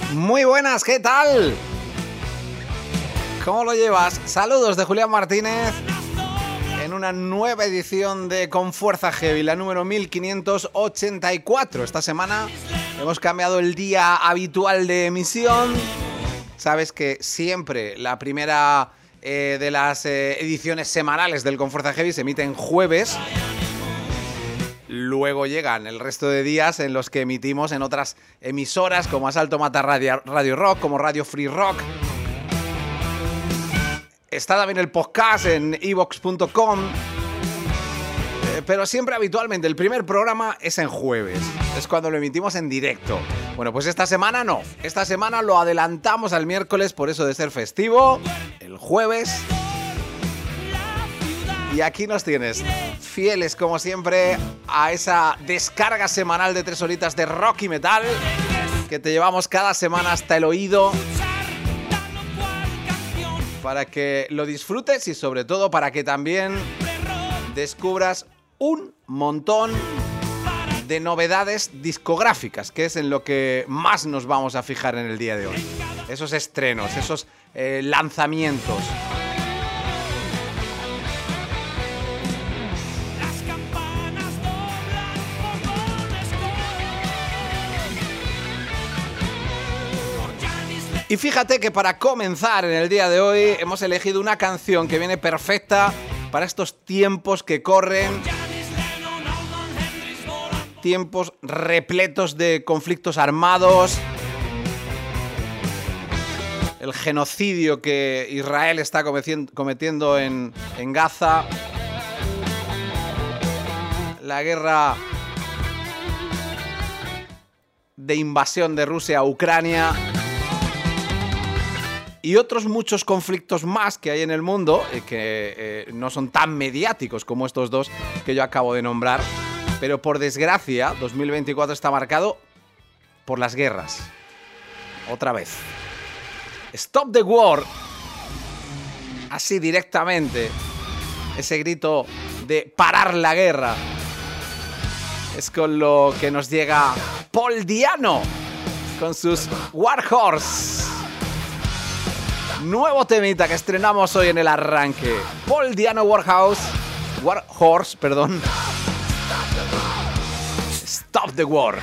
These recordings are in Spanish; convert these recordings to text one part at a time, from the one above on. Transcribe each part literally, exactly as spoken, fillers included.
Muy buenas, ¿qué tal? ¿Cómo lo llevas? Saludos de Julián Martínez en una nueva edición de Con Fuerza Heavy, la número mil quinientos ochenta y cuatro. Esta semana hemos cambiado el día habitual de emisión. Sabes que siempre la primera eh, de las eh, ediciones semanales del Con Fuerza Heavy se emite en jueves. Luego llegan el resto de días en los que emitimos en otras emisoras como Asalto Mata Radio, Radio Rock, como Radio Free Rock. Está también el podcast en e vox punto com. Eh, pero siempre habitualmente el primer programa es en jueves. Es cuando lo emitimos en directo. Bueno, pues esta semana no. Esta semana lo adelantamos al miércoles por eso de ser festivo. El jueves. Y aquí nos tienes, fieles como siempre a esa descarga semanal de tres horitas de rock y metal que te llevamos cada semana hasta el oído para que lo disfrutes y sobre todo para que también descubras un montón de novedades discográficas, que es en lo que más nos vamos a fijar en el día de hoy. Esos estrenos, esos eh, lanzamientos. Y fíjate que para comenzar en el día de hoy hemos elegido una canción que viene perfecta para estos tiempos que corren, tiempos repletos de conflictos armados, el genocidio que Israel está cometiendo en, en Gaza, la guerra de invasión de Rusia a Ucrania y otros muchos conflictos más que hay en el mundo, eh, que eh, no son tan mediáticos como estos dos que yo acabo de nombrar. Pero por desgracia, dos mil veinticuatro está marcado por las guerras. Otra vez. Stop the war. Así directamente. Ese grito de parar la guerra. Es con lo que nos llega Paul Di'Anno con sus War Horse. Nuevo temita que estrenamos hoy en el arranque. Paul Di'Anno Warhouse, War Horse, perdón. Stop the War.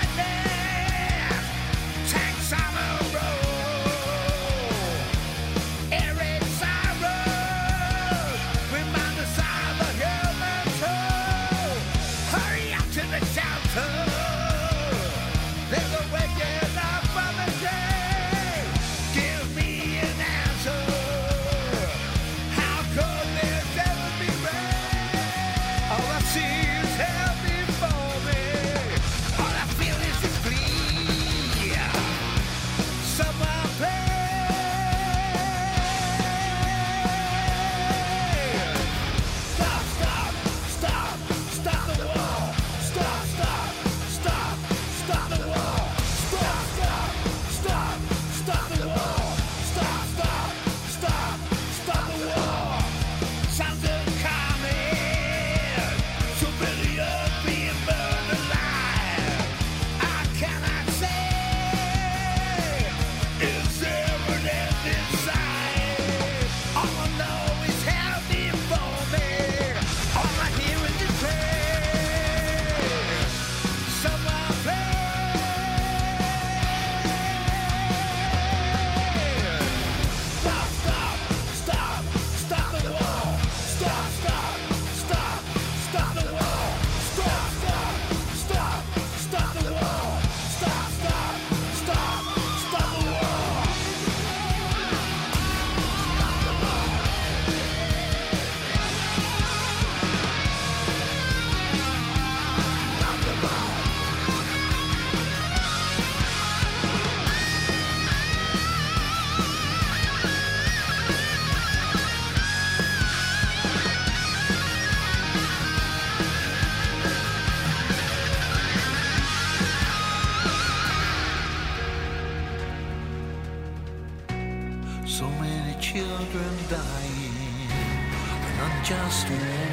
So many children dying, an unjust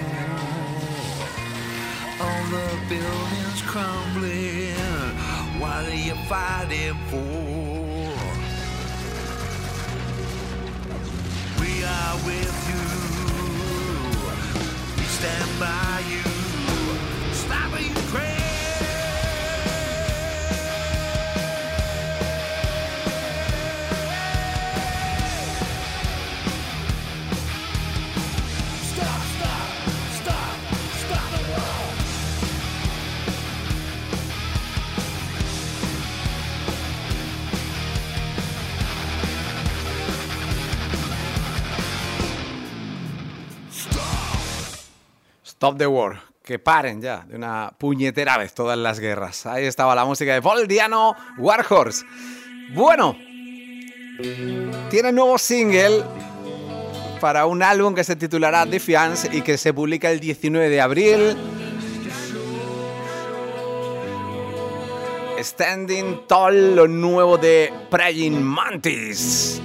war. All the buildings crumbling, what are you fighting for? die with you. We stand by you, stop Ukraine. Stop, stop, stop, stop the war. Stop the war. Que paren ya de una puñetera vez todas las guerras. Ahí estaba la música de Paul Di'Anno, Warhorse. Bueno, tiene nuevo single para un álbum que se titulará Defiance y que se publica el diecinueve de abril. Standing Tall, lo nuevo de Praying Mantis.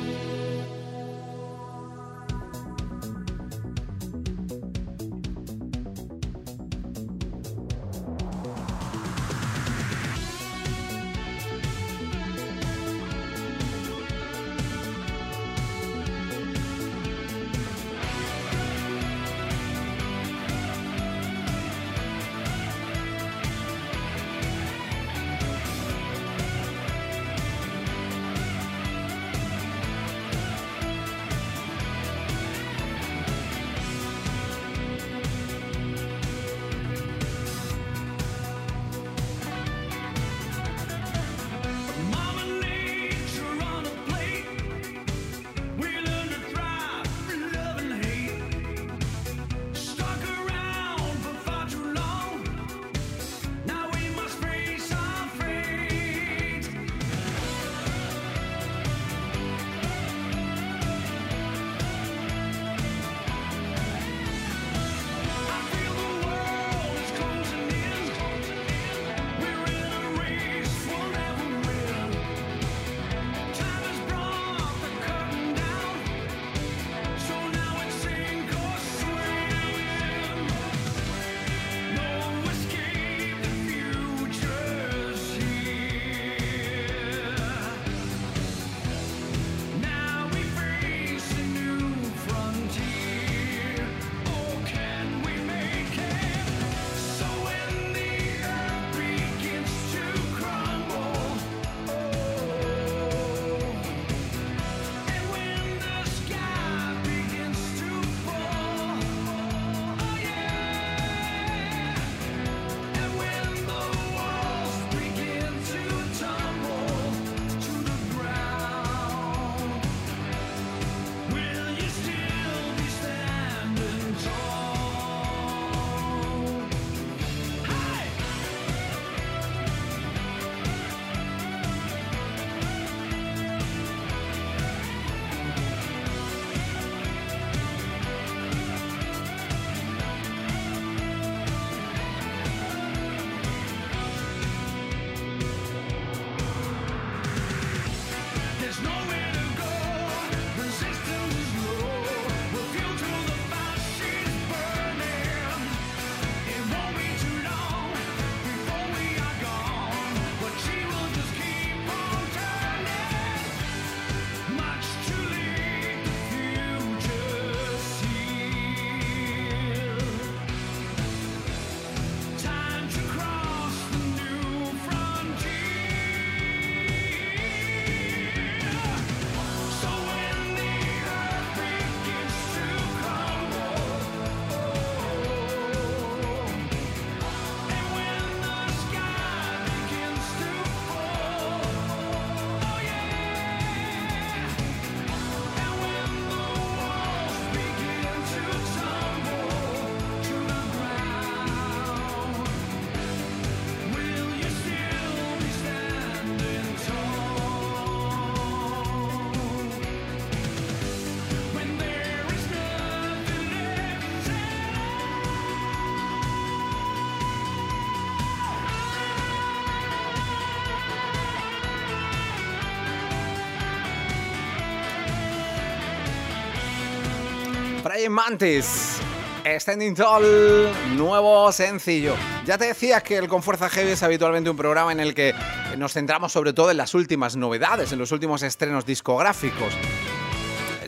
Praying Mantis, Standing Tall, nuevo sencillo. Ya te decía que el Con Fuerza Heavy es habitualmente un programa en el que nos centramos sobre todo en las últimas novedades, en los últimos estrenos discográficos.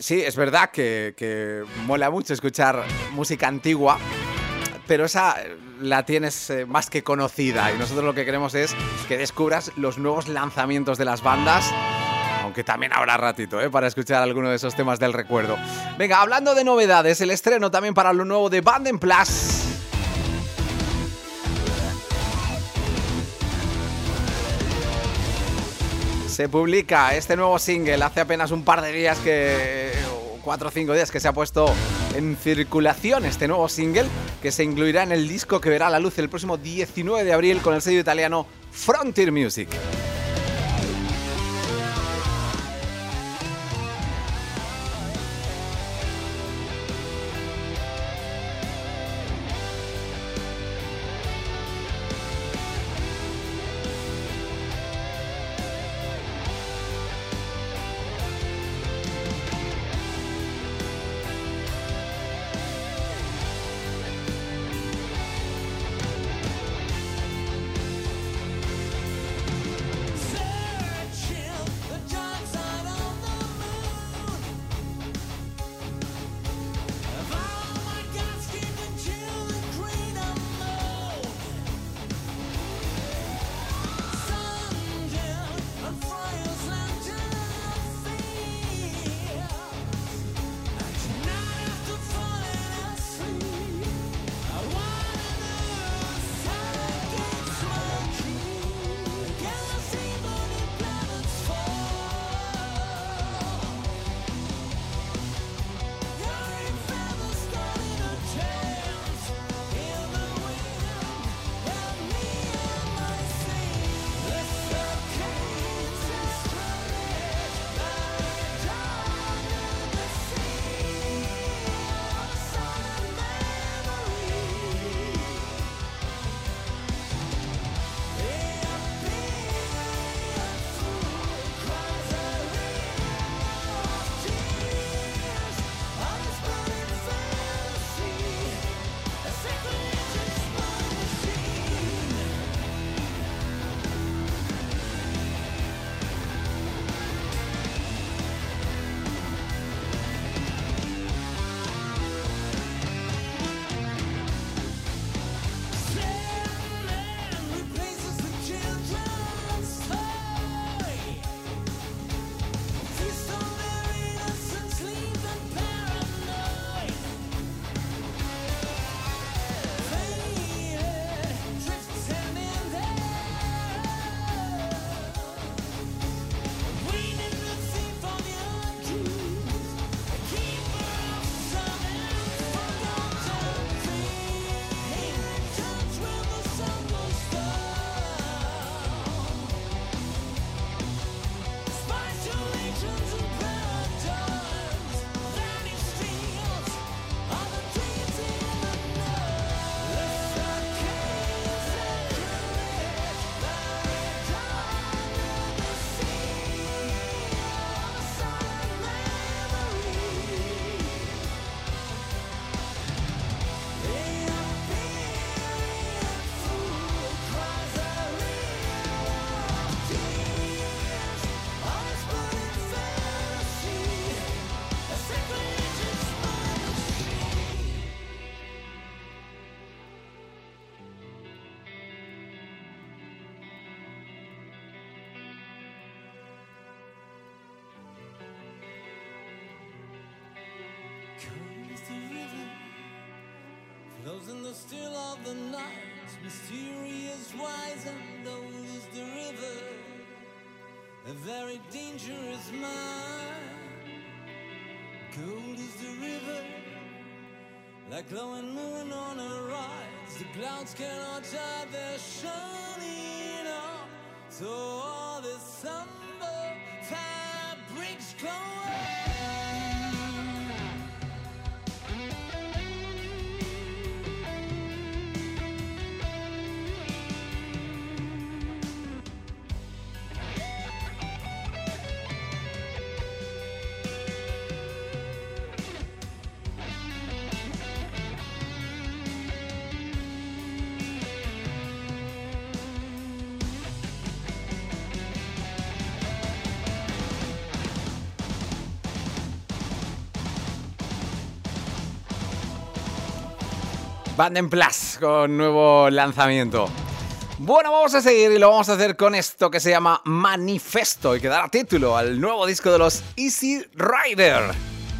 sí, es verdad que, que mola mucho escuchar música antigua, pero esa la tienes eh, más que conocida y nosotros lo que queremos es que descubras los nuevos lanzamientos de las bandas, aunque también habrá ratito ¿eh? para escuchar alguno de esos temas del recuerdo. Venga, hablando de novedades, el estreno también para lo nuevo de Banden Plus. Se publica este nuevo single hace apenas un par de días que... cuatro o cinco días que se ha puesto en circulación este nuevo single que se incluirá en el disco que verá la luz el próximo diecinueve de abril con el sello italiano Frontier Music. Flows in the still of the night, mysterious wise and old is the river, a very dangerous mind. Cold is the river, like glowing moon on a rise. The clouds cannot hide their shining up, so all the somber fabrics glow. Band Plus con nuevo lanzamiento. Bueno, vamos a seguir y lo vamos a hacer con esto que se llama Manifesto y que dará título al nuevo disco de los Easy Rider.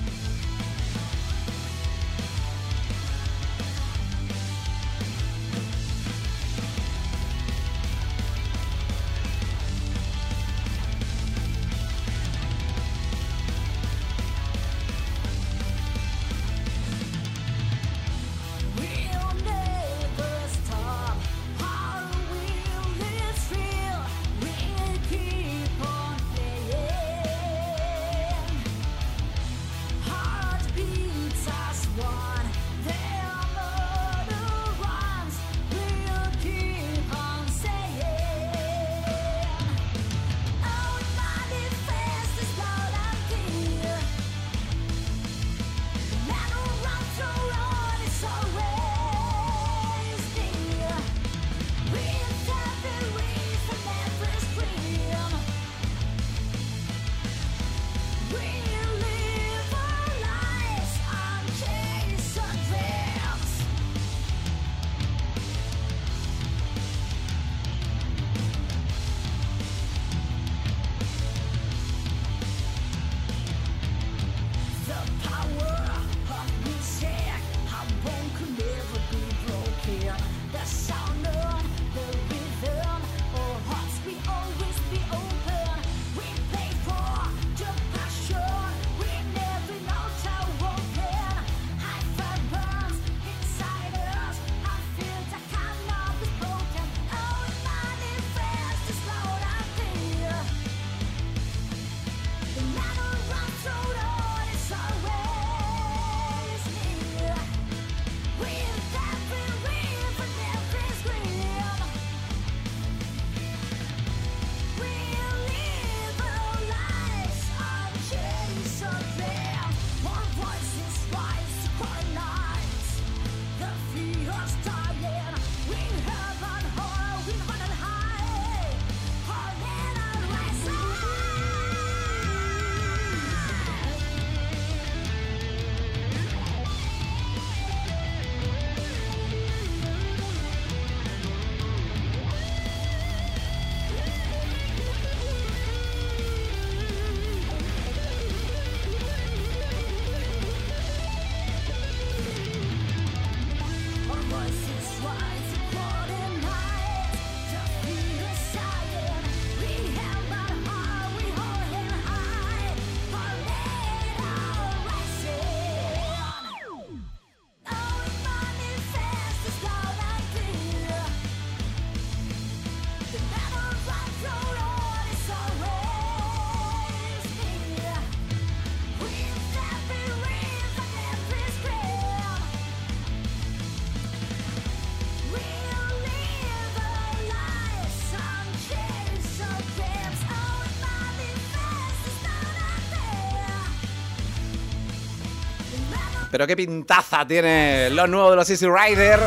Pero qué pintaza tiene lo nuevo de los Easy Rider.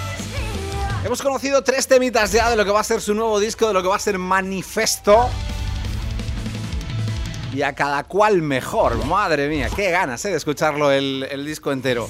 Hemos conocido tres temitas ya de lo que va a ser su nuevo disco, de lo que va a ser Manifesto. Y a cada cual mejor. Madre mía, qué ganas, ¿eh? De escucharlo el, el disco entero.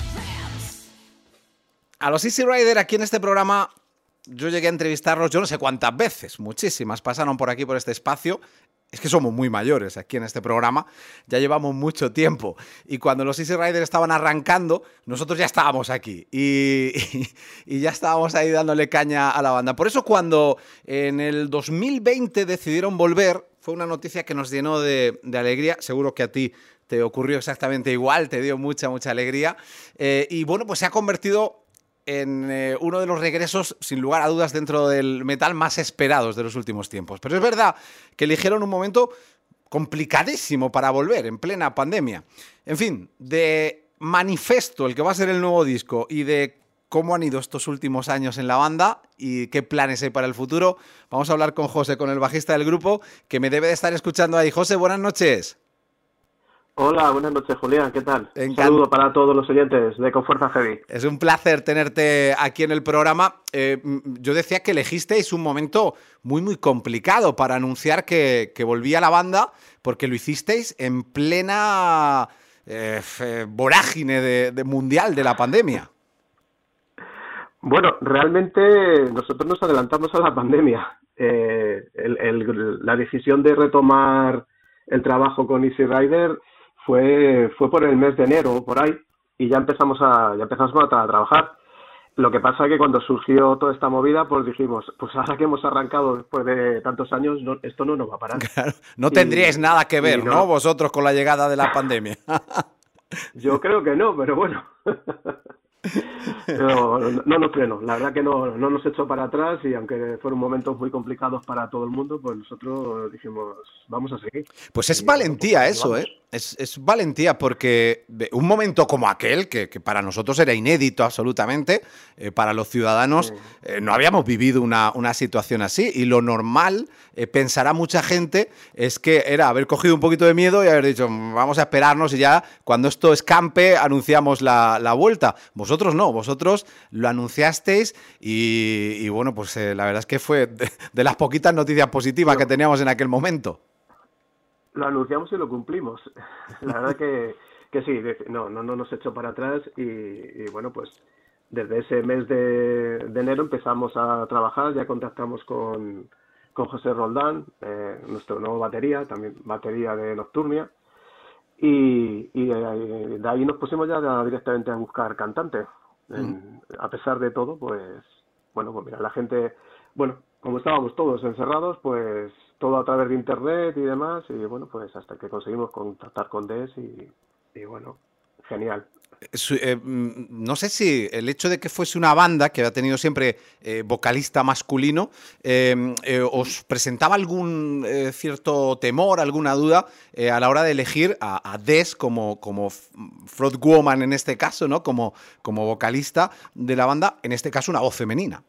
A los Easy Rider aquí en este programa yo llegué a entrevistarlos yo no sé cuántas veces, muchísimas, pasaron por aquí, por este espacio. Es que somos muy mayores aquí en este programa, ya llevamos mucho tiempo. Y cuando los Easy Rider estaban arrancando, nosotros ya estábamos aquí. Y, y, y ya estábamos ahí dándole caña a la banda. Por eso cuando en el dos mil veinte decidieron volver, fue una noticia que nos llenó de, de alegría. Seguro que a ti te ocurrió exactamente igual, te dio mucha, mucha alegría. Eh, y bueno, pues se ha convertido en eh, uno de los regresos, sin lugar a dudas, dentro del metal más esperados de los últimos tiempos. Pero es verdad que eligieron un momento complicadísimo para volver, en plena pandemia. En fin, de Manifesto, el que va a ser el nuevo disco, y de cómo han ido estos últimos años en la banda y qué planes hay para el futuro, vamos a hablar con José, con el bajista del grupo, que me debe de estar escuchando ahí. José, buenas noches. Hola, buenas noches, Julián, ¿qué tal? Encant- Un saludo para todos los oyentes de Con Fuerza Heavy. Es un placer tenerte aquí en el programa. Eh, yo decía que elegisteis un momento muy, muy complicado para anunciar que, que volvía la banda, porque lo hicisteis en plena eh, vorágine de, de mundial de la pandemia. Bueno, realmente nosotros nos adelantamos a la pandemia. Eh, el- el- la decisión de retomar el trabajo con Easy Rider fue, fue por el mes de enero, por ahí, y ya empezamos a, ya empezamos a tra- trabajar. Lo que pasa es que cuando surgió toda esta movida, pues dijimos, pues ahora que hemos arrancado después de tantos años, no- esto no nos va a parar. Claro, no tendríais Y, nada que y ver, ¿no? no, Vosotros con la llegada de la pandemia. yo creo que no, pero bueno. Pero no, no nos frenó, la verdad que no, no nos echó para atrás y aunque fueron momentos muy complicados para todo el mundo, pues nosotros dijimos, vamos a seguir. Pues es Y bueno, pues valentía ahí eso, vamos. ¿eh? Es, es valentía porque de- un momento como aquel, que, que para nosotros era inédito absolutamente, eh, para los ciudadanos Sí. eh, no habíamos vivido una, una situación así y lo normal, eh, pensará mucha gente, es que era haber cogido un poquito de miedo y haber dicho, "Mm, vamos a esperarnos y ya cuando esto escampe anunciamos la, la vuelta". Vosotros no, vosotros lo anunciasteis y, y bueno, pues eh, la verdad es que fue de, de las poquitas noticias positivas que Lo, teníamos en aquel momento. lo anunciamos y lo cumplimos. La verdad que, que sí, de- no, no, no nos echó para atrás y, y bueno, pues desde ese mes de, de enero empezamos a trabajar, ya contactamos con, con José Roldán, eh, nuestro nuevo batería, también batería de Nocturnia. Y, y de, de ahí nos pusimos ya directamente a buscar cantantes. Mm. En- a pesar de todo, pues, bueno, pues mira, la gente, bueno, como estábamos todos encerrados, pues todo a través de internet y demás, y bueno, pues hasta que conseguimos contactar con Des y, y bueno, genial. Su- eh, mm, no sé si el hecho de que fuese una banda que ha tenido siempre eh, vocalista masculino, eh, eh, ¿os presentaba algún eh, cierto temor, alguna duda eh, a la hora de elegir a, a Des como, como f- frontwoman en este caso, ¿no? Como, como vocalista de la banda, en este caso una voz femenina?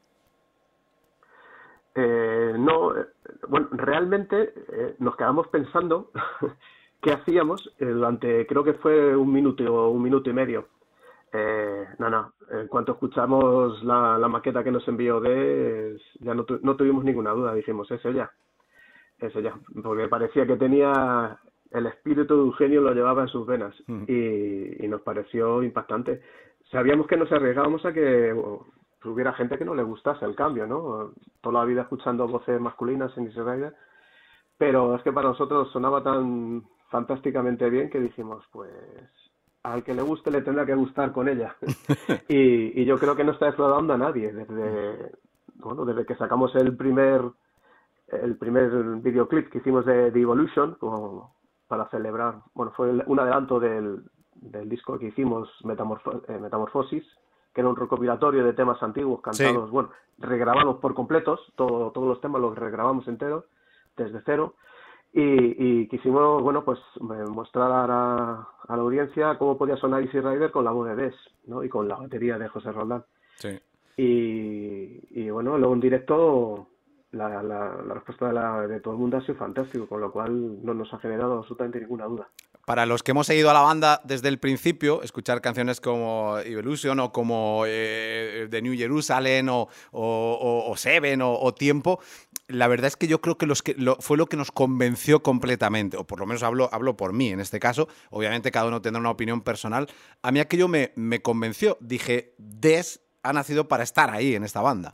Eh, no, eh, bueno, realmente eh, nos quedamos pensando qué hacíamos eh, durante, creo que fue un minuto o un minuto y medio. Eh, no, no, en cuanto escuchamos la, la maqueta que nos envió de, ya no, tu- no tuvimos ninguna duda, dijimos, eso ya, eso ya, porque parecía que tenía el espíritu de Eugenio, lo llevaba en sus venas Mm. y, y nos pareció impactante. Sabíamos que nos arriesgábamos a que o, hubiera gente que no le gustase el cambio, ¿no? Toda la vida escuchando voces masculinas en Easy Rider, pero es que para nosotros sonaba tan fantásticamente bien que dijimos, pues al que le guste le tendrá que gustar con ella. Y, y yo creo que no está defraudando a nadie. Desde, bueno, desde que sacamos el primer el primer videoclip que hicimos de, de Evolution, como para celebrar, bueno, fue el- un adelanto del, del disco que hicimos, Metamorfo- eh, Metamorfosis, que era un recopilatorio de temas antiguos Sí. cantados, bueno, regrabamos por completos, todo, todos los temas los regrabamos enteros, desde cero, y, y quisimos, bueno, pues eh, mostrar a la, a la audiencia cómo podía sonar Easy Rider con la voz de Des, ¿no? Y con la batería de José Roldán. Sí. Y, y bueno, luego en directo la, la, la respuesta de, la, de todo el mundo ha sido fantástico, con lo cual no nos ha generado absolutamente ninguna duda. Para los que hemos seguido a la banda desde el principio, escuchar canciones como Evolution o como eh, The New Jerusalem o, o, o- o Seven o, o Tiempo, la verdad es que yo creo que, los que lo, fue lo que nos convenció completamente, o por lo menos hablo, hablo por mí en este caso, obviamente cada uno tendrá una opinión personal. A mí aquello me, me convenció, dije, Des ha nacido para estar ahí en esta banda.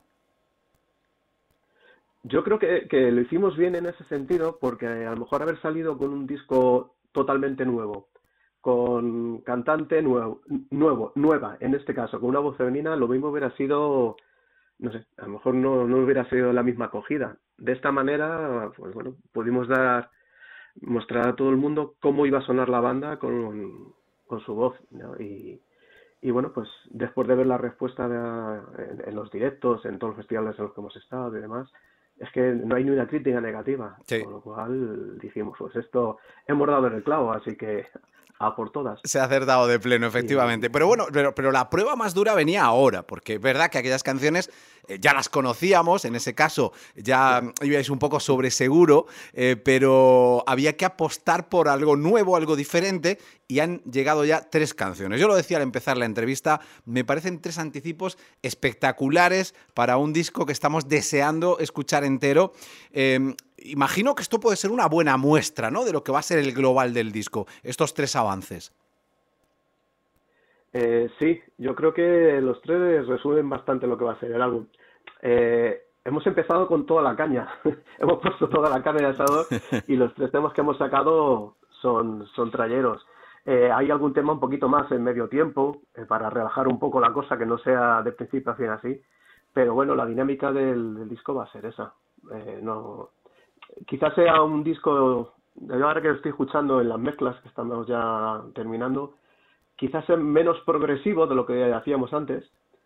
Yo creo que, que lo hicimos bien en ese sentido, porque a lo mejor haber salido con un disco totalmente nuevo, con cantante nuevo, nuevo, nueva, en este caso, con una voz femenina, lo mismo hubiera sido, no sé, a lo mejor no, no hubiera sido la misma acogida. De esta manera, pues bueno, pudimos dar, mostrar a todo el mundo cómo iba a sonar la banda con, con su voz, ¿no? Y, y bueno, pues después de ver la respuesta de- en, en los directos, en todos los festivales en los que hemos estado y demás, es que no hay ni una crítica negativa, Sí. con lo cual dijimos, pues esto hemos dado en el clavo, así que a por todas. Se ha acertado de pleno, efectivamente. Y Pero bueno, pero, pero la prueba más dura venía ahora, porque es verdad que aquellas canciones eh, ya las conocíamos, en ese caso ya mm, ibais un poco sobre seguro, eh, pero había que apostar por algo nuevo, algo diferente, y han llegado ya tres canciones. Yo lo decía al empezar la entrevista, me parecen tres anticipos espectaculares para un disco que estamos deseando escuchar entero. Eh, imagino que esto puede ser una buena muestra, ¿no?, de lo que va a ser el global del disco, estos tres avances. Eh, sí, yo creo que los tres resumen bastante lo que va a ser el álbum. Eh, hemos empezado con toda la caña, hemos puesto toda la carne de asador y los tres temas que hemos sacado son, son trayeros. Eh, hay algún tema un poquito más en medio tiempo, eh, para relajar un poco la cosa, que no sea de principio a fin así, pero bueno, la dinámica del, del disco va a ser esa. Eh, no, quizás sea un disco, yo ahora que lo estoy escuchando en las mezclas, que estamos ya terminando, quizás es menos progresivo de lo que hacíamos antes,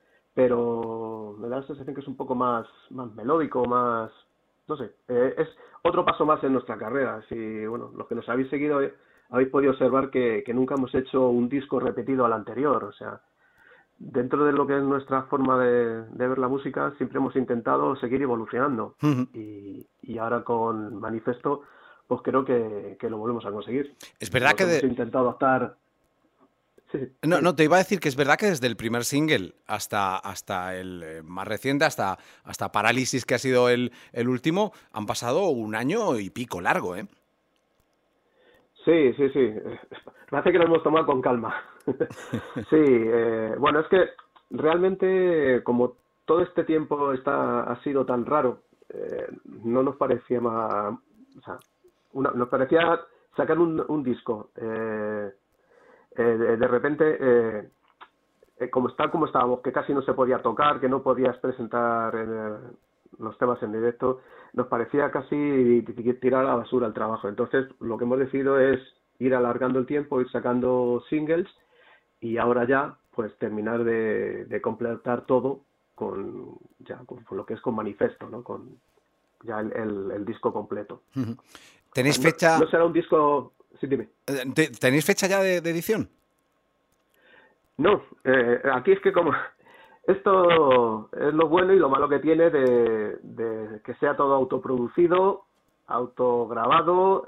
pero me da la sensación que es un poco más, más melódico, más, no sé, eh, es otro paso más en nuestra carrera. Si, bueno, los que nos habéis seguido eh, habéis podido observar que, que nunca hemos hecho un disco repetido al anterior, o sea, dentro de lo que es nuestra forma de, de ver la música, siempre hemos intentado seguir evolucionando. Ujú. y, y ahora con Manifesto, pues creo que, que lo volvemos a conseguir. Es verdad Nos que hemos de... intentado adaptar. Sí, sí, No, sí. no, te iba a decir que es verdad que desde el primer single hasta, hasta el eh, más reciente, hasta, hasta Parálisis, que ha sido el, el último, han pasado un año y pico largo, ¿eh? Sí, sí, sí. Parece que lo hemos tomado con calma. Sí, eh, bueno, es que realmente, como todo este tiempo está, ha sido tan raro, eh, no nos parecía más, o sea, una- nos parecía sacar un, un disco. Eh, eh, de, de repente, eh, eh, como está como estábamos, que casi no se podía tocar, que no podías presentar eh, los temas en directo, nos parecía casi ti- tirar a la basura el trabajo. Entonces, lo que hemos decidido es ir alargando el tiempo, ir sacando singles y ahora ya, pues terminar de, de completar todo con ya con, con lo que es con Manifesto, ¿no? Con ya el, el, el disco completo. Ujú. O sea, ¿Tenéis no, fecha, no será un disco. Sí, dime. eh, te- ¿tenéis fecha ya de, de edición? No, eh, aquí es que como esto es lo bueno y lo malo que tiene de, de que sea todo autoproducido, autograbado,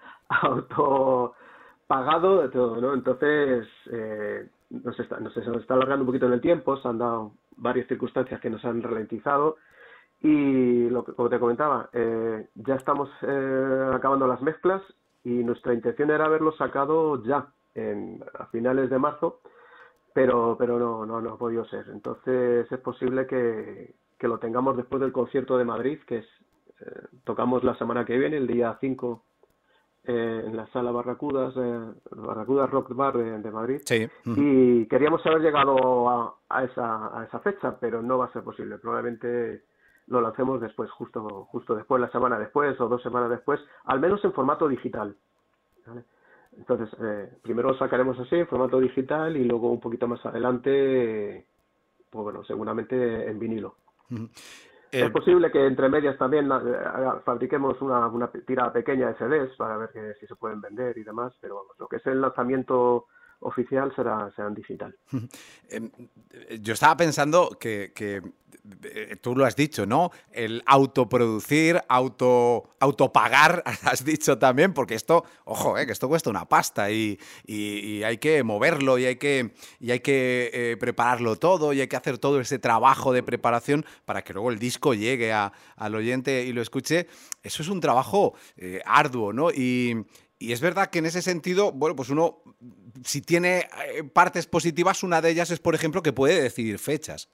autopagado, de todo, ¿no? Entonces, eh, nos está, nos está alargando un poquito en el tiempo, se han dado varias circunstancias que nos han ralentizado y lo que, como te comentaba, eh, ya estamos eh, acabando las mezclas y nuestra intención era haberlo sacado ya en, a finales de marzo, pero pero no, no, no ha podido ser. Entonces es posible que, que lo tengamos después del concierto de Madrid, que es, eh, tocamos la semana que viene, el día cinco, eh, en la sala Barracudas, eh, Barracudas Rock Bar de, de Madrid. Sí. Ujú. Y queríamos haber llegado a, a, esa, a esa fecha, pero no va a ser posible. Probablemente lo lancemos después, justo, justo después, la semana después o dos semanas después, al menos en formato digital, ¿vale? Entonces, eh, primero lo sacaremos así, en formato digital, y luego un poquito más adelante, eh, pues bueno, seguramente en vinilo. Ujú. Es Eh, posible que entre medias también eh, fabriquemos una, una tira pequeña de C Ds para ver que, si se pueden vender y demás, pero vamos, lo que es el lanzamiento oficial será, será en digital. Em, Yo estaba pensando que, que, eh, tú lo has dicho, ¿no? El autoproducir, auto, autopagar, has dicho también, porque esto, ojo, eh, que esto cuesta una pasta y, y- y hay que moverlo y hay que, y hay que eh, prepararlo todo y hay que hacer todo ese trabajo de preparación para que luego el disco llegue a- al oyente y lo escuche. Eso es un trabajo eh, arduo, ¿no? Y, y es verdad que en ese sentido, bueno, pues uno, si tiene eh, partes positivas, una de ellas es, por ejemplo, que puede decidir fechas.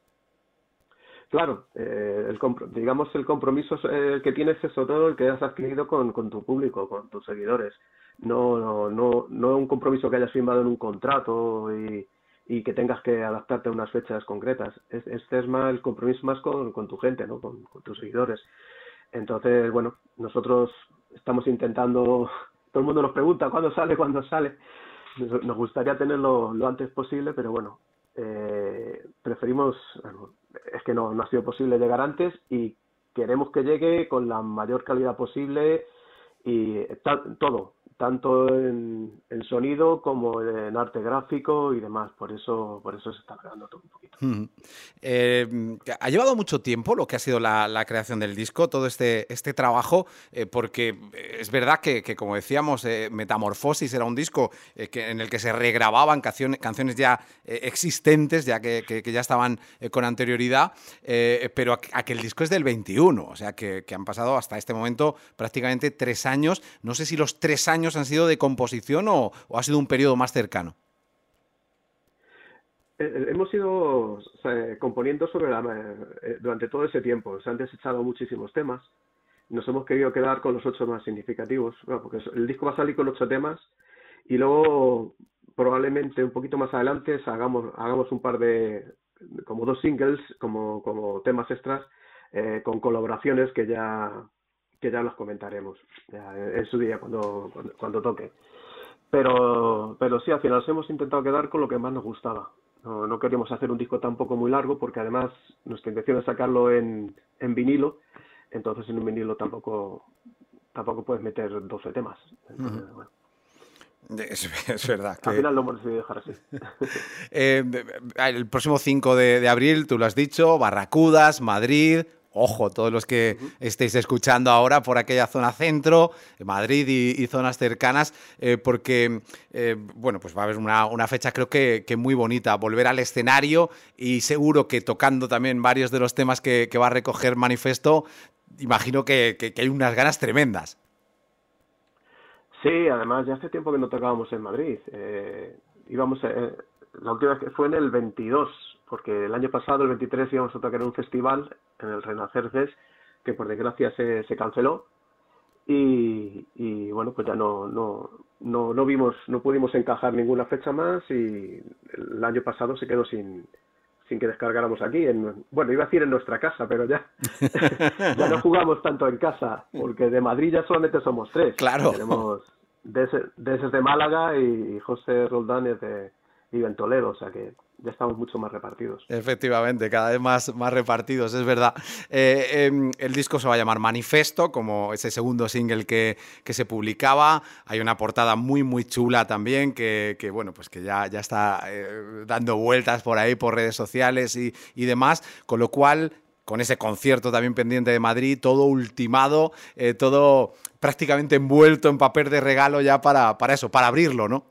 Claro, eh, el compro- digamos el compromiso eh, que tienes es sobre todo el que has adquirido con, con tu público, con tus seguidores. No, no, no, no un compromiso que hayas firmado en un contrato y, y que tengas que adaptarte a unas fechas concretas. Es- Este es más el compromiso más con, con tu gente, ¿no? Con, con tus seguidores. Entonces, bueno, nosotros estamos intentando, todo el mundo nos pregunta cuándo sale, cuándo sale. Nos nos gustaría tenerlo lo antes posible, pero bueno, eh, preferimos, bueno, es que no, no ha sido posible llegar antes y queremos que llegue con la mayor calidad posible y ta- todo, tanto en, en sonido como en arte gráfico y demás. Por eso, por eso se está grabando todo un poquito. Ujú. Eh, ha llevado mucho tiempo lo que ha sido la, la creación del disco, todo este, este trabajo, eh, porque es verdad que, que, como decíamos, eh, Metamorfosis era un disco eh, que, en el que se regrababan canciones, canciones ya eh, existentes, ya que, que, que ya estaban eh, con anterioridad, eh, pero aqu- aquel disco es del veintiuno, o sea que, que han pasado hasta este momento prácticamente tres años. No sé si los tres años han sido de composición o, o ha sido un periodo más cercano. Eh, Hemos ido o sea, componiendo sobre la, eh, durante todo ese tiempo. Se han desechado muchísimos temas. Nos hemos querido quedar con los ocho más significativos. Bueno, porque el disco va a salir con ocho temas y luego probablemente un poquito más adelante hagamos, hagamos un par de, como dos singles, como, como temas extras, eh, con colaboraciones que ya, que ya los comentaremos ya en su día cuando, cuando, cuando toque. Pero, pero sí, al final nos hemos intentado quedar con lo que más nos gustaba. No, no queríamos hacer un disco tampoco muy largo porque además nuestra intención es sacarlo en, en vinilo, entonces en un vinilo tampoco tampoco puedes meter doce temas. Entonces, uh-huh. bueno. Es, es verdad. Que... Al final lo hemos decidido dejar así. eh, el próximo cinco de, de abril, tú lo has dicho, Barracudas, Madrid... Ojo, todos los que uh-huh. estéis escuchando ahora por aquella zona centro, Madrid y, y zonas cercanas, eh, porque, eh, bueno, pues va a haber una, una fecha creo que, que muy bonita, volver al escenario y seguro que tocando también varios de los temas que, que va a recoger Manifesto, imagino que, que, que hay unas ganas tremendas. Sí, además ya hace tiempo que no tocábamos en Madrid. Eh, íbamos, eh, la última vez que fue en el veintidós, porque el año pasado, el veintitrés, íbamos a tocar en un festival, en el Renacer Fest, que por desgracia se, se canceló. Y, y bueno, pues ya no, no, no, no vimos, no pudimos encajar ninguna fecha más y el año pasado se quedó sin, sin que descargáramos aquí. En, bueno, iba a decir en nuestra casa, pero ya, ya no jugamos tanto en casa, porque de Madrid ya solamente somos tres. Claro. Tenemos Des, Des es de Málaga y José Roldán es de, vive en Toledo, o sea que ya estamos mucho más repartidos. Efectivamente, cada vez más, más repartidos, es verdad. Eh, eh, el disco se va a llamar Manifesto, como ese segundo single que, que se publicaba. Hay una portada muy, muy chula también, que, que bueno, pues que ya, ya está eh, dando vueltas por ahí, por redes sociales y, y demás, con lo cual, con ese concierto también pendiente de Madrid, todo ultimado, eh, todo prácticamente envuelto en papel de regalo ya para, para eso, para abrirlo, ¿no?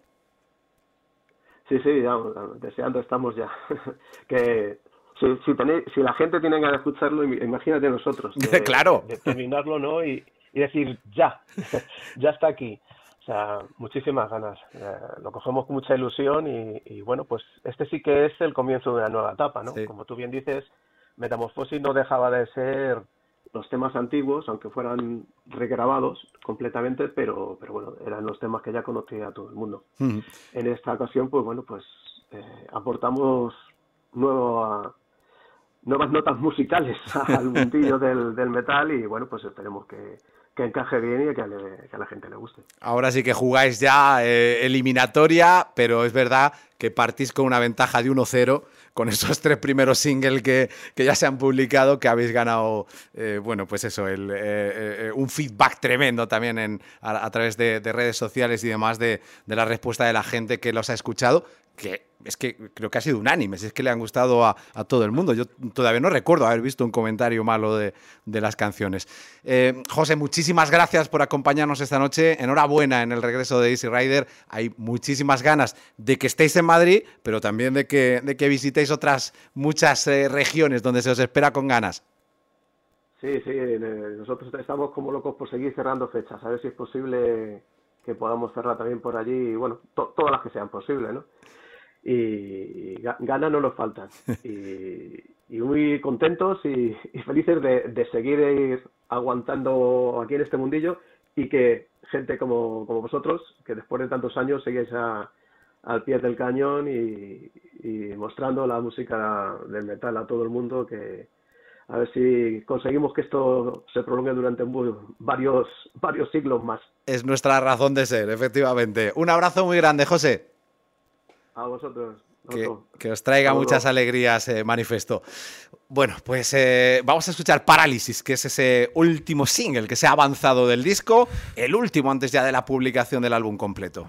Sí, sí, ya, deseando estamos ya. que si, si, tenéis, si la gente tiene ganas de escucharlo, imagínate nosotros. De, claro. De, de terminarlo, ¿no? Y, y decir, ya, ya está aquí. O sea, muchísimas ganas. Eh, lo cogemos con mucha ilusión y, y bueno, pues este sí que es el comienzo de una nueva etapa, ¿no? Sí. Como tú bien dices, Metamorfosis no dejaba de ser los temas antiguos, aunque fueran regrabados completamente, pero, pero bueno, eran los temas que ya conocía todo el mundo. Mm. En esta ocasión, pues bueno, pues eh, aportamos nuevo, nuevas notas musicales al mundillo del, del metal y bueno, pues esperemos que, que encaje bien y que, le, que a la gente le guste. Ahora sí que jugáis ya eh, eliminatoria, pero es verdad que partís con una ventaja de uno cero con esos tres primeros singles que, que ya se han publicado, que habéis ganado, eh, bueno, pues eso, el, eh, eh, un feedback tremendo también en, a, a través de, de redes sociales y demás de, de la respuesta de la gente que los ha escuchado, que es que creo que ha sido unánime, si es que le han gustado a, a todo el mundo. Yo todavía no recuerdo haber visto un comentario malo de, de las canciones. Eh, José, muchísimas gracias por acompañarnos esta noche. Enhorabuena en el regreso de Easy Rider. Hay muchísimas ganas de que estéis en Madrid, pero también de que, de que visitéis otras muchas eh, regiones donde se os espera con ganas. Sí, sí, nosotros estamos como locos por seguir cerrando fechas, a ver si es posible que podamos cerrar también por allí, y bueno, to- todas las que sean posibles, ¿no? Y ganas no nos faltan y, y muy contentos y, y felices de, de seguir ir aguantando aquí en este mundillo y que gente como, como vosotros, que después de tantos años seguís a, al pie del cañón y, y mostrando la música del metal a todo el mundo, que a ver si conseguimos que esto se prolongue durante varios, varios siglos más. Es nuestra razón de ser, efectivamente. Un abrazo muy grande, José. A vosotros. Que, que os traiga muchas alegrías, eh, Manifesto. Bueno, pues eh, vamos a escuchar Parálisis, que es ese último single que se ha avanzado del disco, el último antes ya de la publicación del álbum completo.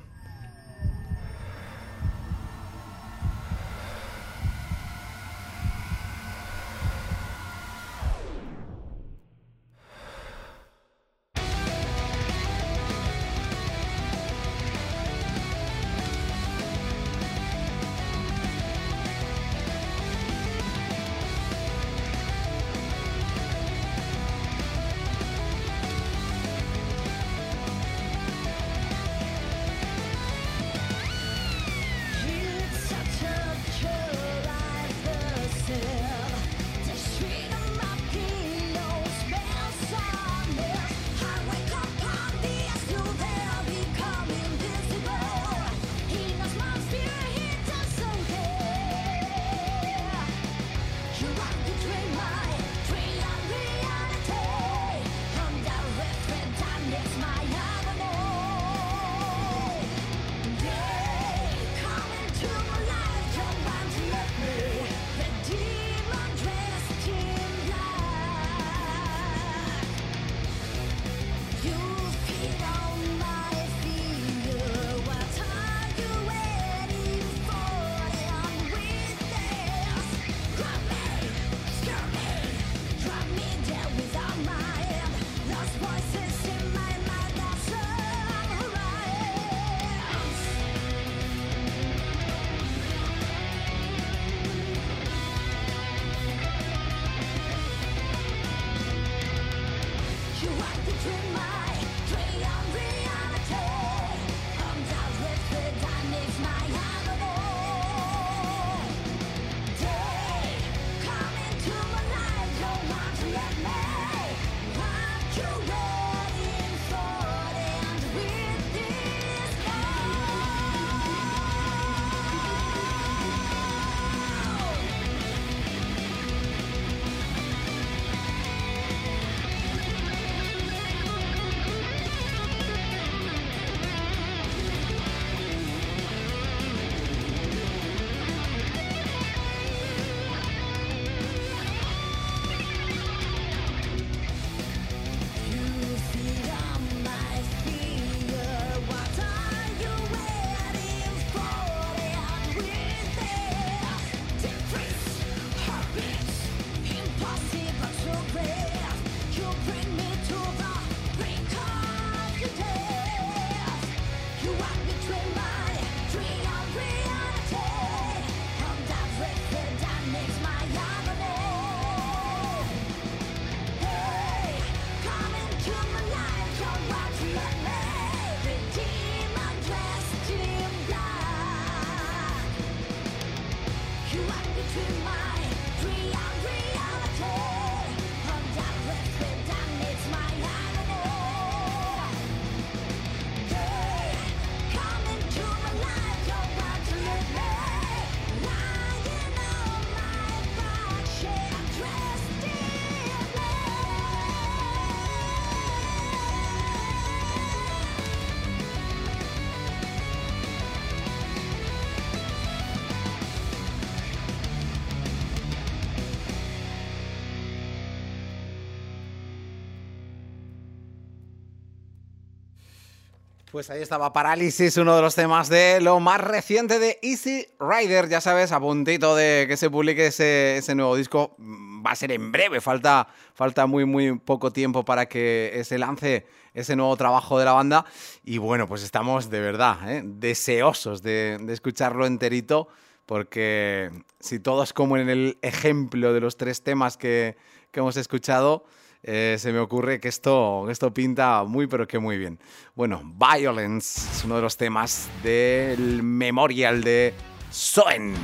Pues ahí estaba Parálisis, uno de los temas de lo más reciente de Easy Rider. Ya sabes, a puntito de que se publique ese, ese nuevo disco. Va a ser en breve, falta, falta muy, muy poco tiempo para que se lance ese nuevo trabajo de la banda. Y bueno, pues estamos de verdad ¿eh? deseosos de, de escucharlo enterito, porque si todo es como en el ejemplo de los tres temas que, que hemos escuchado, Eh, se me ocurre que esto, esto pinta muy pero que muy bien. Bueno, Violence es uno de los temas del Memorial de Soen.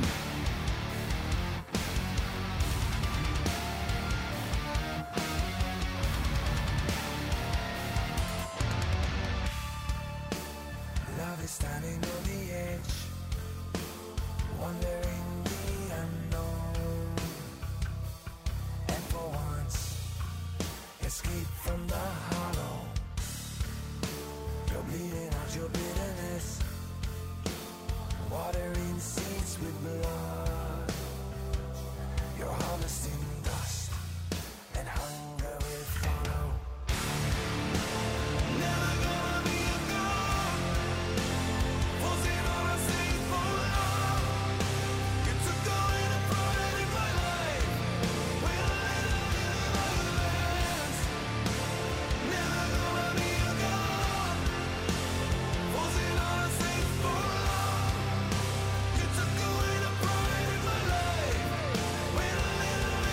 Love is standing on the edge, wondering the unknown, and for once escape from the hollow. You're bleeding out your bitterness, watering seeds with blood. You're harvesting dust, and hunger will follow. Never gonna be a god, forcing on a saint for love. You took away the pride in my life, when I let it in. Never gonna be a god, forcing on a saint for love. You took away the pride in my life, when I let it in.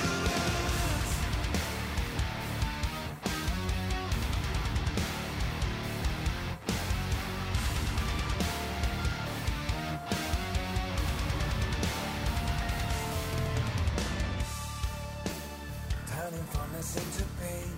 Turning fondness into pain,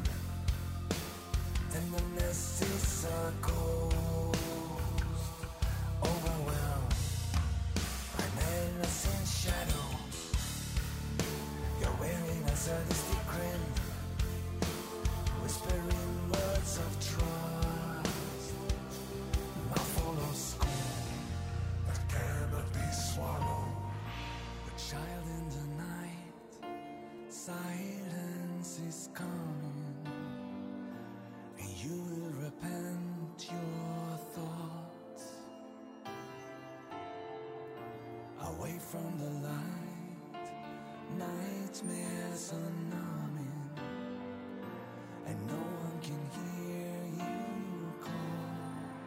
tenderness is a ghost, overwhelmed by madness and shadows. You're wearing a sadistic grin, whispering words of trust, mouthful of scorn that cannot be swallowed. A child in the night, silence is coming, and you will repent your thoughts. Away from the light, nightmares are numbing, and no one can hear you call.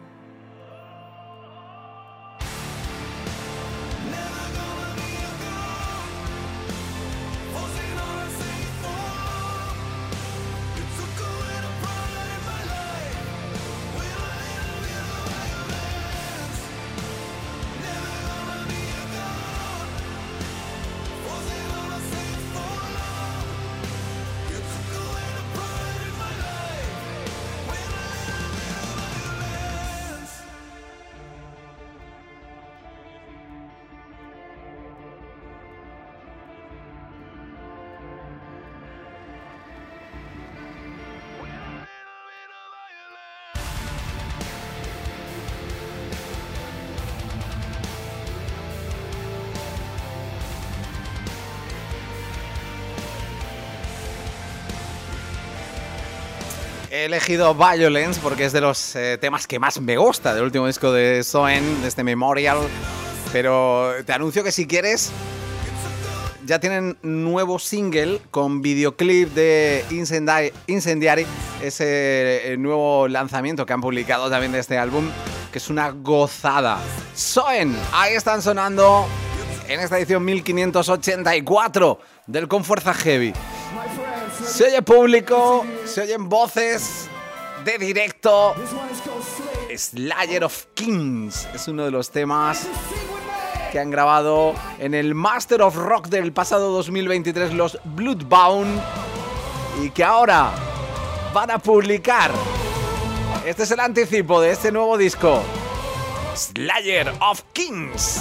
Never gonna be a god, forcing on a saint for love. You took away the pride in my life, when I let it in violence. Never gonna be a god, forcing on a saint for love. You took away the pride in my life, when I let it in violence. He elegido Violence porque es de los eh, temas que más me gusta del último disco de Soen, de este Memorial. Pero te anuncio que si quieres, ya tienen nuevo single con videoclip de Incendi- Incendiary, ese eh, nuevo lanzamiento que han publicado también de este álbum, que es una gozada. Soen, ahí están sonando en esta edición mil quinientos ochenta y cuatro del Con Fuerza Heavy. Se oye público, se oyen voces de directo. Slayer of Kings es uno de los temas que han grabado en el Master of Rock del pasado dos mil veintitrés, los Bloodbound, y que ahora van a publicar. Este es el anticipo de este nuevo disco, Slayer of Kings.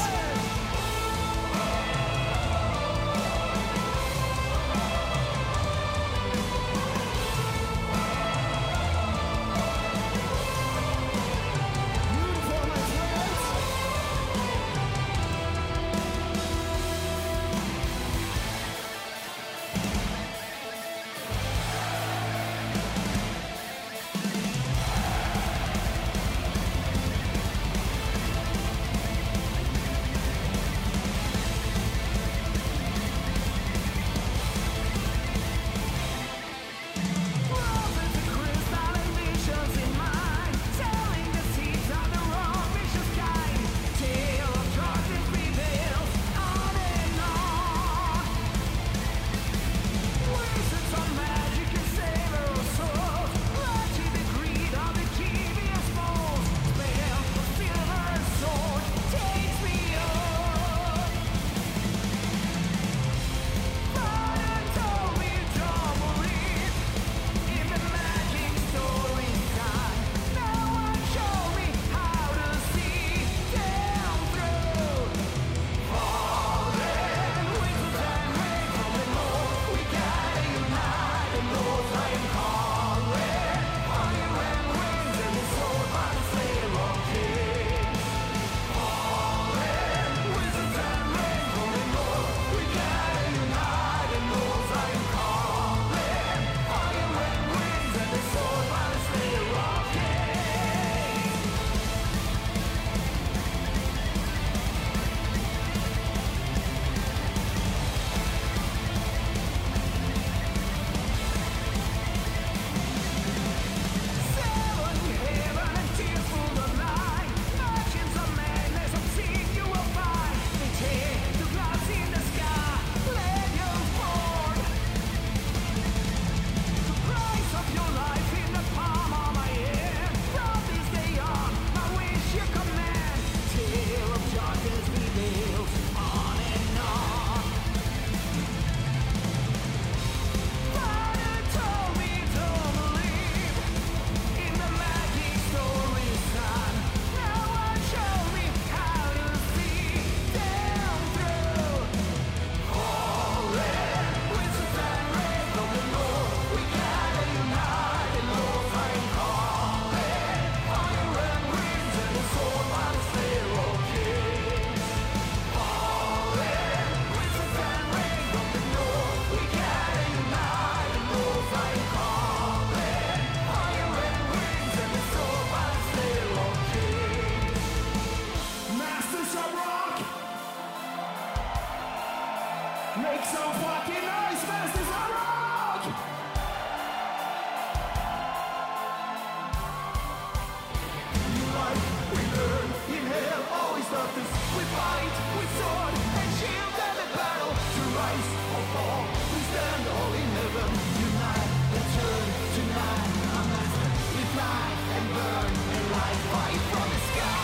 Make some fucking noise, masters of rock! Life, we learn, inhale, always love this. We fight with sword and shield and the battle. To rise or fall, we stand all in heaven. Unite and turn tonight, our master. We fly and burn and light fight from the sky.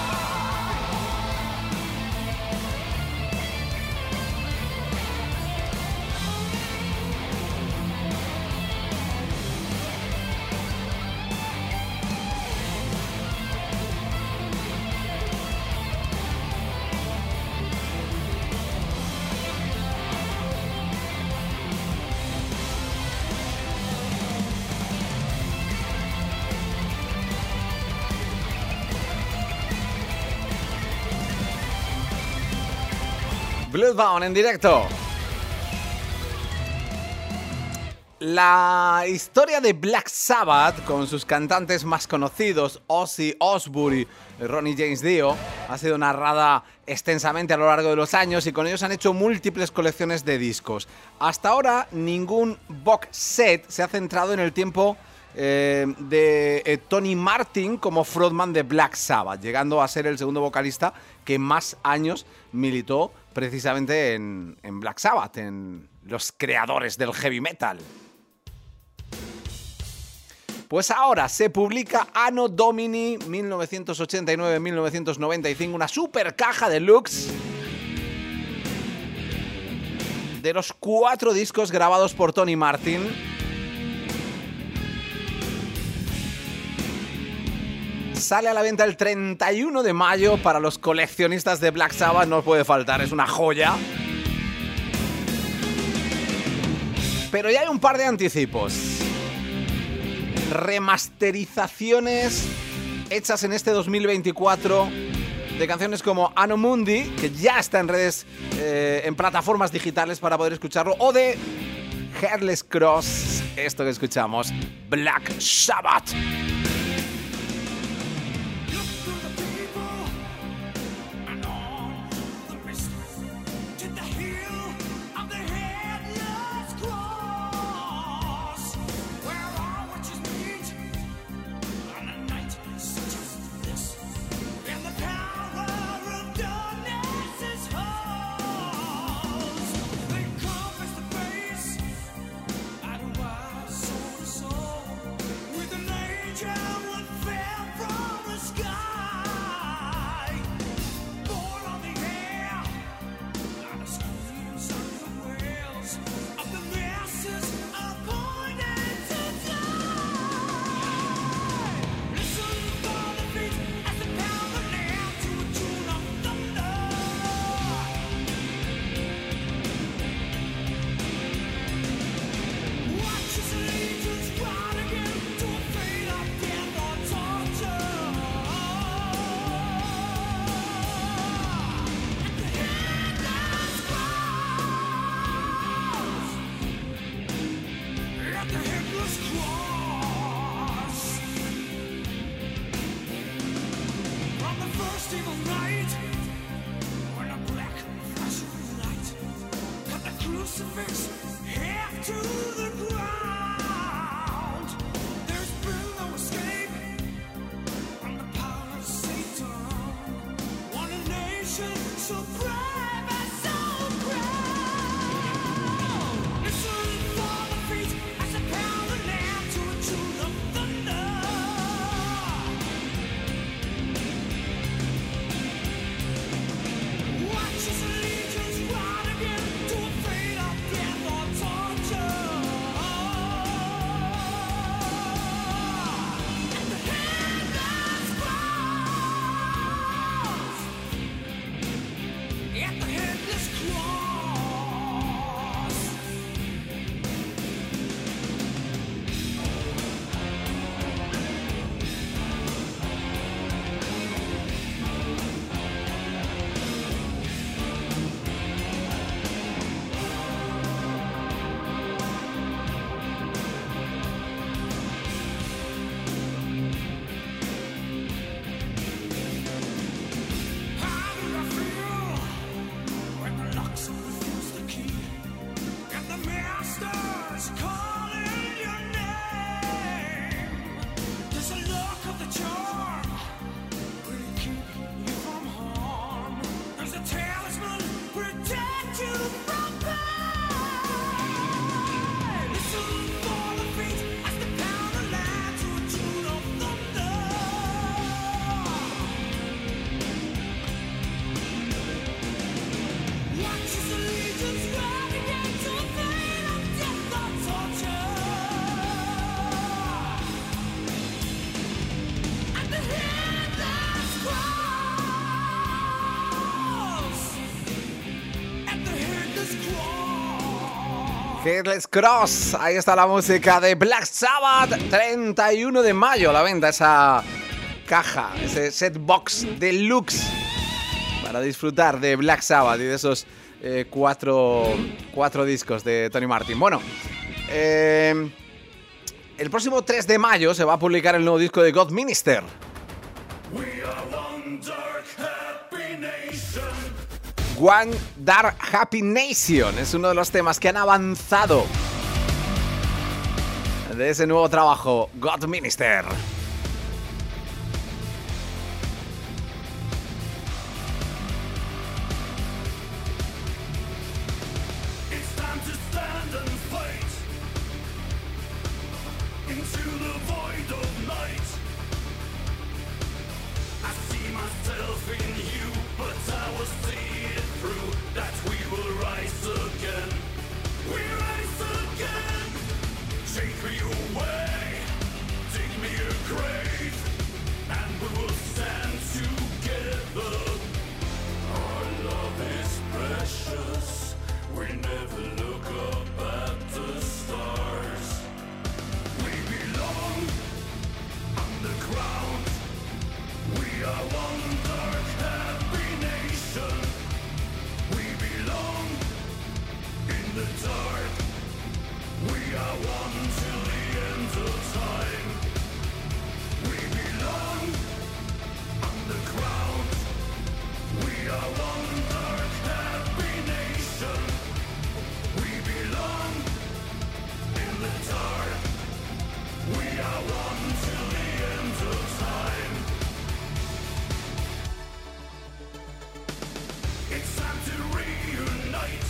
Bloodbound en directo. La historia de Black Sabbath, con sus cantantes más conocidos, Ozzy Osbourne y Ronnie James Dio, ha sido narrada extensamente a lo largo de los años y con ellos han hecho múltiples colecciones de discos. Hasta ahora, ningún box set se ha centrado en el tiempo eh, de eh, Tony Martin como frontman de Black Sabbath, llegando a ser el segundo vocalista que más años militó precisamente en, en Black Sabbath, en los creadores del heavy metal. Pues ahora se publica Anno Domini mil novecientos ochenta y nueve mil novecientos noventa y cinco, una super caja deluxe de los cuatro discos grabados por Tony Martin. Sale a la venta el treinta y uno de mayo para los coleccionistas de Black Sabbath, no puede faltar, es una joya. Pero ya hay un par de anticipos. Remasterizaciones hechas en este dos mil veinticuatro de canciones como Anno Mundi, que ya está en redes, eh, en plataformas digitales para poder escucharlo, o de Heartless Cross, esto que escuchamos, Black Sabbath. At the Headless Cross, ahí está la música de Black Sabbath, treinta y uno de mayo a la venta esa caja, ese set box deluxe para disfrutar de Black Sabbath y de esos eh, cuatro, cuatro discos de Tony Martin. Bueno, eh, el próximo tres de mayo se va a publicar el nuevo disco de God Minister. We are one dark happy nation. One Dark Happy Nation es uno de los temas que han avanzado de ese nuevo trabajo, God Minister. It's time to stand and fight into the void of night. I see myself in you, but I will see it through, that we will rise again. We rise again. Take me away, dig me a grave, and we will stand together. Our love is precious. We never look up at the stars. We belong underground. We are one dark happy nation. We belong in the dark. We are one till the end of time. We belong underground. We are one dark happy nation. We belong in the dark. We are one till the end of time. It's time to reunite.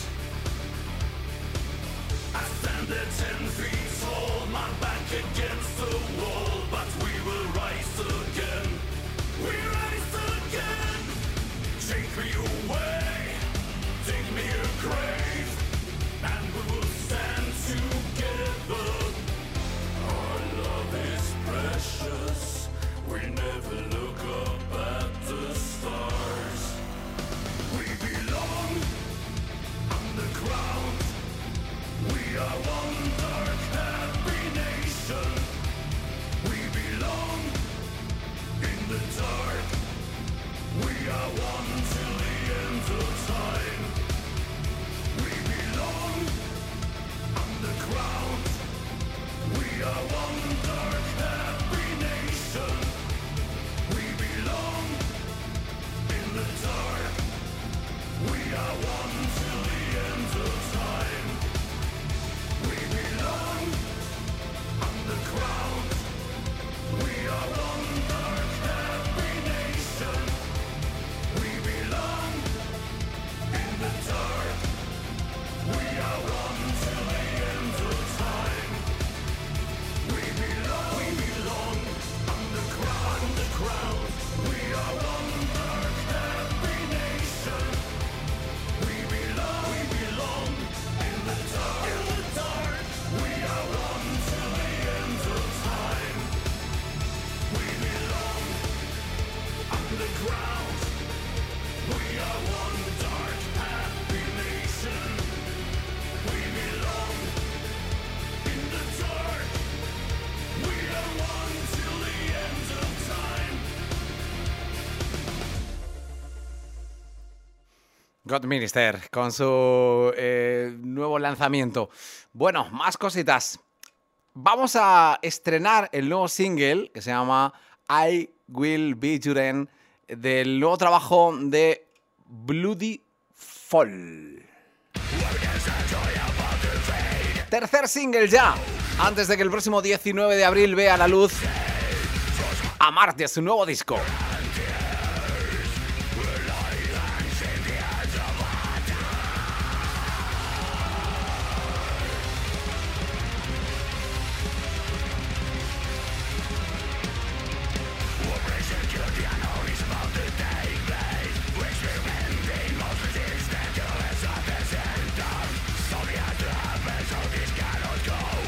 I stand at ten feet tall, my back against the wall, but we will rise again. We rise again. Take me away, dig me a grave, and we will stand together. Our love is precious. We never look up at the stars. We belong underground. We are one dark happy nation. We belong in the dark. We are one till the end of time. We belong underground. We are one dark happy nation. We belong in the dark. We are one till the end of time. We belong underground. We are one dark happy nation. We belong in the dark. We are one till the end of time. We belong, we belong underground, underground. We are one dark happy nation. We belong, we belong in the dark, in the dark. We are one till the end of time. We belong underground. We are one dark happy nation. We belong in the dark. We are one till the end of time. God Minister con su eh, nuevo lanzamiento. Bueno, más cositas. Vamos a estrenar el nuevo single que se llama I Will Be Your End del nuevo trabajo de Bloody Fall. Tercer single ya, antes de que el próximo diecinueve de abril vea la luz Amarte, su nuevo disco.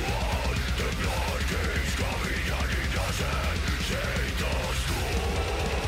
Say those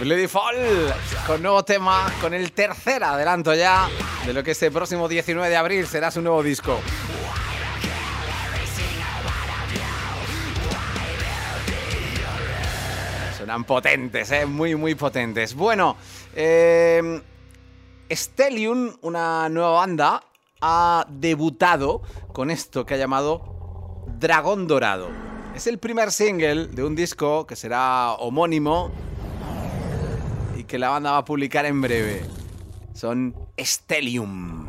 Bloody Fall, con nuevo tema, con el tercer adelanto ya de lo que este próximo diecinueve de abril será su nuevo disco. Suenan potentes, ¿eh? Muy, muy potentes. Bueno, eh, Stellium, una nueva banda, ha debutado con esto que ha llamado Dragón Dorado. Es el primer single de un disco que será homónimo y que la banda va a publicar en breve. Son Stellium.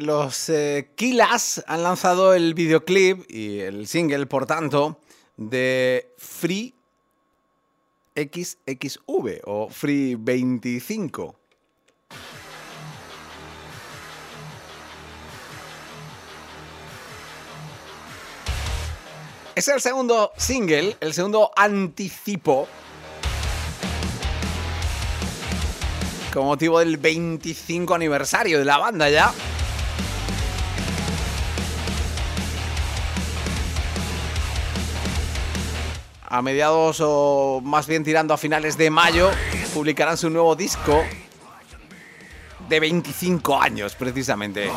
los eh, Killaz han lanzado el videoclip y el single, por tanto, de Free equis equis ve o Free veinticinco. Es el segundo single, el segundo anticipo con motivo del veinticinco aniversario de la banda ya. A mediados o más bien tirando a finales de mayo publicarán su nuevo disco de veinticinco años precisamente.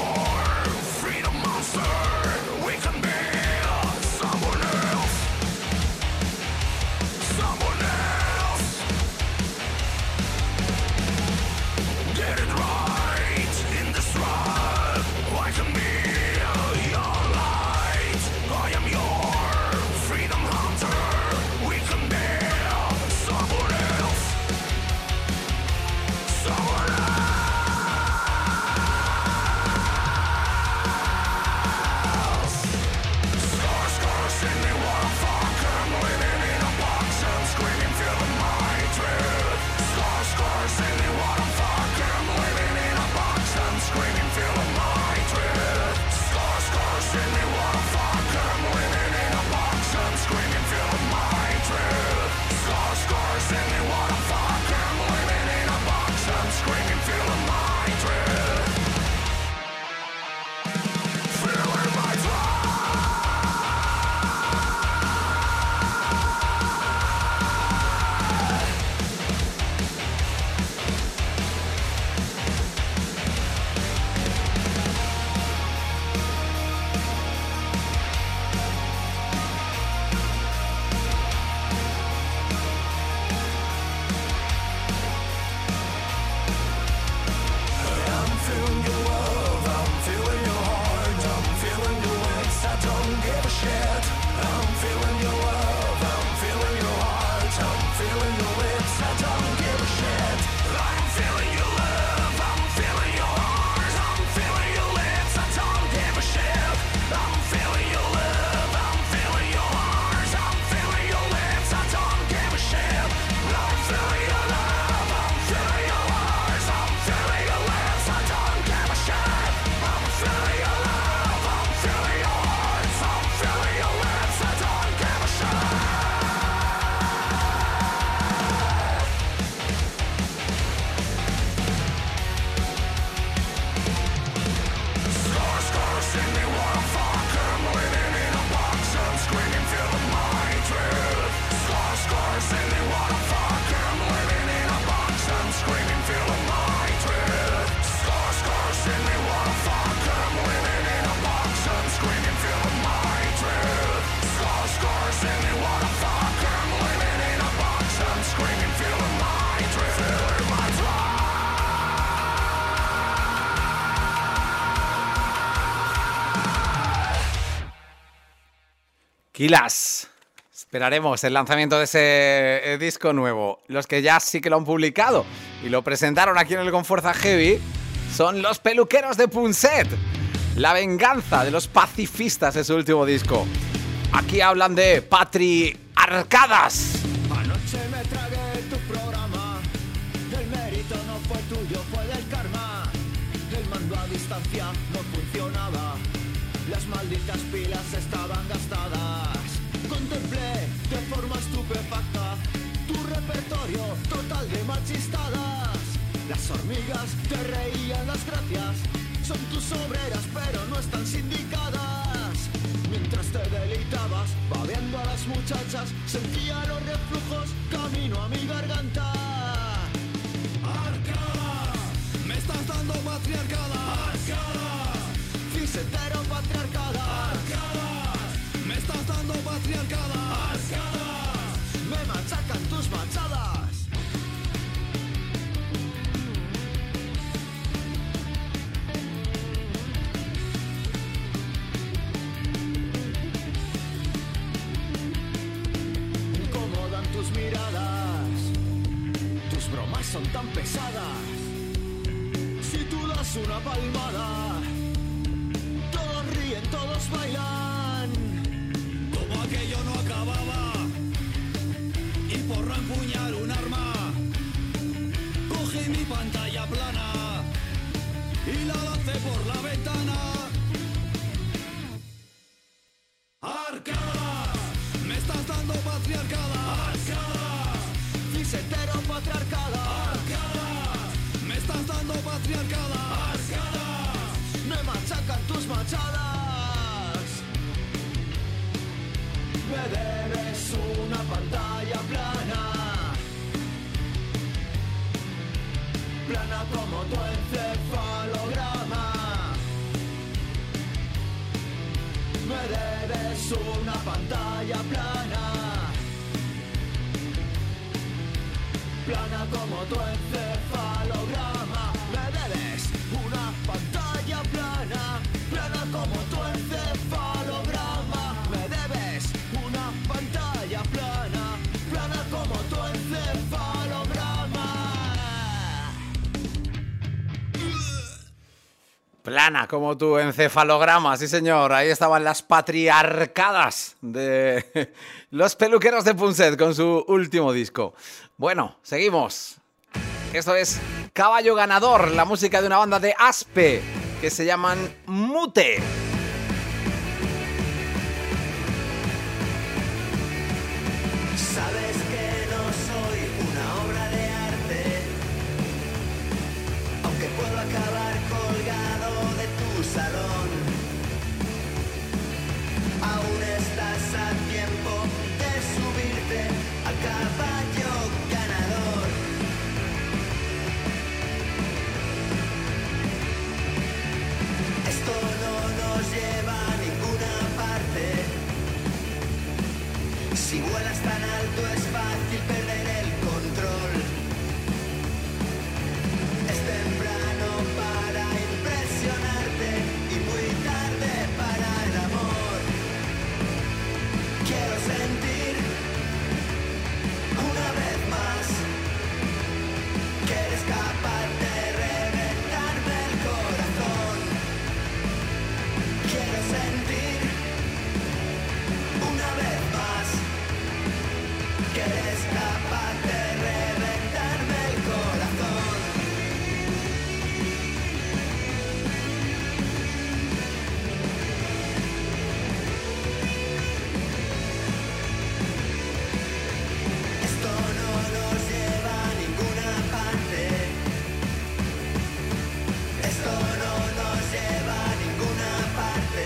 Killaz. Esperaremos el lanzamiento de ese eh, disco nuevo. Los que ya sí que lo han publicado y lo presentaron aquí en el Con Fuerza Heavy son los Peluqueros de Punset. La venganza de los pacifistas es su último disco. Aquí hablan de Patri Arcadas. Anoche me tragué tu programa. El mérito no fue tuyo, fue del karma. El mando a distancia no funcionaba. Las malditas pilas estaban gastadas. Contemplé de forma estupefacta tu repertorio total de machistadas. Las hormigas te reían las gracias. Son tus obreras pero no están sindicadas. Mientras te deleitabas babeando a las muchachas, sentía los reflujos camino a mi garganta. Arcada, me estás dando patriarcada. Arcada, cisetero patriarcada. Arcada, me estás dando patriarcada. Arcada, me machacan tus machadas. Tus miradas, tus bromas son tan pesadas. Si tú das una palmada, todos bailan. Como aquello no acababa y por empuñar un arma cogí mi pantalla plana y la lancé por la ventana. Arcadas, me estás dando patriarcada. Arcadas, Fisetero patriarcada. arcadas, me estás dando patriarcada. Arcadas, Me machacan tus machadas. Me debes una pantalla plana. Plana como tu encefalograma. Me debes una pantalla plana. Plana como tu encefalograma. Me debes una pantalla plana. Plana como tu encefalograma. Me debes una pantalla plana. Plana como tu encefalograma. Plana como tu encefalograma, sí señor. Ahí estaban las patriarcadas de los peluqueros de Punset con su último disco. Bueno, seguimos. Esto es Caballo Ganador, la música de una banda de Aspe que se llaman Mute. Sabes que no soy una obra de arte, aunque puedo acabar colgado de tu salón. Aún estás a tiempo de subirte al caballo ganador. Esto no nos lleva a ninguna parte. Si vuelas tan alto es fácil perder el control. Es temprano para impresionarte y muy tarde para el amor. Quiero sentir una vez más que eres capaz de reventarme el corazón. Quiero sentir una vez más que eres capaz de reventarme el corazón. Esto no nos lleva a ninguna parte. Esto no nos lleva a ninguna parte.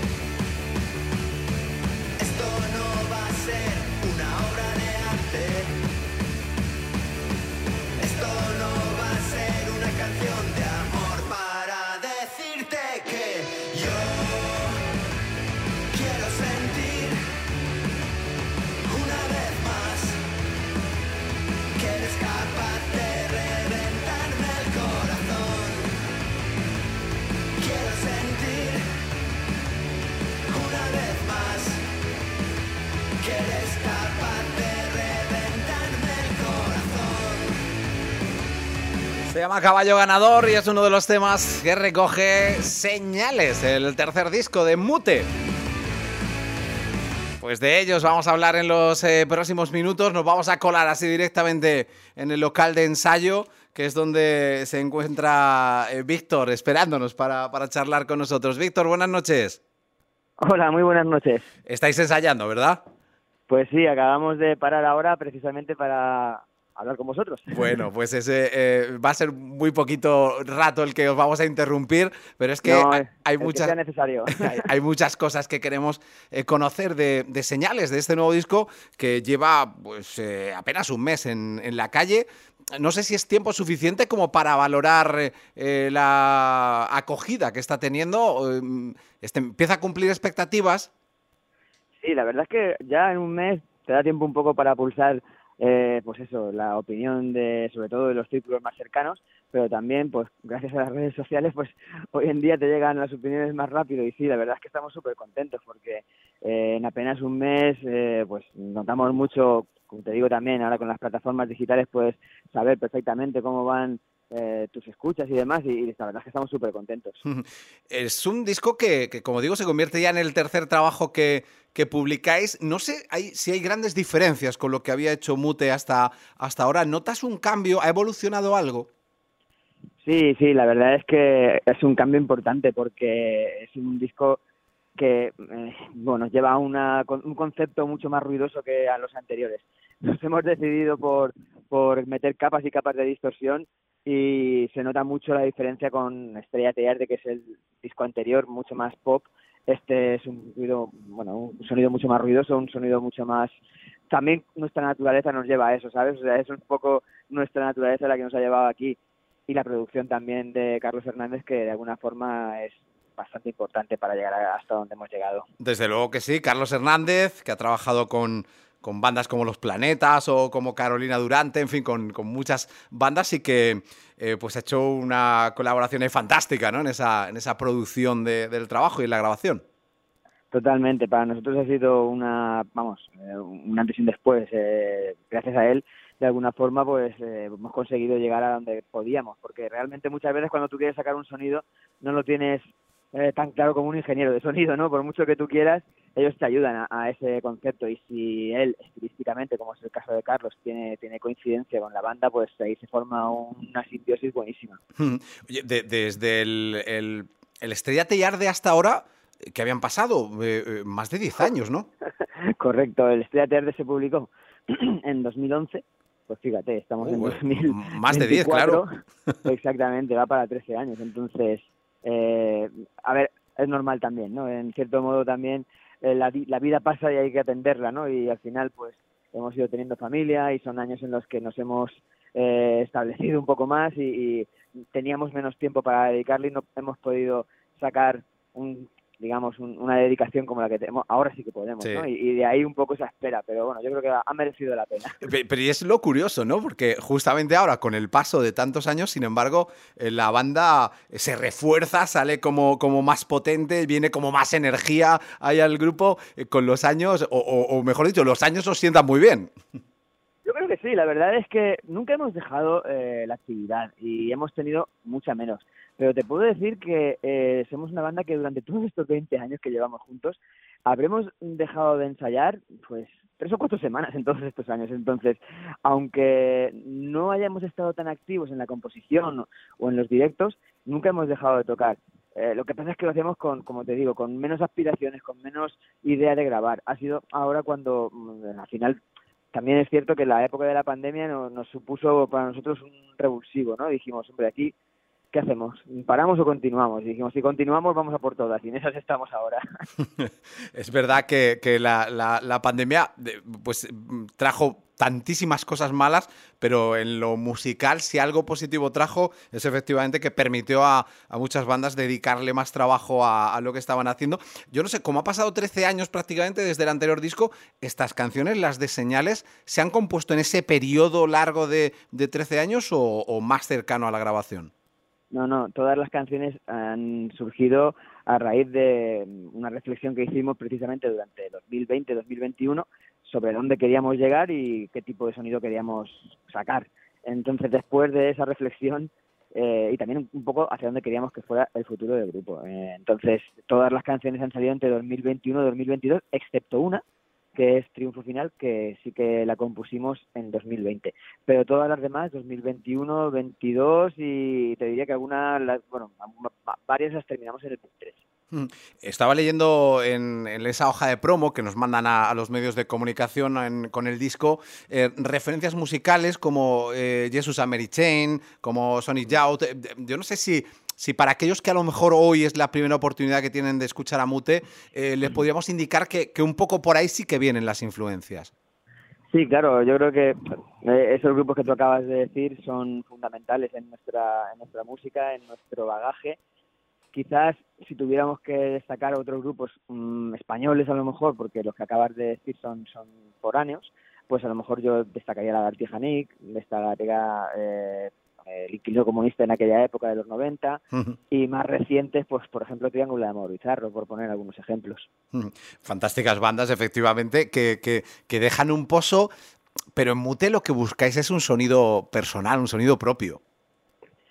Esto no va a ser una obra de arte. Esto no va a ser una canción de amor para decirte que yo quiero sentir una vez más que eres capaz de reventarme el corazón. Quiero sentir una vez más que eres capaz de reventarme el corazón. Se llama Caballo Ganador y es uno de los temas que recoge Señales, el tercer disco de Mute. Pues de ellos vamos a hablar en los eh, próximos minutos. Nos vamos a colar así directamente en el local de ensayo, que es donde se encuentra eh, Víctor esperándonos para, para charlar con nosotros. Víctor, buenas noches. Hola, muy buenas noches. Estáis ensayando, ¿verdad? Pues sí, acabamos de parar ahora precisamente para hablar con vosotros. Bueno, pues ese eh, va a ser muy poquito rato el que os vamos a interrumpir, pero es que No, hay, hay el que muchas sea necesario. hay, hay muchas cosas que queremos eh, conocer de, de Señales, de este nuevo disco que lleva pues eh, apenas un mes en, en la calle. No sé si es tiempo suficiente como para valorar eh, la acogida que está teniendo. Eh, este, ¿Empieza a cumplir expectativas? Sí, la verdad es que ya en un mes te da tiempo un poco para pulsar, eh, pues eso, la opinión de, sobre todo de los círculos más cercanos, pero también, pues gracias a las redes sociales, pues hoy en día te llegan las opiniones más rápido y sí, la verdad es que estamos súper contentos porque eh, en apenas un mes, eh, pues notamos mucho, como te digo también, ahora con las plataformas digitales puedes saber perfectamente cómo van eh, tus escuchas y demás, y, y la verdad es que estamos súper contentos. Es un disco que, que, como digo, se convierte ya en el tercer trabajo que, que publicáis. No sé hay, si hay grandes diferencias con lo que había hecho Mute hasta, hasta ahora. ¿Notas un cambio? ¿Ha evolucionado algo? Sí, sí, la verdad es que es un cambio importante porque es un disco que eh, bueno, lleva una, un concepto mucho más ruidoso que a los anteriores. Nos hemos decidido por, por meter capas y capas de distorsión y se nota mucho la diferencia con Estrella Tellarte, que es el disco anterior, mucho más pop. Este es un ruido, bueno, un sonido mucho más ruidoso, un sonido mucho más... También nuestra naturaleza nos lleva a eso, ¿sabes? O sea, es un poco nuestra naturaleza la que nos ha llevado aquí. Y la producción también de Carlos Hernández, que de alguna forma es bastante importante para llegar hasta donde hemos llegado. Desde luego que sí. Carlos Hernández, que ha trabajado con, con bandas como Los Planetas o como Carolina Durante, en fin, con, con muchas bandas y que eh, pues ha hecho una colaboración ahí fantástica, ¿no? En esa, en esa producción de, del trabajo y la grabación. Totalmente, para nosotros ha sido una, vamos, eh, un antes y un después. Eh, gracias a él, de alguna forma, pues eh, hemos conseguido llegar a donde podíamos, porque realmente muchas veces cuando tú quieres sacar un sonido no lo tienes eh, tan claro como un ingeniero de sonido, ¿no? Por mucho que tú quieras, ellos te ayudan a, a ese concepto, y si él estilísticamente, como es el caso de Carlos, tiene, tiene coincidencia con la banda, pues ahí se forma una simbiosis buenísima. Oye, de, desde el, el, el Estrella Tellarte hasta ahora, que habían pasado eh, eh, más de diez años, ¿no? Correcto, el Estrella Tellarte se publicó en dos mil once, pues fíjate, estamos uh, en dos mil veinticuatro. Más de diez, claro. Exactamente, va para trece años, entonces, eh, a ver, es normal también, ¿no? En cierto modo también eh, la, la vida pasa y hay que atenderla, ¿no? Y al final, pues, hemos ido teniendo familia y son años en los que nos hemos eh, establecido un poco más y, y teníamos menos tiempo para dedicarle y no hemos podido sacar un... digamos, un, una dedicación como la que tenemos, ahora sí que podemos, sí. ¿no? Y, y de ahí un poco esa espera, pero bueno, yo creo que ha merecido la pena. Pero y es lo curioso, ¿no? Porque justamente ahora, con el paso de tantos años, sin embargo, la banda se refuerza, sale como, como más potente, viene como más energía ahí al grupo, con los años, o, o, o mejor dicho, los años os sientan muy bien. Yo creo que sí, la verdad es que nunca hemos dejado eh, la actividad y hemos tenido mucha menos. Pero te puedo decir que eh, somos una banda que durante todos estos veinte años que llevamos juntos habremos dejado de ensayar pues tres o cuatro semanas en todos estos años. Entonces, aunque no hayamos estado tan activos en la composición o en los directos, nunca hemos dejado de tocar. Eh, lo que pasa es que lo hacemos con, como te digo, con menos aspiraciones, con menos idea de grabar. Ha sido ahora cuando, al final, también es cierto que la época de la pandemia nos, nos supuso para nosotros un revulsivo, ¿no? Dijimos, hombre, aquí... ¿qué hacemos? ¿Paramos o continuamos? Y dijimos, si continuamos, vamos a por todas. Y en esas estamos ahora. Es verdad que, que la, la, la pandemia pues, trajo tantísimas cosas malas, pero en lo musical, si algo positivo trajo, es efectivamente que permitió a, a muchas bandas dedicarle más trabajo a, a lo que estaban haciendo. Yo no sé, como ha pasado trece años prácticamente desde el anterior disco, estas canciones, las de Señales, ¿se han compuesto en ese periodo largo de, de trece años o, o más cercano a la grabación? No, no, todas las canciones han surgido a raíz de una reflexión que hicimos precisamente durante dos mil veinte dos mil veintiuno sobre dónde queríamos llegar y qué tipo de sonido queríamos sacar. Entonces, después de esa reflexión eh, y también un poco hacia dónde queríamos que fuera el futuro del grupo. Eh, entonces, todas las canciones han salido entre dos mil veintiuno y dos mil veintidós, excepto una, que es Triunfo Final, que sí que la compusimos en dos mil veinte. Pero todas las demás, dos mil veintiuno, veintidós y te diría que algunas, las, bueno, varias las terminamos en el veintitrés. Estaba leyendo en, en esa hoja de promo que nos mandan a, a los medios de comunicación en, con el disco eh, referencias musicales como eh, Jesus and Mary Chain, como Sonic Youth. Yo no sé si... Si para aquellos que a lo mejor hoy es la primera oportunidad que tienen de escuchar a Mute, eh, les podríamos indicar que, que un poco por ahí sí que vienen las influencias. Sí, claro, yo creo que eh, esos grupos que tú acabas de decir son fundamentales en nuestra, en nuestra música, en nuestro bagaje. Quizás si tuviéramos que destacar otros grupos mmm, españoles a lo mejor, porque los que acabas de decir son, son foráneos, pues a lo mejor yo destacaría Lagartija Nick, destacaría... Eh, el Inquilino Comunista en aquella época de los noventa, uh-huh. y más recientes, pues por ejemplo Triángulo de Amor Bizarro, por poner algunos ejemplos. Uh-huh. Fantásticas bandas, efectivamente, que, que, que dejan un pozo, pero en Mute lo que buscáis es un sonido personal, un sonido propio.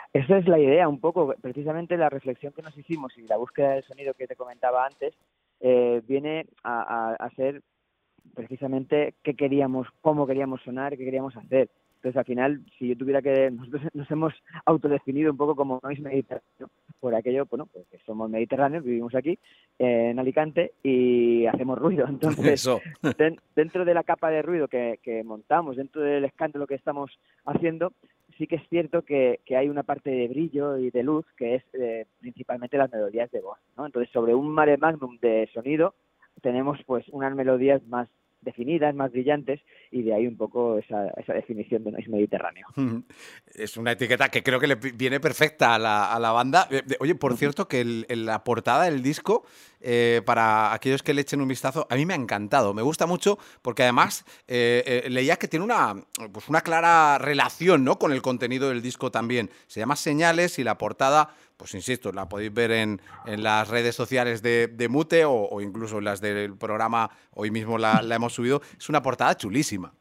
Esa es la idea un poco, precisamente la reflexión que nos hicimos y la búsqueda del sonido que te comentaba antes, eh, viene a, a, a ser precisamente qué queríamos, cómo queríamos sonar, qué queríamos hacer. Entonces, al final, si yo tuviera que... Nosotros nos hemos autodefinido un poco como noise mediterráneo, por aquello, bueno, pues que somos mediterráneos, vivimos aquí, eh, en Alicante, y hacemos ruido. Entonces, Eso. den, dentro de la capa de ruido que, que montamos, dentro del escándalo que estamos haciendo, sí que es cierto que, que hay una parte de brillo y de luz que es eh, principalmente las melodías de voz, ¿no? Entonces, sobre un mare magnum de sonido, tenemos pues unas melodías más definidas, más brillantes, y de ahí un poco esa, esa definición de noise mediterráneo. Es una etiqueta que creo que le viene perfecta a la, a la banda. Oye, por cierto, que el, el, la portada del disco, eh, para aquellos que le echen un vistazo, a mí me ha encantado. Me gusta mucho porque además eh, eh, leía que tiene una, pues una clara relación, ¿no?, con el contenido del disco también. Se llama Señales y la portada, pues insisto, la podéis ver en, en las redes sociales de, de Mute o, o incluso en las del programa, hoy mismo la, la hemos subido. Es una portada chulísima.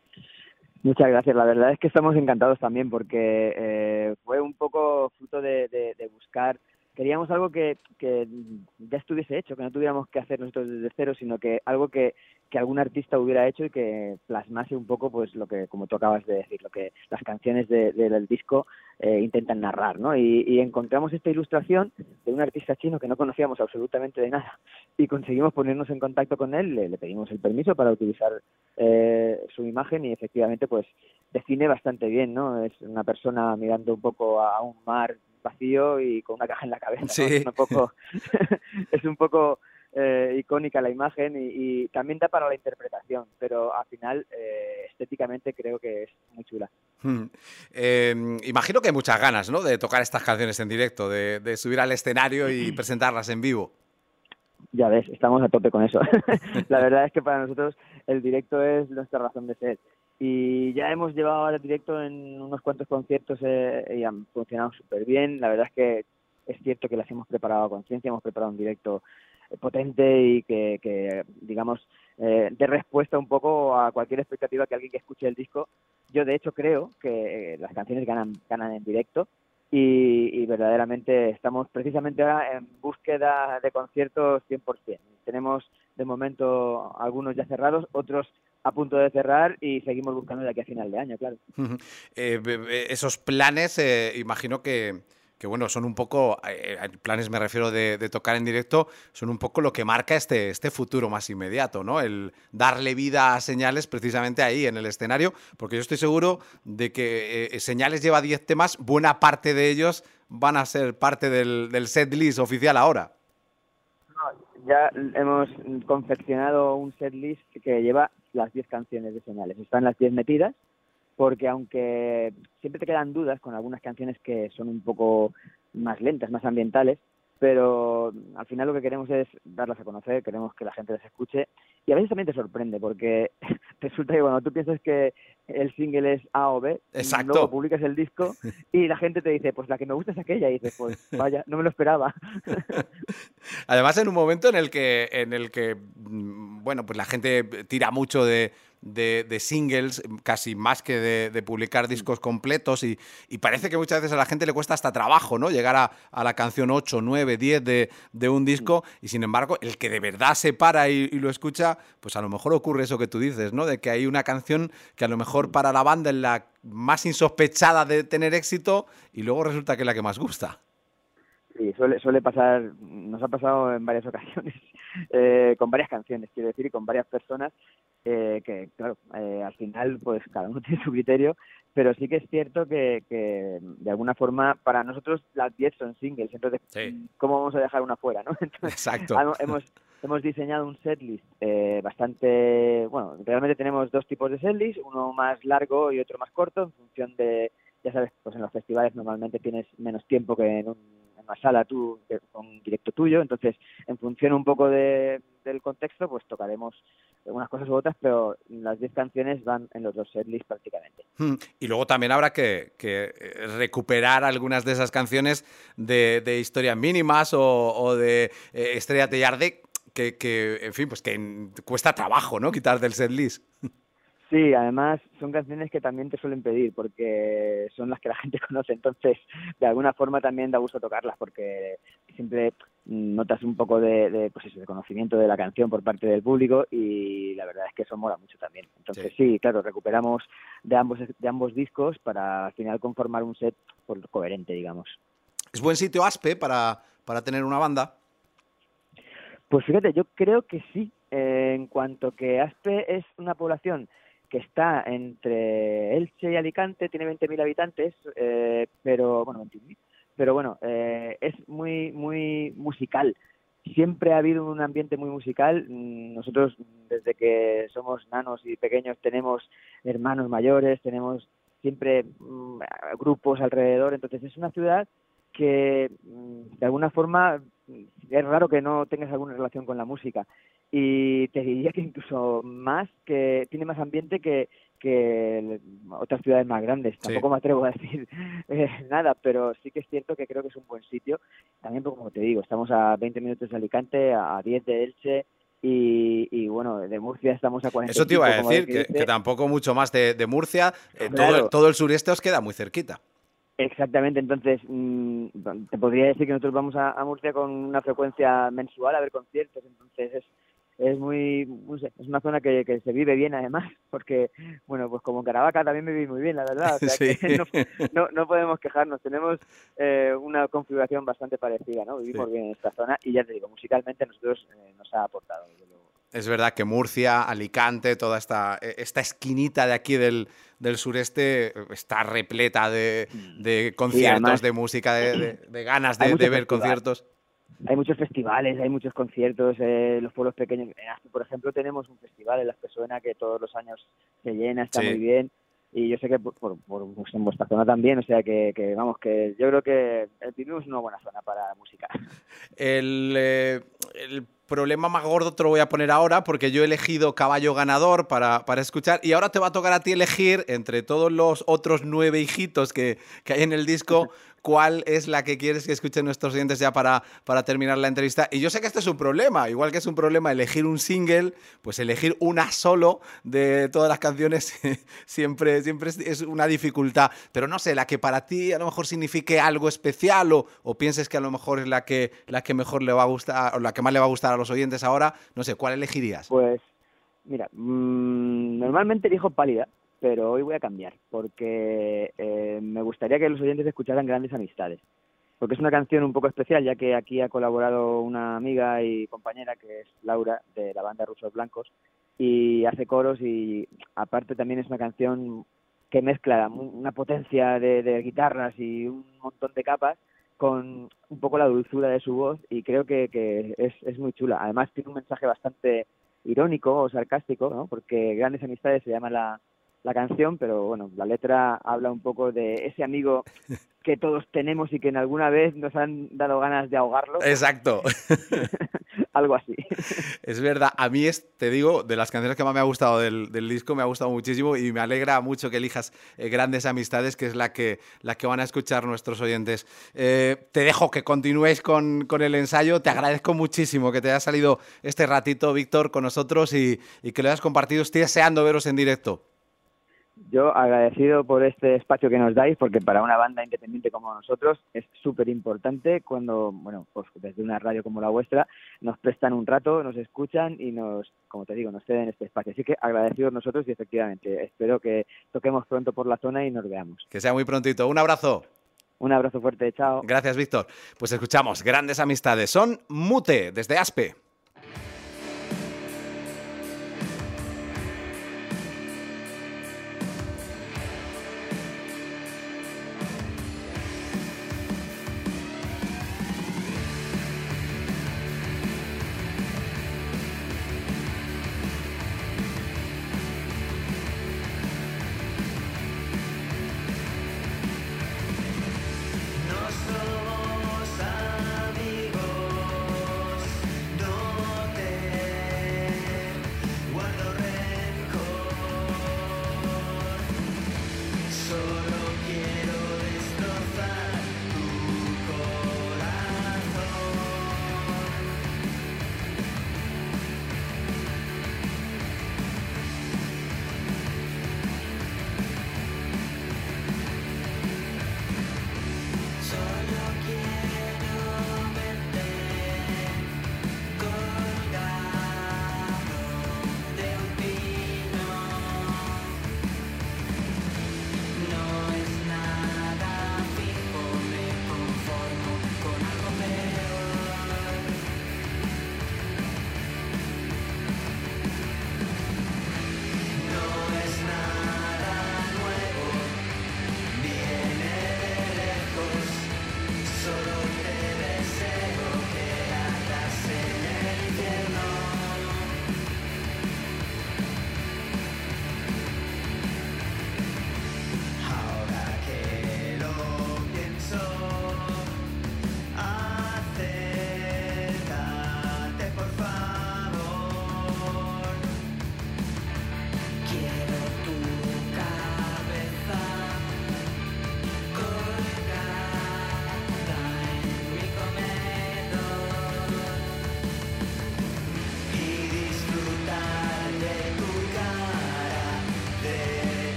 Muchas gracias. La verdad es que estamos encantados también porque eh, fue un poco fruto de, de, de buscar... Queríamos algo que, que ya estuviese hecho, que no tuviéramos que hacer nosotros desde cero, sino que algo que, que algún artista hubiera hecho y que plasmase un poco, pues lo que, como tú acabas de decir, lo que las canciones de, de, del disco eh, intentan narrar, ¿no? Y, y encontramos esta ilustración de un artista chino que no conocíamos absolutamente de nada y conseguimos ponernos en contacto con él, le, le pedimos el permiso para utilizar eh, su imagen y efectivamente pues define bastante bien, ¿no? Es una persona mirando un poco a un mar vacío y con una caja en la cabeza, ¿no? Sí. Es un poco, es un poco eh, icónica la imagen y, y también da para la interpretación, pero al final eh, estéticamente creo que es muy chula. Hmm. Eh, imagino que hay muchas ganas, ¿no?, de tocar estas canciones en directo, de, de subir al escenario y presentarlas en vivo. Ya ves, estamos a tope con eso. La verdad es que para nosotros el directo es nuestra razón de ser. Y ya hemos llevado ahora el directo en unos cuantos conciertos eh, y han funcionado súper bien. La verdad es que es cierto que las hemos preparado a conciencia, hemos preparado un directo potente y que, que digamos, eh, dé respuesta un poco a cualquier expectativa que alguien que escuche el disco. Yo, de hecho, creo que eh, las canciones ganan, ganan en directo. Y, y verdaderamente estamos precisamente ahora en búsqueda de conciertos cien por ciento. Tenemos de momento algunos ya cerrados, otros a punto de cerrar y seguimos buscando de aquí a final de año, claro. eh, esos planes, eh, imagino que, que bueno, son un poco, eh, planes me refiero de, de tocar en directo, son un poco lo que marca este, este futuro más inmediato, ¿no? El darle vida a Señales precisamente ahí en el escenario, porque yo estoy seguro de que eh, Señales lleva diez temas, buena parte de ellos van a ser parte del, del setlist oficial ahora. Ya hemos confeccionado un setlist que lleva las diez canciones de Señales, están las diez metidas, porque aunque siempre te quedan dudas con algunas canciones que son un poco más lentas, más ambientales, pero al final lo que queremos es darlas a conocer, queremos que la gente las escuche y a veces también te sorprende porque resulta que cuando tú piensas que el single es A o B, exacto, luego publicas el disco y la gente te dice, pues la que me gusta es aquella, y dices, pues vaya, no me lo esperaba. Además, en un momento en el que, en el que bueno, pues la gente tira mucho de, de, de singles, casi más que de, de publicar discos completos, y, y parece que muchas veces a la gente le cuesta hasta trabajo, ¿no?, llegar a, a la canción ocho, nueve, diez de, de un disco, y sin embargo, el que de verdad se para y, y lo escucha, pues a lo mejor ocurre eso que tú dices, ¿no?, de que hay una canción que a lo mejor para la banda es la más insospechada de tener éxito y luego resulta que es la que más gusta. Sí, suele, suele pasar, nos ha pasado en varias ocasiones, eh, con varias canciones, quiero decir, y con varias personas, eh, que, claro, eh, al final, pues cada uno tiene su criterio, pero sí que es cierto que, que de alguna forma, para nosotros las diez son singles, entonces, sí, ¿cómo vamos a dejar una fuera, no? Entonces, exacto. Hemos, hemos diseñado un setlist eh, bastante, bueno, realmente tenemos dos tipos de setlist, uno más largo y otro más corto, en función de, ya sabes, pues en los festivales normalmente tienes menos tiempo que en un una sala tú con un directo tuyo, entonces en función un poco de, del contexto pues tocaremos unas cosas u otras, pero las diez canciones van en los dos setlists prácticamente. Y luego también habrá que, que recuperar algunas de esas canciones de, de Historias Mínimas o, o de eh, Estrella Tellarde, que, que, en fin, pues que cuesta trabajo, ¿no?, quitar del setlist. Sí, además son canciones que también te suelen pedir porque son las que la gente conoce, entonces de alguna forma también da gusto tocarlas porque siempre notas un poco de, de, pues eso, de conocimiento de la canción por parte del público y la verdad es que eso mola mucho también. Entonces sí, sí claro, recuperamos de ambos de ambos discos para al final conformar un set pues, coherente, digamos. ¿Es buen sitio Aspe para, para tener una banda? Pues fíjate, yo creo que sí, eh, en cuanto que Aspe es una población que está entre Elche y Alicante, tiene veinte mil habitantes, eh, pero bueno, veintiún mil, pero bueno, eh, es muy muy musical. Siempre ha habido un ambiente muy musical. Nosotros, desde que somos nanos y pequeños, tenemos hermanos mayores, tenemos siempre mmm, grupos alrededor, entonces es una ciudad que de alguna forma es raro que no tengas alguna relación con la música y te diría que incluso más, que tiene más ambiente que, que otras ciudades más grandes. Sí. Tampoco me atrevo a decir eh, nada, pero sí que es cierto que creo que es un buen sitio. También, como te digo, estamos a veinte minutos de Alicante, a diez de Elche y, y bueno, de Murcia estamos a cuarenta. Eso te iba a decir, que, que tampoco mucho más de, de Murcia, eh, claro. todo, todo el sureste os queda muy cerquita. Exactamente, entonces mmm, te podría decir que nosotros vamos a, a Murcia con una frecuencia mensual a ver conciertos, entonces es es muy, no sé, es una zona que, que se vive bien además, porque, bueno, pues como en Caravaca también me viví muy bien, la verdad, o sea sí. que no, no, no podemos quejarnos, tenemos eh, una configuración bastante parecida, ¿no? Vivimos sí. bien en esta zona y ya te digo, musicalmente a nosotros eh, nos ha aportado, desde luego. Es verdad que Murcia, Alicante, toda esta, esta esquinita de aquí del, del sureste está repleta de, de conciertos, sí, además, de música, de, de, de ganas de, de ver conciertos. Hay muchos festivales, hay muchos conciertos, eh, los pueblos pequeños. En Aspe, por ejemplo, tenemos un festival en Las Pesuena que todos los años se llena, está sí. muy bien. Y yo sé que por, por, por pues en vuestra zona también, o sea que, que vamos, que yo creo que el Pirineo es una buena zona para la música. El, eh, el problema más gordo te lo voy a poner ahora porque yo he elegido Caballo Ganador para, para escuchar y ahora te va a tocar a ti elegir entre todos los otros nueve hijitos que, que hay en el disco cuál es la que quieres que escuchen nuestros oyentes ya para, para terminar la entrevista. Y yo sé que este es un problema, igual que es un problema elegir un single, pues elegir una solo de todas las canciones siempre, siempre es una dificultad. Pero no sé, la que para ti a lo mejor signifique algo especial o, o pienses que a lo mejor es la que, la que mejor le va a gustar o la que más le va a gustar a los oyentes ahora, no sé, ¿cuál elegirías? Pues, mira, mmm, normalmente elijo Pálida, pero hoy voy a cambiar, porque eh, me gustaría que los oyentes escucharan Grandes Amistades, porque es una canción un poco especial, ya que aquí ha colaborado una amiga y compañera, que es Laura, de la banda Rusos Blancos, y hace coros, y aparte también es una canción que mezcla una potencia de, de guitarras y un montón de capas, con un poco la dulzura de su voz, y creo que, que es, es muy chula. Además tiene un mensaje bastante irónico o sarcástico, ¿no? Porque Grandes Amistades se llama la la canción, pero bueno, la letra habla un poco de ese amigo que todos tenemos y que en alguna vez nos han dado ganas de ahogarlo. Exacto. Algo así. Es verdad, a mí es, te digo, de las canciones que más me ha gustado del, del disco, me ha gustado muchísimo y me alegra mucho que elijas eh, Grandes Amistades, que es la que, la que van a escuchar nuestros oyentes. Eh, te dejo que continúes con, con el ensayo, te agradezco muchísimo que te haya salido este ratito, Víctor, con nosotros y, y que lo hayas compartido. Estoy deseando veros en directo. Yo agradecido por este espacio que nos dais, porque para una banda independiente como nosotros es súper importante cuando, bueno, pues desde una radio como la vuestra nos prestan un rato, nos escuchan y nos, como te digo, nos ceden este espacio. Así que agradecidos nosotros y efectivamente espero que toquemos pronto por la zona y nos veamos. Que sea muy prontito. Un abrazo. Un abrazo fuerte, chao. Gracias, Víctor. Pues escuchamos Grandes Amistades. Son Mute, desde Aspe. No somos amigos, no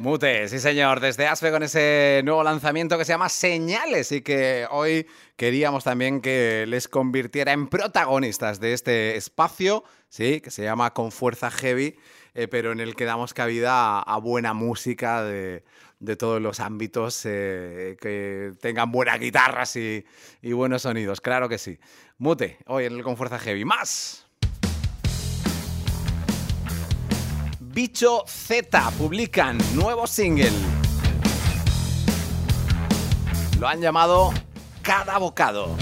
Mute, sí señor, desde Aspe con ese nuevo lanzamiento que se llama Señales y que hoy queríamos también que les convirtiera en protagonistas de este espacio, sí, que se llama Con Fuerza Heavy, eh, pero en el que damos cabida a, a buena música de, de todos los ámbitos, eh, que tengan buenas guitarras y, y buenos sonidos, claro que sí. Mute, hoy en el Con Fuerza Heavy, más. Bicho Z publican nuevo single. Lo han llamado Cada Bocado.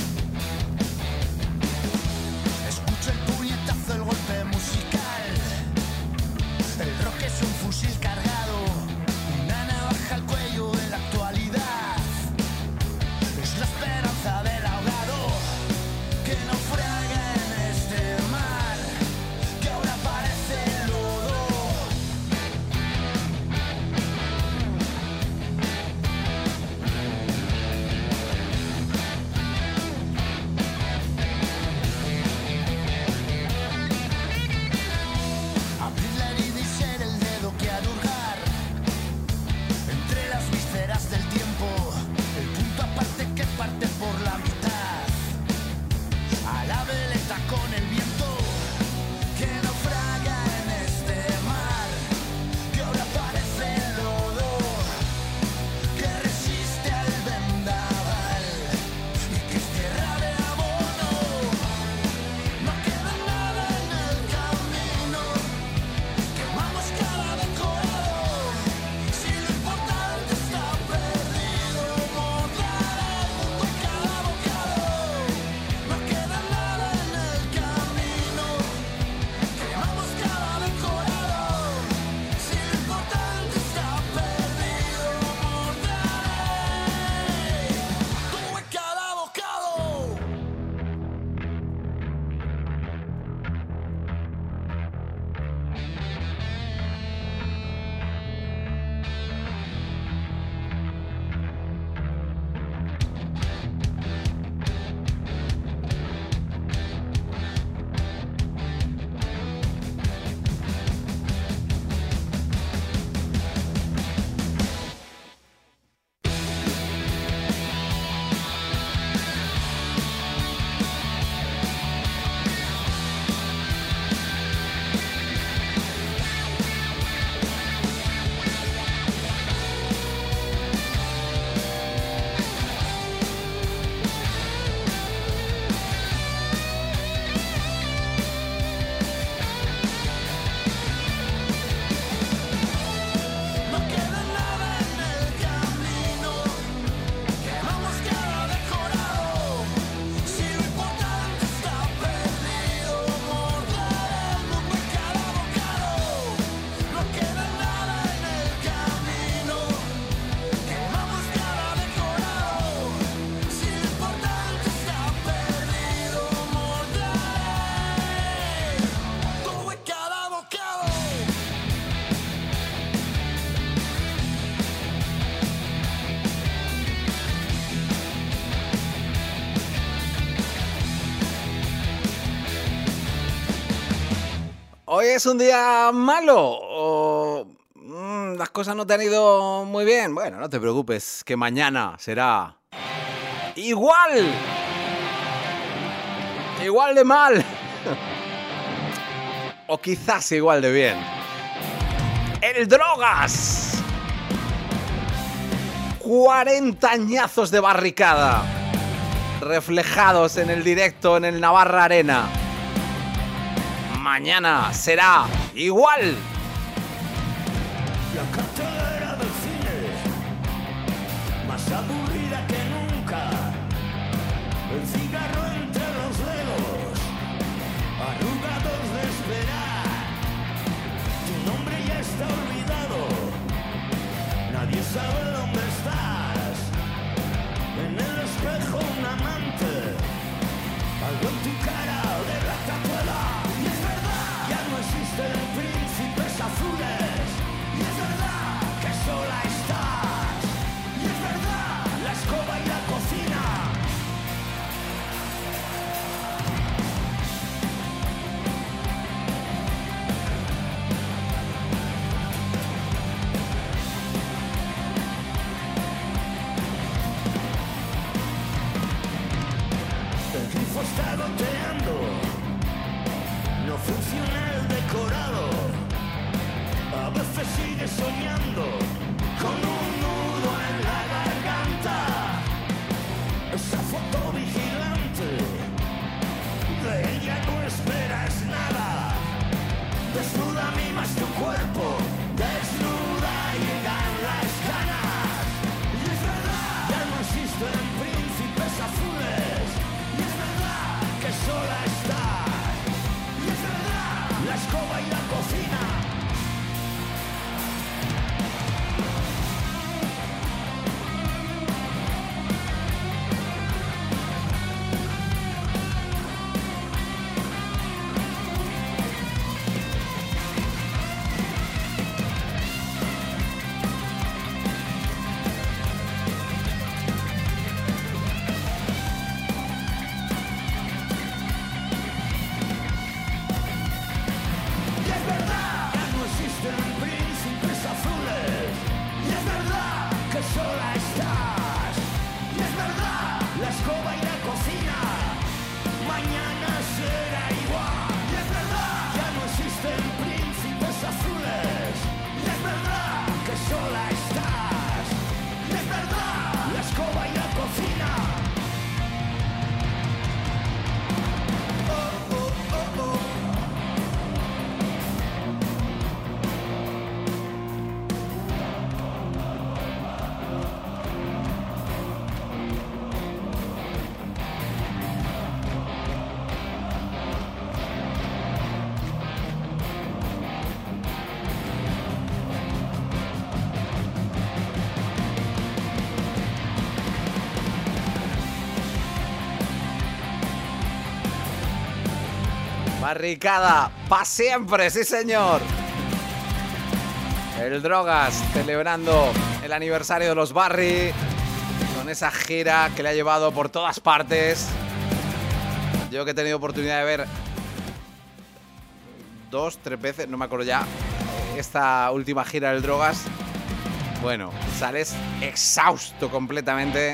Escucho el puñetazo, el golpe musical. El rock es un fusil cargado, una navaja al cuello de la actualidad. Es la esperanza del ahogado que naufraga en este mar, que ahora parece lodo. Abrir la herida y ser el dedo que ha de hurgar entre las vísceras del tiempo, el punto aparte que parte por la mitad, a la veleta con el viento que naufraga en este mar, que ahora parece lodo, que resiste al vendaval y que es tierra de abono. No queda nada en el camino, quemamos cada decorado. Si lo importante está perdido, morder el mundo en cada bocado. No queda nada en el camino, quemamos cada decorado. Si lo importante está perdido, morderé tú en cada bocado. No queda nada en el camino, quemamos cada decorado. Si lo importante está perdido, morder el mundo en cada bocado. No queda nada en el camino, quemamos cada decorado. Si lo importante está perdido, morderé tú en cada bocado. ¿Hoy es un día malo o mm, las cosas no te han ido muy bien? Bueno, no te preocupes, que mañana será igual. Igual de mal. O quizás igual de bien. El Drogas. cuarenta añazos de barricada. Reflejados en el directo en el Navarra Arena. Mañana será igual. La cartelera del cine, más aburrida que nunca. El cigarro entre los dedos, arrugados de esperar. Tu nombre ya está olvidado, nadie sabe dónde estás. En el espejo un amante, algo en tu cara de la cazuela. Y es verdad, ya no existen príncipes azules. Y es verdad que sola estás. Y es verdad, la escoba y la cocina. grifo está goteando, no funciona el decorado. A veces sigue soñando con un nudo en la garganta. Esa foto vigilante, de ella no esperas nada. Desnuda mimas tu cuerpo, desnuda llegan las ganas. Y es verdad, ya no existen príncipes azules. Y es verdad que sola estás. Y es verdad, la escoba y la cocina. Barricada, pa' siempre, sí señor. El Drogas celebrando el aniversario de los Barry con esa gira que le ha llevado por todas partes. Yo que he tenido oportunidad de ver dos, tres veces, no me acuerdo ya, esta última gira del Drogas. Bueno, sales exhausto completamente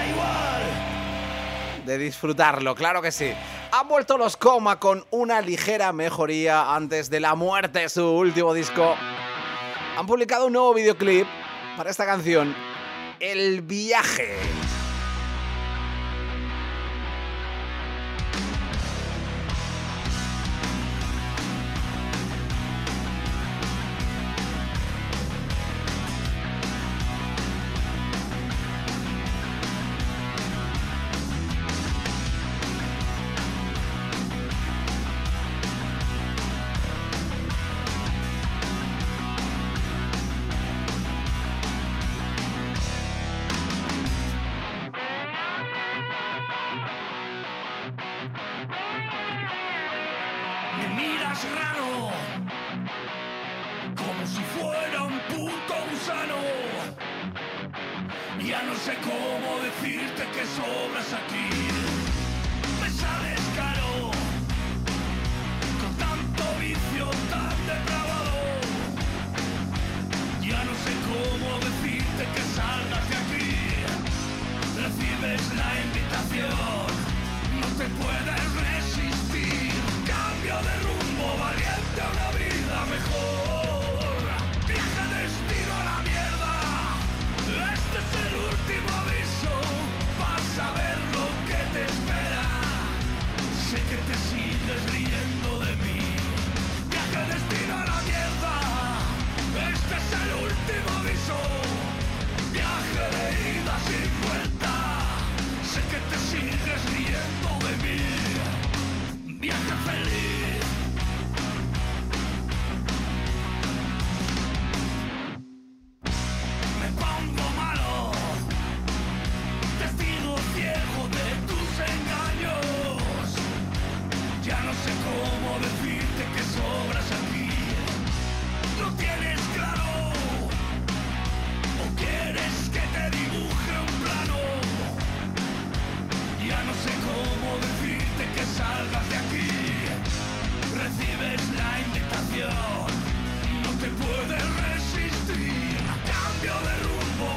de disfrutarlo, claro que sí. Han vuelto los Coma con una ligera mejoría antes de la muerte de su último disco. Han publicado un nuevo videoclip para esta canción, El Viaje.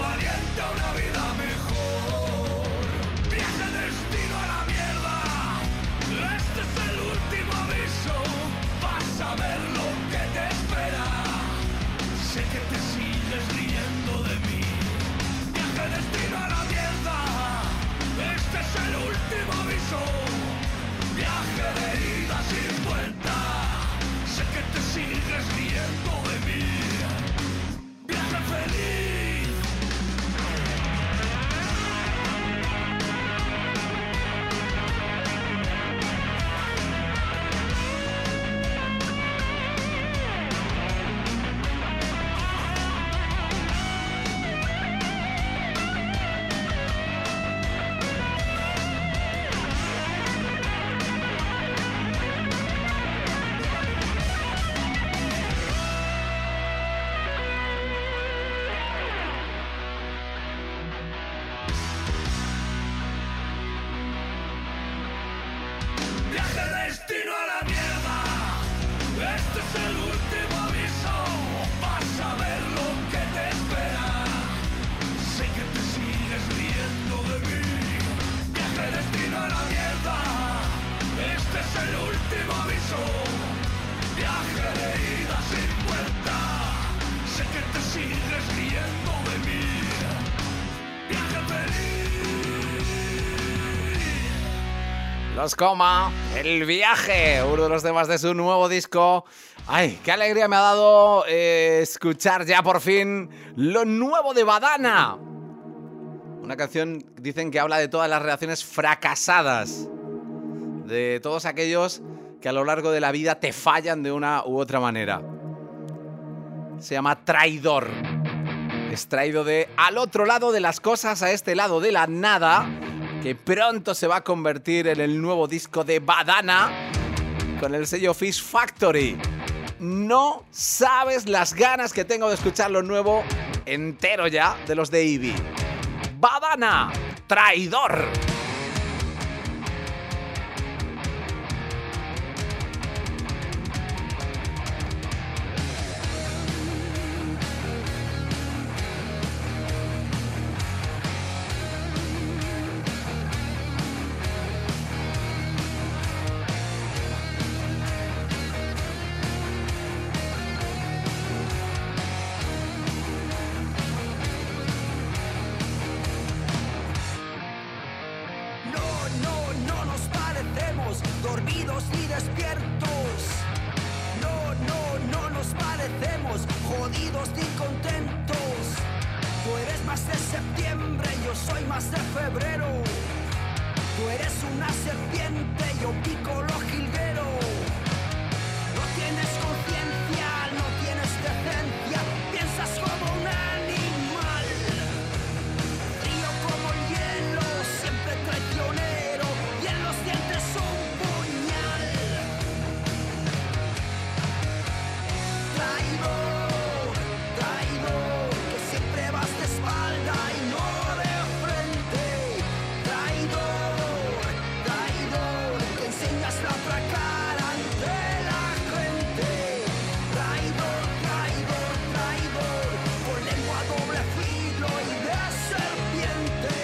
Una vida mejor. Viaje destino a la mierda. destino a la mierda. Este es el último aviso. Vas a ver lo que te espera. Sé que te sigues riendo de mí. Viaje destino a la mierda. Este es el último aviso. Viaje de ida sin vuelta. Sé que te sigues riendo de mí. Viaje feliz. Los Coma, El Viaje, uno de los temas de su nuevo disco. Ay, qué alegría me ha dado eh, escuchar ya por fin lo nuevo de Badana. Una canción, dicen, que habla de todas las relaciones fracasadas, de todos aquellos que a lo largo de la vida te fallan de una u otra manera. Se llama Traidor. Extraído de Al otro lado de las cosas, a este lado de la nada, que pronto se va a convertir en el nuevo disco de Badana con el sello Fish Factory. No sabes las ganas que tengo de escuchar lo nuevo entero ya de los de Ivy. Badana, Traidor. Dormidos ni despiertos. No, no, no nos parecemos. Jodidos ni contentos. Tú eres más de septiembre, yo soy más de febrero. Tú eres una serpiente, yo pico lo jilguero. No tienes conciencia, no tienes decencia. Piensas como un animal. Frío como el hielo, siempre traicionero. Y en los dientes un puñal. Traidor, traidor, que siempre vas de espalda y no de frente. Traidor, traidor, que enseñas la otra cara ante la gente. Traidor, traidor, traidor, con lengua doble filo y de serpiente.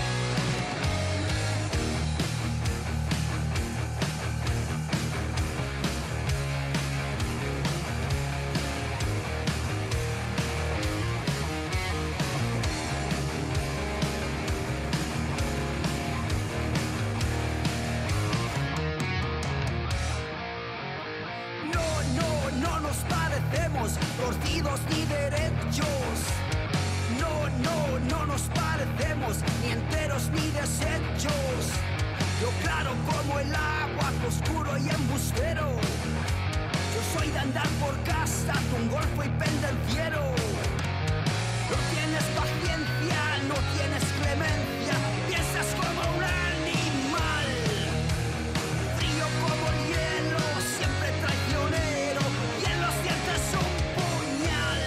No, no, no nos parecemos, torcidos ni derechos. No, no, no nos parecemos, ni enteros ni deshechos. Yo claro como el agua, oscuro y embustero. Yo soy de andar por casa, un golfo y pendenciero. No tienes paciencia, no tienes clemencia, piensas como un animal. Frío como el hielo, siempre traicionero, y en los dientes un puñal.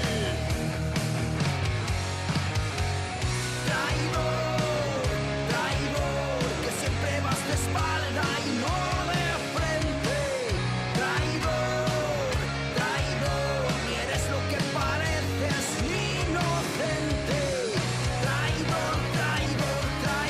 Traidor, traidor, que siempre vas de espalda y no de frente. Traidor, traidor, ni eres lo que pareces ni inocente. Traidor, traidor, traidor.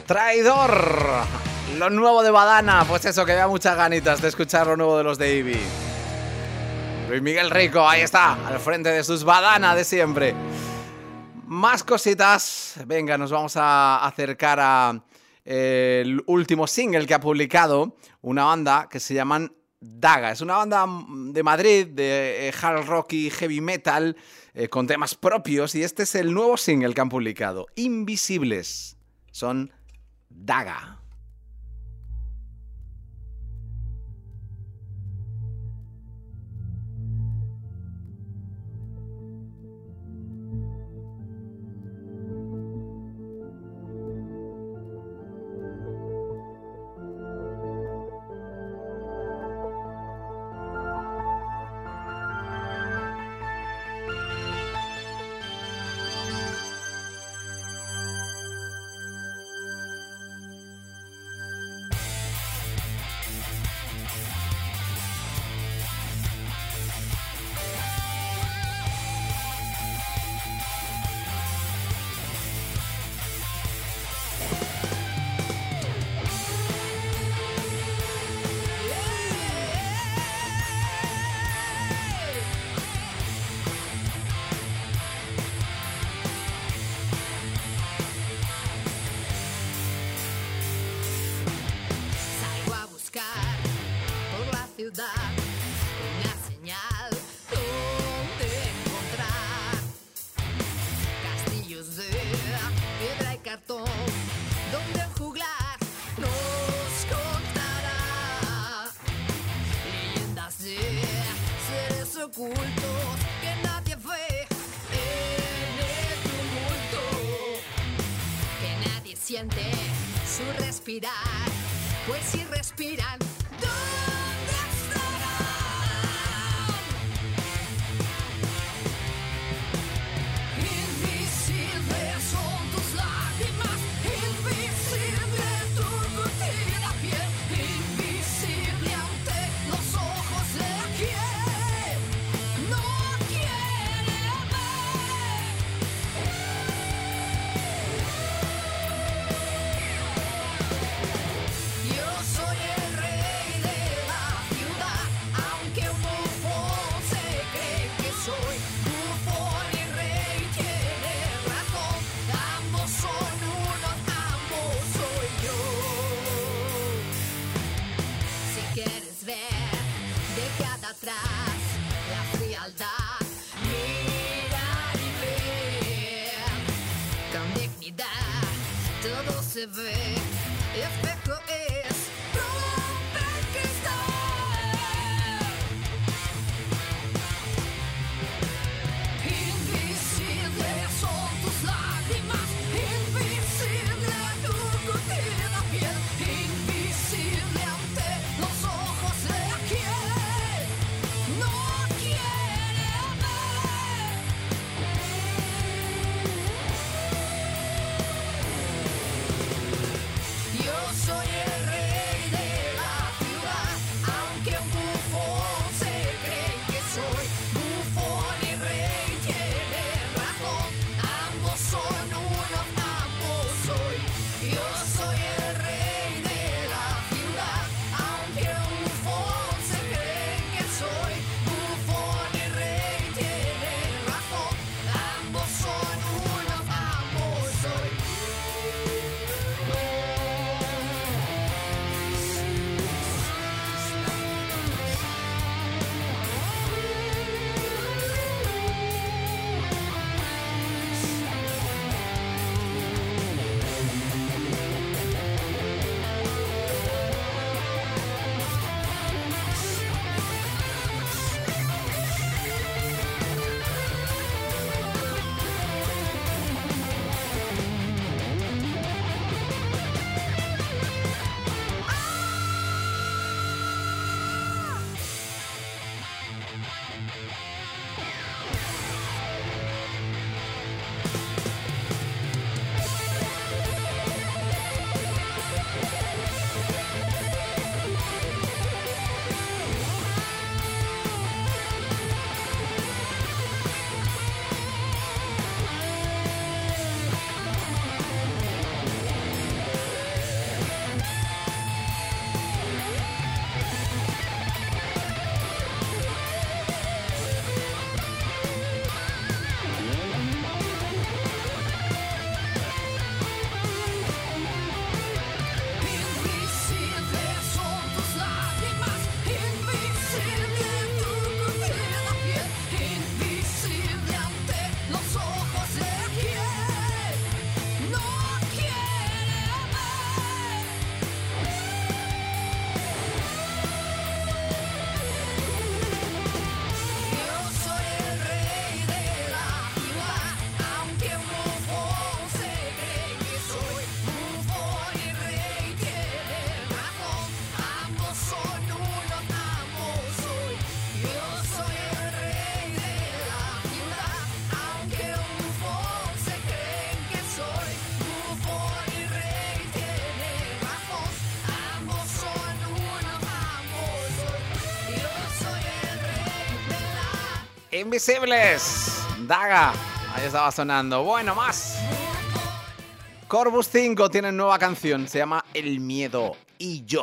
Traidor. Lo nuevo de Badana. Pues eso, que había muchas ganitas de escuchar lo nuevo de los de Ivy. Luis Miguel Rico, ahí está, al frente de sus Badana de siempre. Más cositas. Venga, nos vamos a acercar a eh, el último single que ha publicado una banda que se llaman Daga. Es una banda de Madrid de eh, hard rock y heavy metal eh, con temas propios, y este es el nuevo single que han publicado, Invisibles. Son Daga. Una señal donde encontrar castillos de piedra y cartón, donde el juglar nos contará leyendas de seres ocultos que nadie ve en el tumulto, que nadie siente su respirar, pues si respiran, se ve, espejo es romper el cristal. Invisibles son tus lágrimas, invisible tu curtida piel, invisible ante los ojos de quien no quiere ver. Yo soy el rey de la ciudad, aunque un bufón se cree que soy. Bufón y rey tiene razón, ambos son uno, ambos son. Yo soy el rey de la Invisibles, Daga, ahí estaba sonando. Bueno, más. Corvus cinco tiene nueva canción, se llama El Miedo y Yo.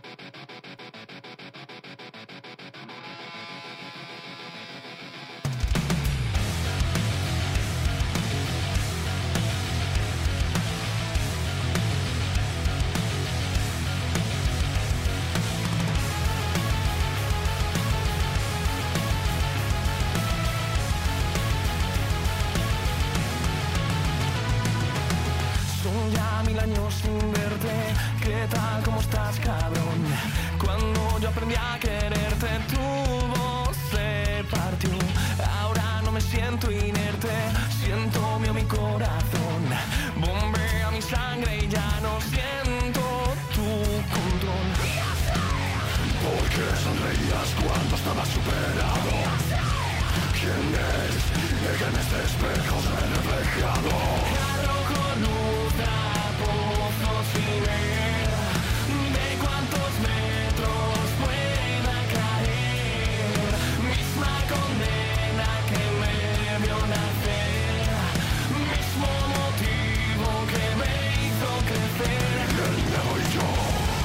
Son ya mil años sin verte. ¿Qué tal? ¿Cómo estás, cabrón? Cuando yo aprendí a quererte, tu voz se partió. Ahora no me siento inerte, siento mío mi corazón. Bombea mi sangre y ya no siento tu control. ¿Por qué sonreías cuando estabas superado? ¿Quién es el que en este espejo se ve reflejado? Arrojo luz a pozos sin ver de cuántos metros pueda caer. Misma condena que me vio nacer, mismo motivo que me hizo crecer. El miedo y yo.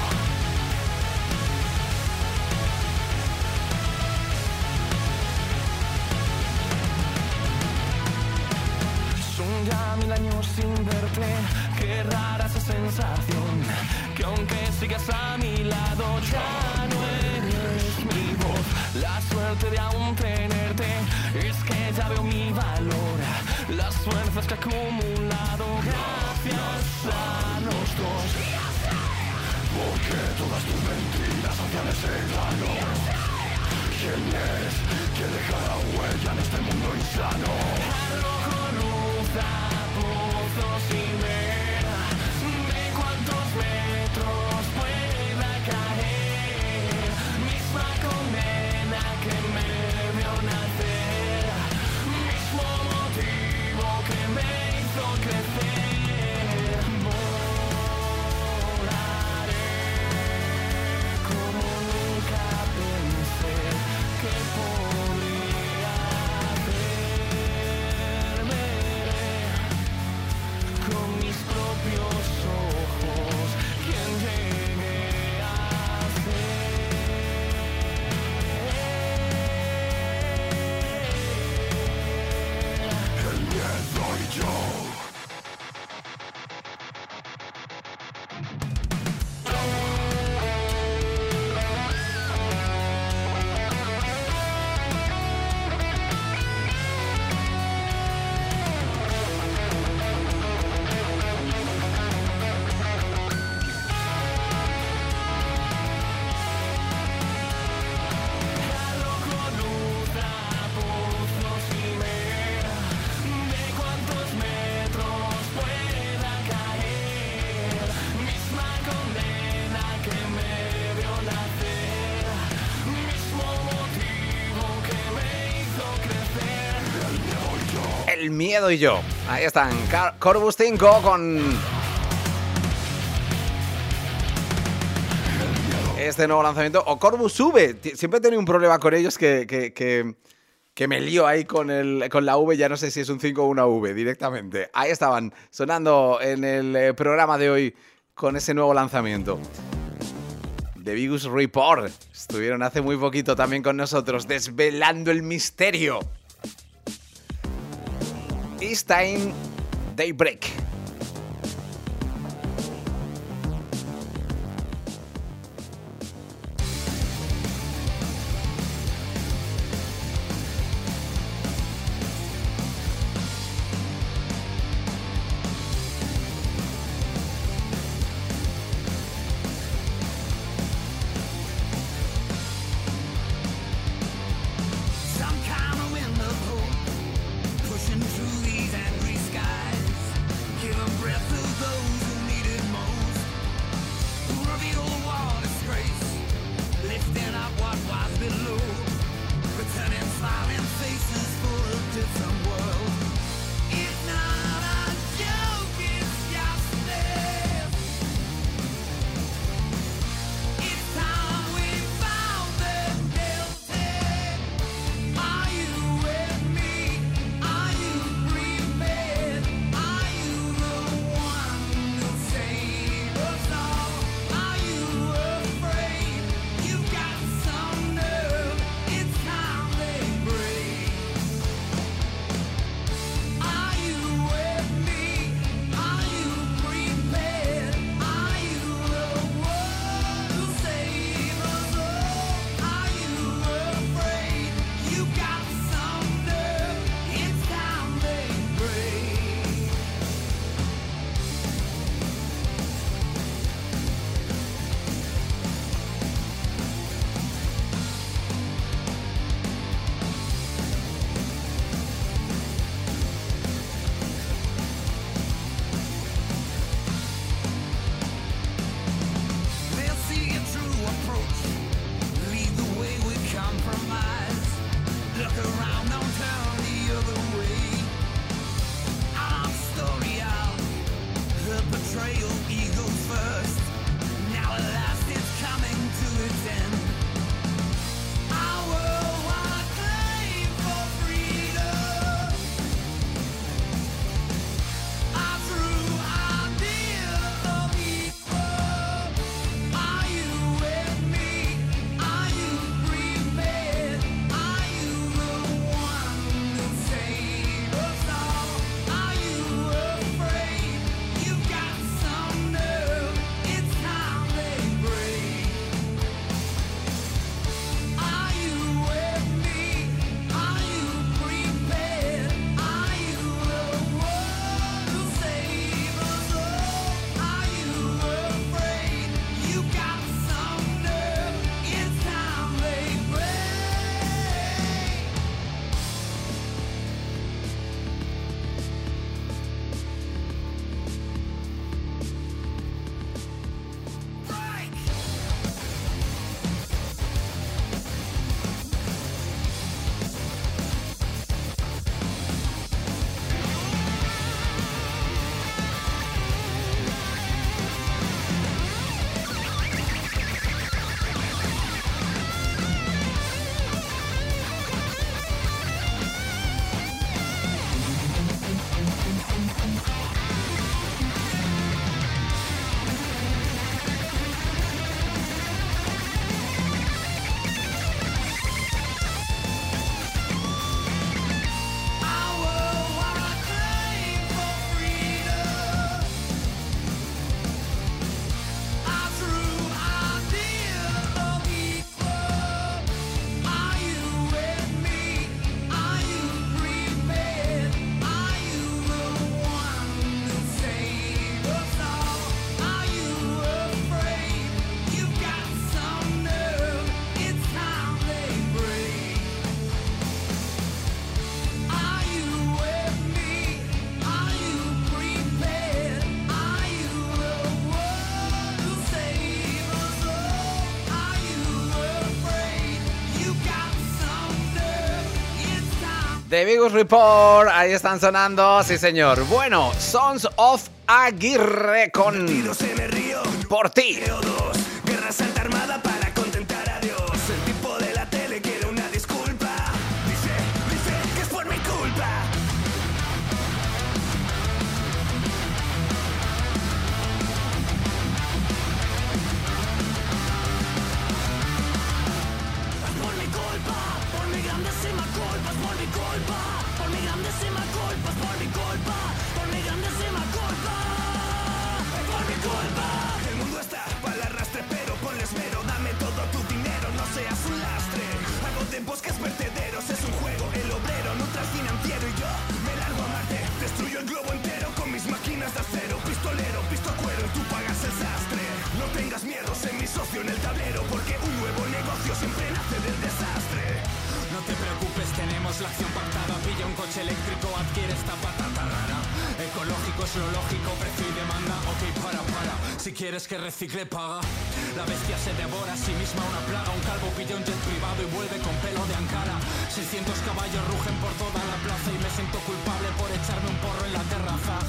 Son ya mil años sin verte, qué rara esa sensación, que aunque sigas a mi lado ya no eres mi voz. La suerte de aún tenerte es que ya veo mi valor, las fuerzas que he acumulado gracias a los dos. Porque todas tus mentiras hacían ese daño. ¿Quién es que dejará huella en este mundo insano? Arrojo luz a pozos sin ver de cuántos metros pueda caer. Misma condena que me vio nacer, mismo motivo que me hizo crecer. Volaré como nunca pensé que podría hacerme. Con mis propios ojos, quien llegué a ser. El miedo y yo. Arrojo luz a pozos sin ver de cuántos metros pueda caer. Misma condena que me vio nacer, mismo motivo que me hizo crecer. El miedo y yo. El Miedo y Yo. Ahí están, Car- Corvus cinco con este nuevo lanzamiento. O Corvus sube. Ti- Siempre he tenido un problema con ellos que, que, que, que me lío ahí con, el, con la V. Ya no sé si es un cinco o una V directamente. Ahí estaban, sonando en el eh, programa de hoy con ese nuevo lanzamiento. The Vigus Report. Estuvieron hace muy poquito también con nosotros, desvelando el misterio. It's time Daybreak. Some kind of wind of hope pushing through these angry skies. The Bigus Report, ahí están sonando, sí señor. Bueno, Sons of Aguirre con Tiros en el río, Por ti. T O dos, guerra santa armada para contentar a Dios. El tipo de la tele quiere una disculpa. Dice, dice que es por mi culpa. Es por mi culpa, por mi grandísima culpa, es por mi culpa, por mi grandísima culpa, es por mi culpa, por mi grandísima culpa, es por mi culpa. El mundo está para el arrastre, pero ponle esmero, dame todo tu dinero, no seas un lastre. Hago tiempos que es vertederos, es un juego, el obrero, neutral financiero y yo me largo a Marte. Destruyo el globo entero con mis máquinas de acero, pistolero, pisto cuero y tú pagas el sastre. No tengas miedo, sé mi socio en el tablero, porque un nuevo negocio siempre nace del desastre. No te preocupes, tenemos la acción pactada. Pilla un coche eléctrico, adquiere esta patata rara. Ecológico es lo lógico, precio y demanda. Ok, para, para, si quieres que recicle, paga. La bestia se devora a sí misma una plaga. Un calvo pilla un jet privado y vuelve con pelo de Ankara. seiscientos caballos rugen por toda la plaza y me siento culpable por echarme un porro en la terraza.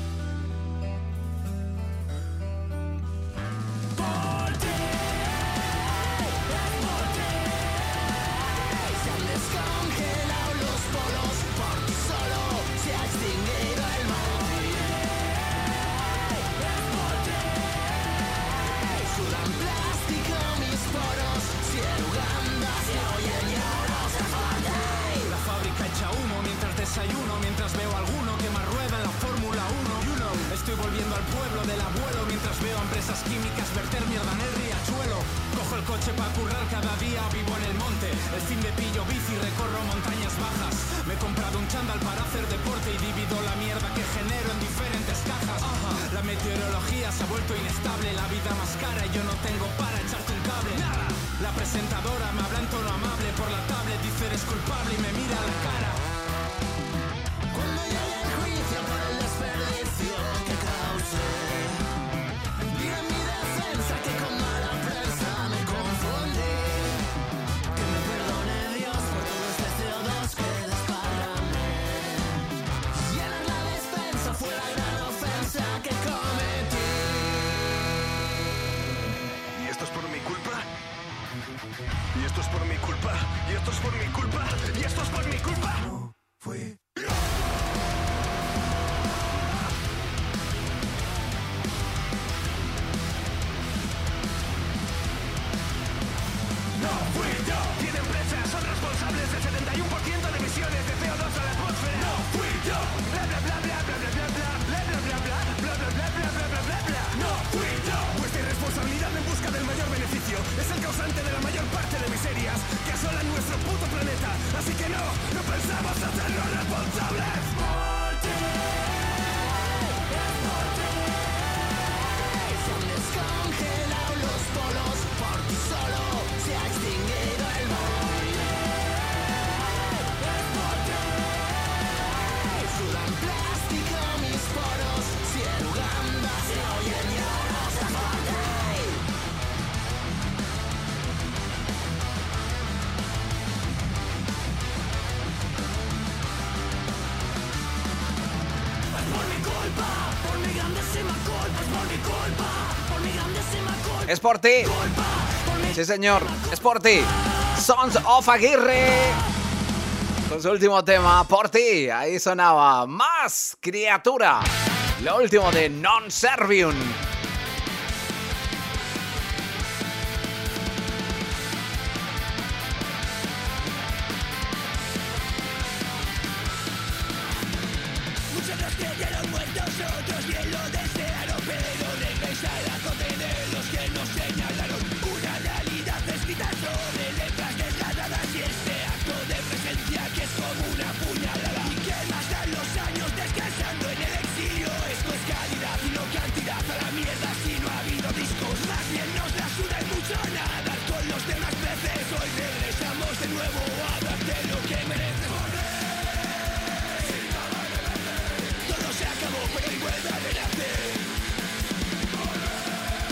Por ti, por ti. Se han descongelado los polos, por ti solo se ha extinguido el móvil. Por ti, sudan plástico mis poros, si en Uganda se oyen lloros de Fortnite. La fábrica echa humo mientras desayuno, mientras veo a alguno que más rueda en la Fórmula uno. You know, estoy volviendo al pueblo del abuelo mientras veo a empresas químicas verter mierda en el riachuelo. Cojo el coche para currar cada día, vivo en el monte. El fin de pillo bici, recorro montañas bajas. Me he comprado un chándal para hacer deporte y divido la mierda que genero en diferentes cajas. Ajá. La meteorología se ha vuelto inestable, la vida más cara y yo no tengo para echarte un cable. Nada. La presentadora me habla en tono amable por la tablet, dice eres culpable y me mira a la cara. Cuando llegue el juicio por el desperdicio que causé, diré en mi defensa que con mala prensa me confundí. Que me perdone Dios por todo este C O dos que desparramé. Llenar la despensa fue la gran ofensa que cometí. ¿Y esto es por mi culpa? ¿Y esto es por mi culpa? ¿Y esto es por mi culpa? ¿Y esto es por mi culpa? No fui yo. No fui yo. Cien empresas son responsables del setenta y uno por ciento de emisiones de C O dos a la atmósfera. No fui yo. Bla bla bla bla bla bla bla bla bla bla bla bla bla bla bla bla bla bla bla bla. No fui yo. Vuestra irresponsabilidad en busca del mayor beneficio es el causante de la mayor parte de miserias que asolan nuestro puto planeta. Así que no, no pensamos hacernos responsables. Por ti, por ti. Se han descongelado los polos, por ti solo se ha extinguido el móvil. Por ti, sudan plástico mis poros, si en Uganda se oyen lloros de Fortnite. Es por mi culpa, por mi grandísima culpa, es por mi culpa, por mi grandísima culpa. Es por ti. Sí, señor. Es por ti. Sons of Aguirre. Con su último tema, Por ti. Ahí sonaba Más Criatura. Lo último de Non Servium. Muchos los creyeron muertos, otros bien lo desearon, pero regresará con de los que nos señalaron. Una realidad escrita sobre letras desgarradas y este acto de presencia que es como una puñalada. ¿Y qué más dan los años descansando en el exilio? Esto es calidad y no cantidad, a la mierda si no ha habido discos. Más bien nos la suda y mucho nada con los demás peces. Hoy regresamos de nuevo a darte lo que mereces. Todo se acabó, pero hoy vuelve a renacer.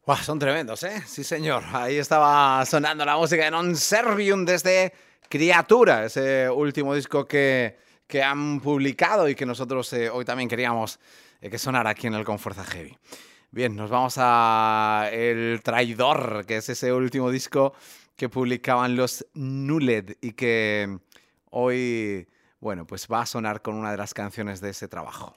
Buah, son tremendos, ¿eh? Sí, señor. Ahí estaba sonando la música de Non Servium desde Criatura, ese último disco que, que han publicado y que nosotros eh, hoy también queríamos eh, que sonara aquí en el Con Fuerza Heavy. Bien, nos vamos a El Traidor, que es ese último disco que publicaban los Nulled y que hoy, bueno, pues va a sonar con una de las canciones de ese trabajo.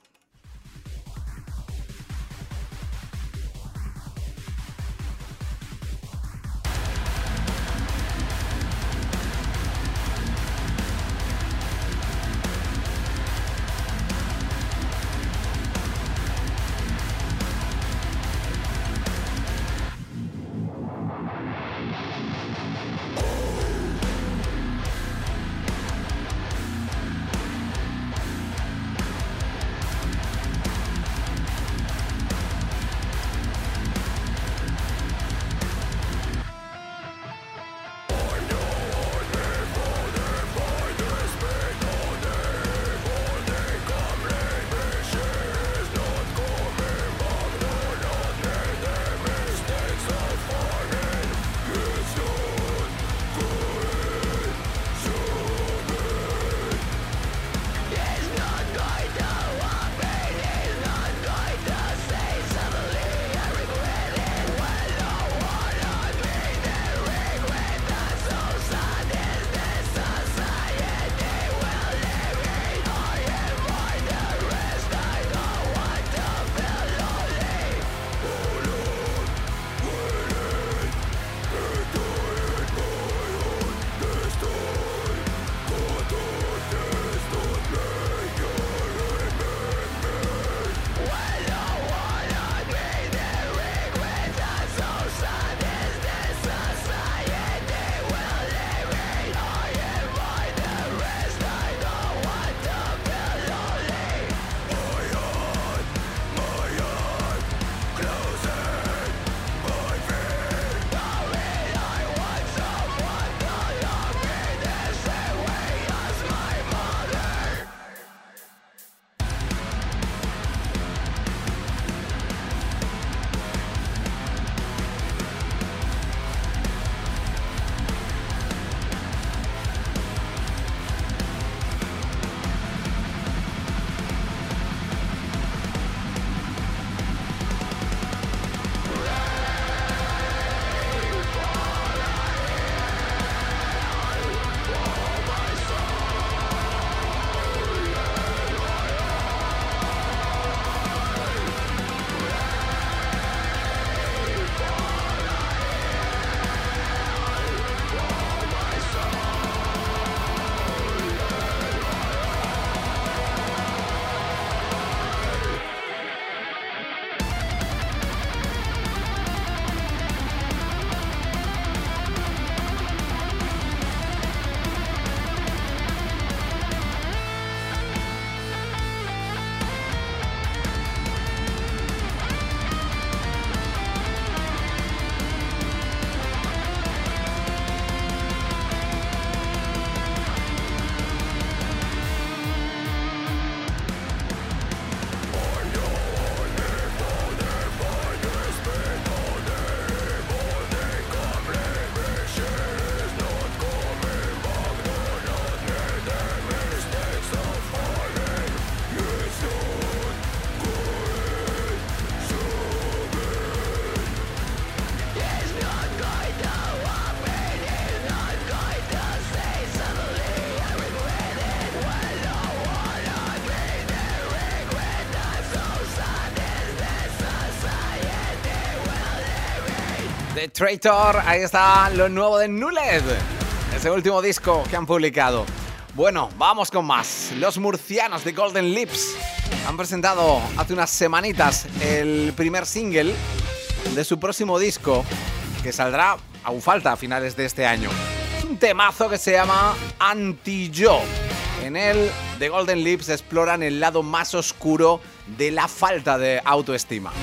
The Traitor, ahí está lo nuevo de Nulled, ese último disco que han publicado. Bueno, vamos con más. Los murcianos de Golden Lips han presentado hace unas semanitas el primer single de su próximo disco, que saldrá, aún falta, a finales de este año. Es un temazo que se llama Anti-Yo. En él, The Golden Lips exploran el lado más oscuro de la falta de autoestima.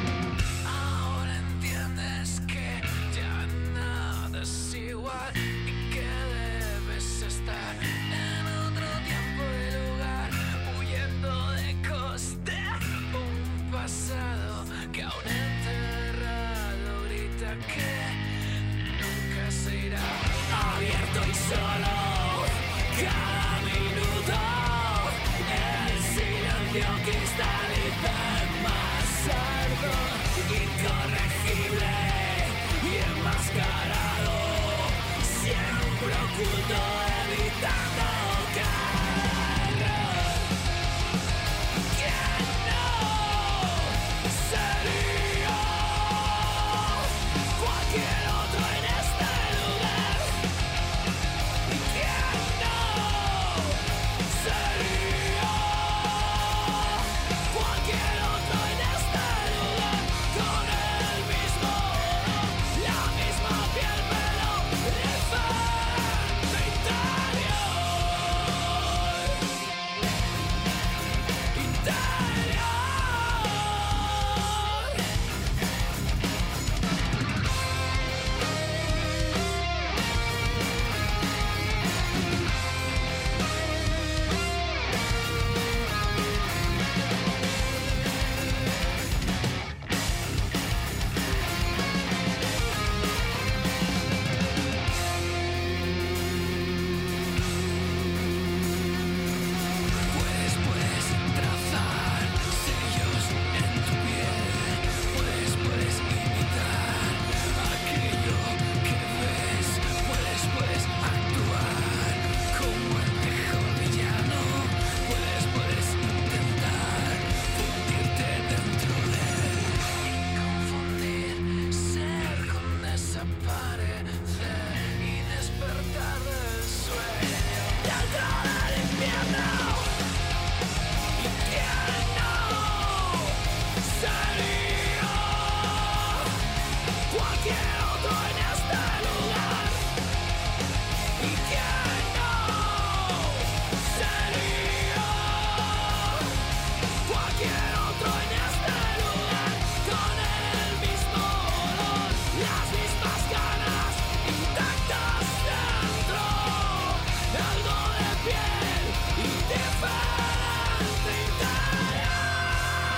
Ahora entiendes que ya nada es igual y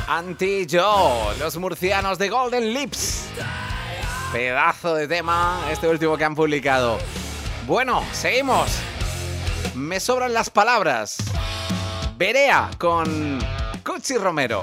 Anti-Yo, los murcianos de Golden Lips. Pedazo de tema este último que han publicado. Bueno, seguimos. Me sobran las palabras. Berea con Cuchi Romero.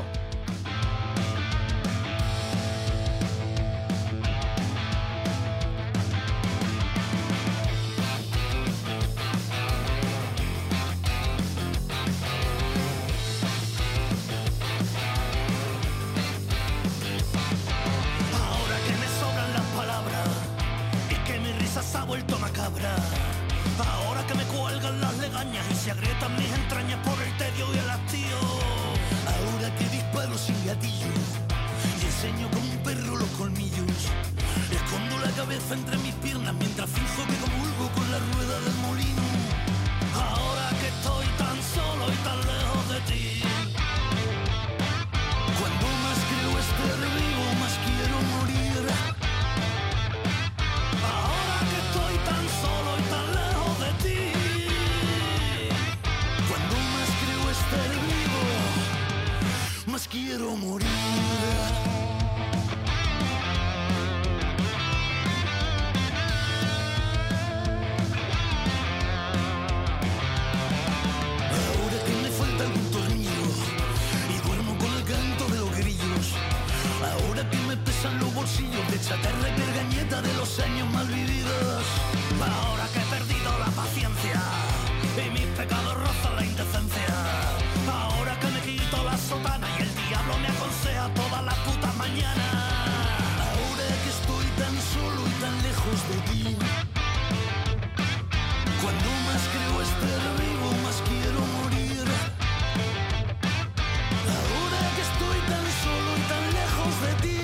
Ahora que me sobran las palabras y que mi risa se ha vuelto macabra. Ahora que me cuelgan las legañas y se agrietan mis entrañas por el tedio y el hastío. Ahora que disparo sin gatillo y enseño como un perro los colmillos. Escondo la cabeza entre mis piernas mientras fijo que comulgo con la rueda del molino. Ahora que estoy tan solo y tan lejos de ti. Cuando más creo estar vivo, más quiero morir. Ahora que estoy tan solo y tan lejos de ti. Cuando más creo estar vivo, más quiero morir. Ahora que me falta algún tornillo y duermo con el canto de los grillos. Ahora que me pesan los bolsillos de chatarra y pergañeta de los años mal vividos. Ahora que he perdido la paciencia y mis pecados rozan la indecencia. Ahora que me quito la sotana y el diablo me aconseja todas las putas mañanas. Ahora que estoy tan solo y tan lejos de ti. Cuando más creo estar vivo, más quiero morir. Ahora que estoy tan solo y tan lejos de ti.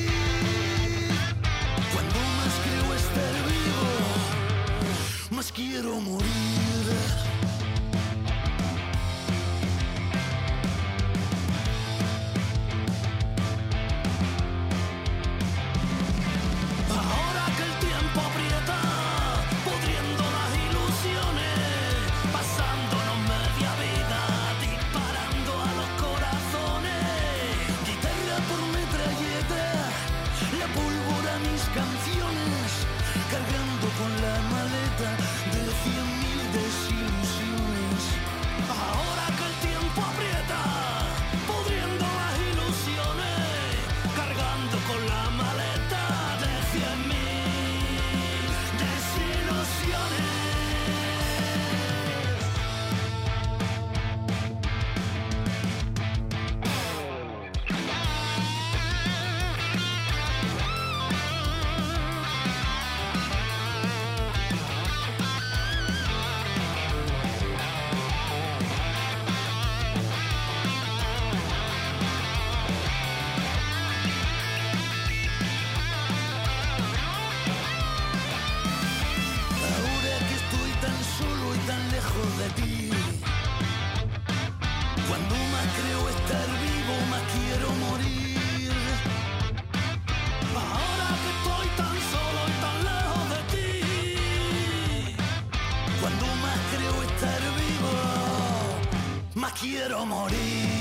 Cuando más creo estar vivo, más quiero morir. Ahora que el tiempo aprieta, pudriendo las ilusiones, pasándonos media vida, disparando a los corazones. Guitarra por metralleta, la pólvora mis canciones, cargando con la maleta de cien mil desilusiones. Ahora que el tiempo aprieta, pudriendo las ilusiones, cargando con la maleta de cien mil desilusiones. Ahora que estoy tan solo y tan lejos de ti. Cuando más creo estar vivo, más quiero morir. Ahora que estoy tan solo y tan lejos de ti. Cuando más creo estar vivo, más quiero morir.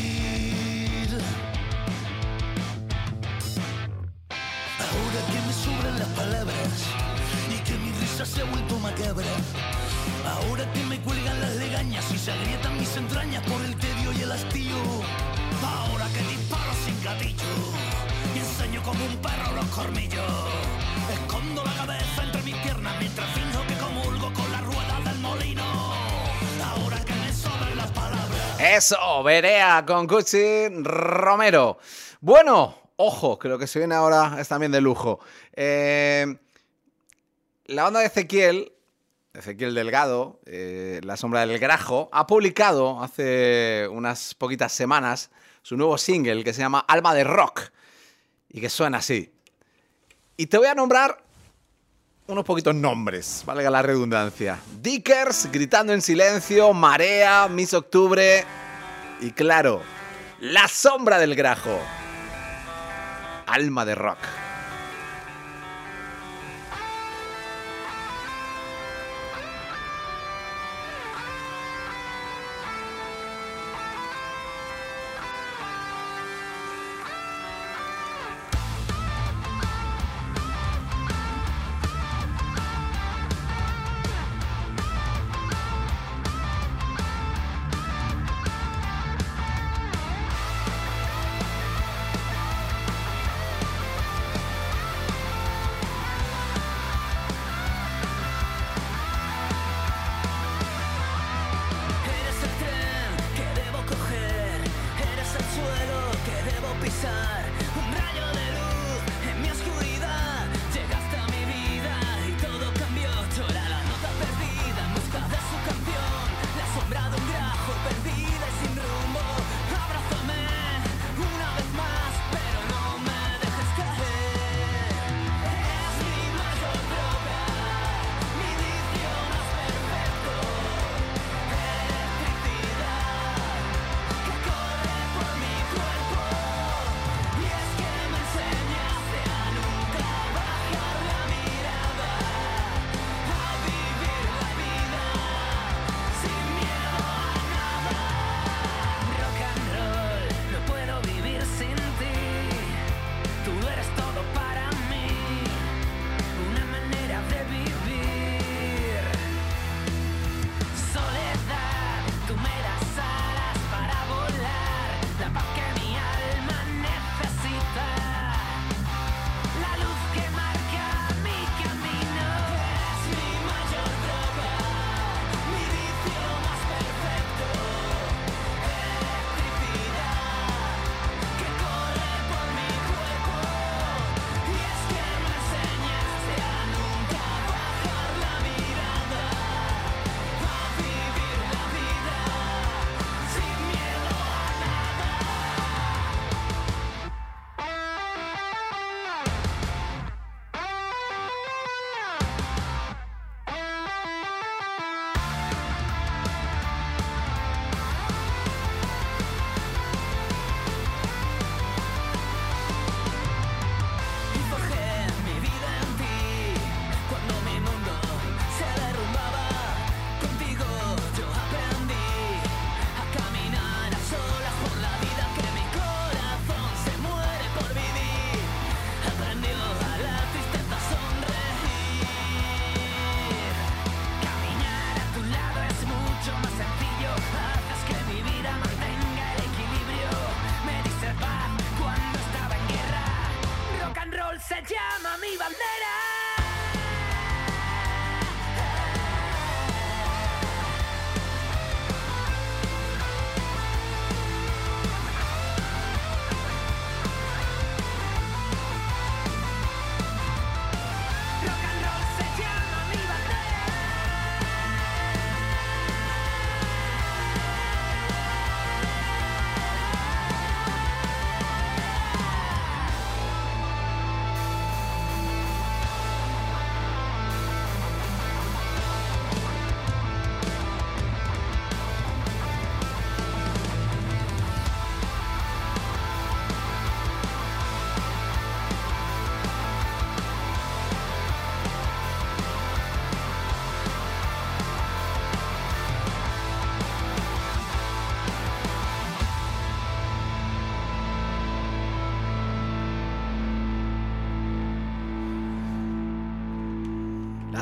Ahora que me sobran las palabras y que mi risa se ha vuelto macabra. Ahora que me cuelgan las legañas y se agrietan mis entrañas por el tedio y el hastío. Ahora que disparo sin gatillo y enseño como un perro los cormillos. Escondo la cabeza entre mis piernas mientras finjo que comulgo con la rueda del molino. Ahora que me sobran las palabras. Eso, Berea con Cuchi Romero. Bueno, ojo, que lo que se viene ahora es también de lujo. Eh, la banda de Ezequiel, Ezequiel Delgado, eh, La Sombra del Grajo, ha publicado hace unas poquitas semanas su nuevo single que se llama Alma de Rock y que suena así. Y te voy a nombrar unos poquitos nombres, valga la redundancia. Dickers, Gritando en Silencio, Marea, Miss Octubre y claro, La Sombra del Grajo. Alma de Rock.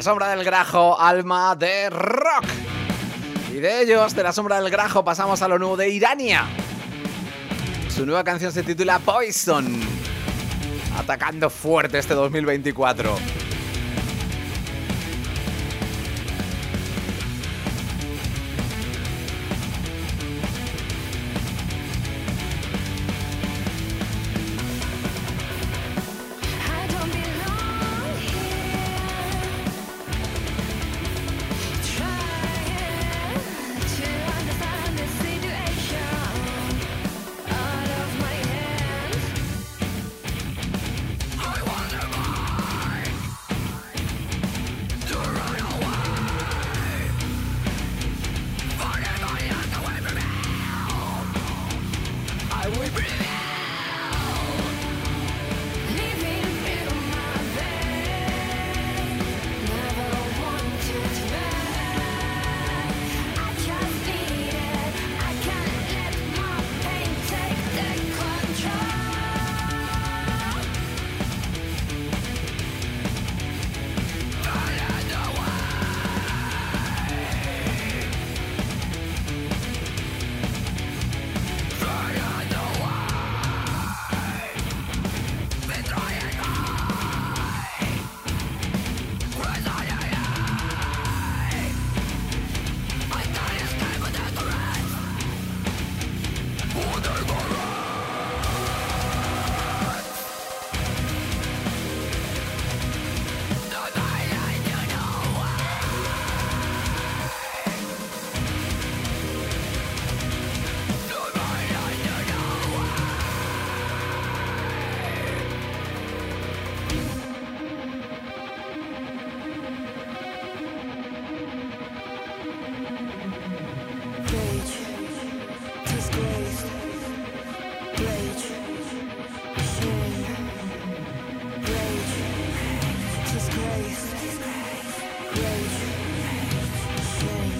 La Sombra del Grajo, Alma de Rock. Y de ellos, de La Sombra del Grajo, pasamos a lo nuevo de Irania. Su nueva canción se titula Poison. Atacando fuerte este dos mil veinticuatro. I don't belong here. Trying to understand the situation out of my hands. I wonder why to run away. Forget my hands away from me. I will prevail. Living through my veins, never wanted back. I just need it. I can't let my pain take the control. Find a way. Find a way. Been trying hard. Where's all your eyes? I can't escape without the rest. Wonder the rest. Tonight I don't know why. Tonight I don't know why. Rage, disgrace, rage, shame, rage, disgrace, rage, shame.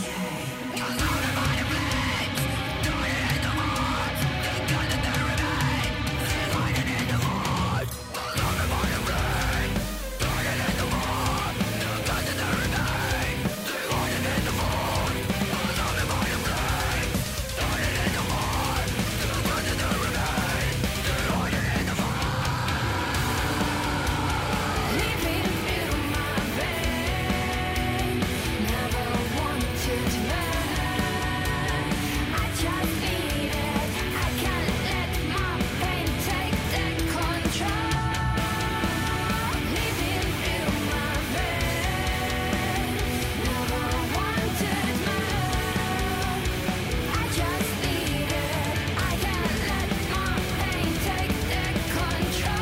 Living through my veins, never wanted back. I just need it. I can't let my pain take the control. Living through my veins, never wanted back. I just need it. I can't let my pain take the control.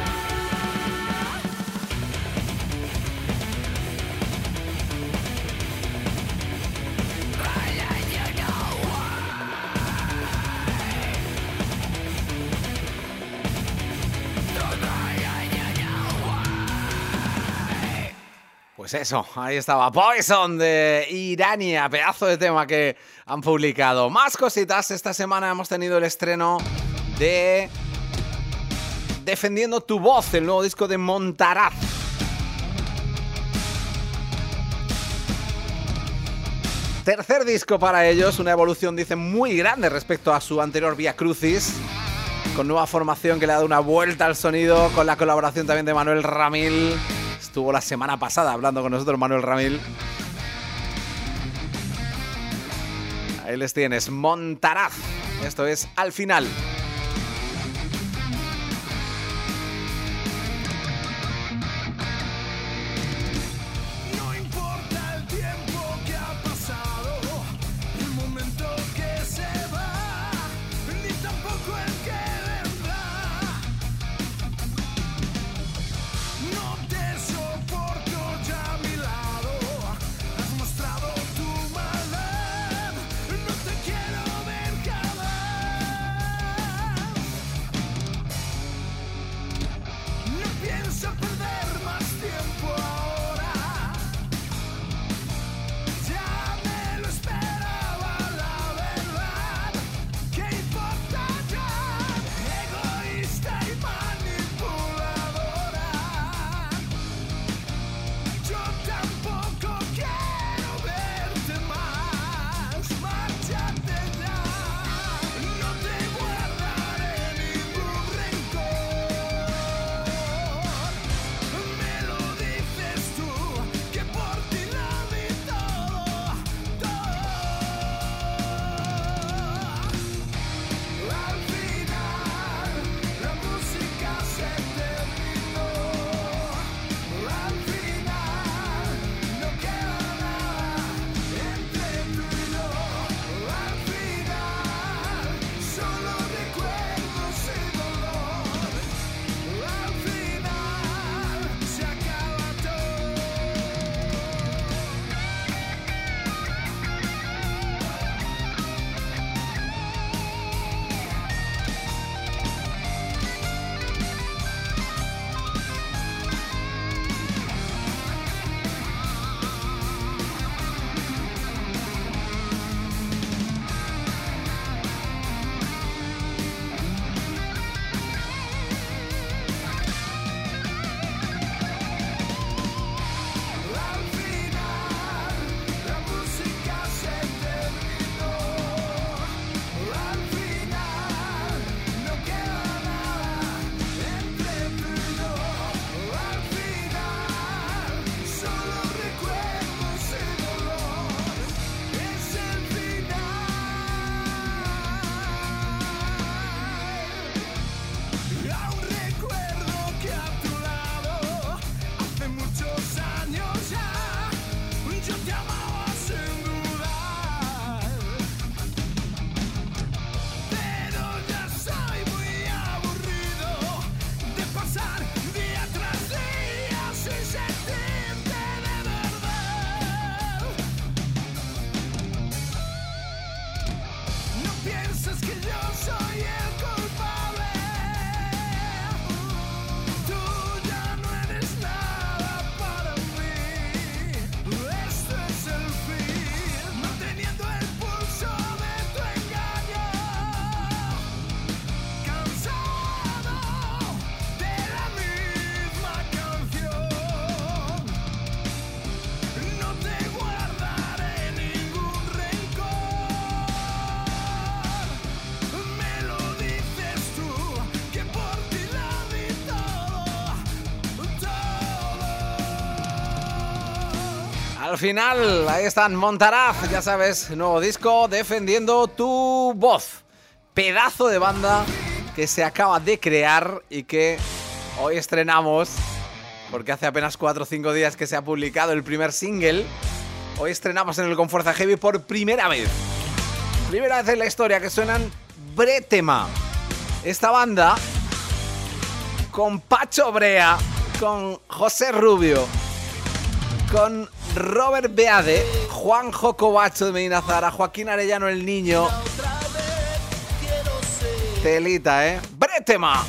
Pues eso, ahí estaba Poison de Irania, pedazo de tema que han publicado. Más cositas, esta semana hemos tenido el estreno de Defendiendo tu voz, el nuevo disco de Montaraz. Tercer disco para ellos, una evolución, dicen, muy grande respecto a su anterior Vía Crucis, con nueva formación que le ha dado una vuelta al sonido, con la colaboración también de Manuel Ramil. Estuvo la semana pasada hablando con nosotros Manuel Ramil. Ahí les tienes, Montaraz. Esto es Al Final. No importa el tiempo que ha pasado, el momento que se va, ni tampoco el que vendrá. No te soporto ya a mi lado, has mostrado tu maldad, no te quiero ver jamás. al final, ahí están Montaraz, ya sabes, nuevo disco, Defendiendo tu voz. Pedazo de banda que se acaba de crear y que hoy estrenamos, porque hace apenas cuatro o cinco días que se ha publicado el primer single. Hoy estrenamos en el Con Fuerza Heavy por primera vez. Primera vez en la historia que suenan Bretema. Esta banda con Pacho Brea, con José Rubio, con Robert Beade, Juanjo Covacho de Medina Zara, Joaquín Arellano el Niño. Telita, ¿eh? Bretema.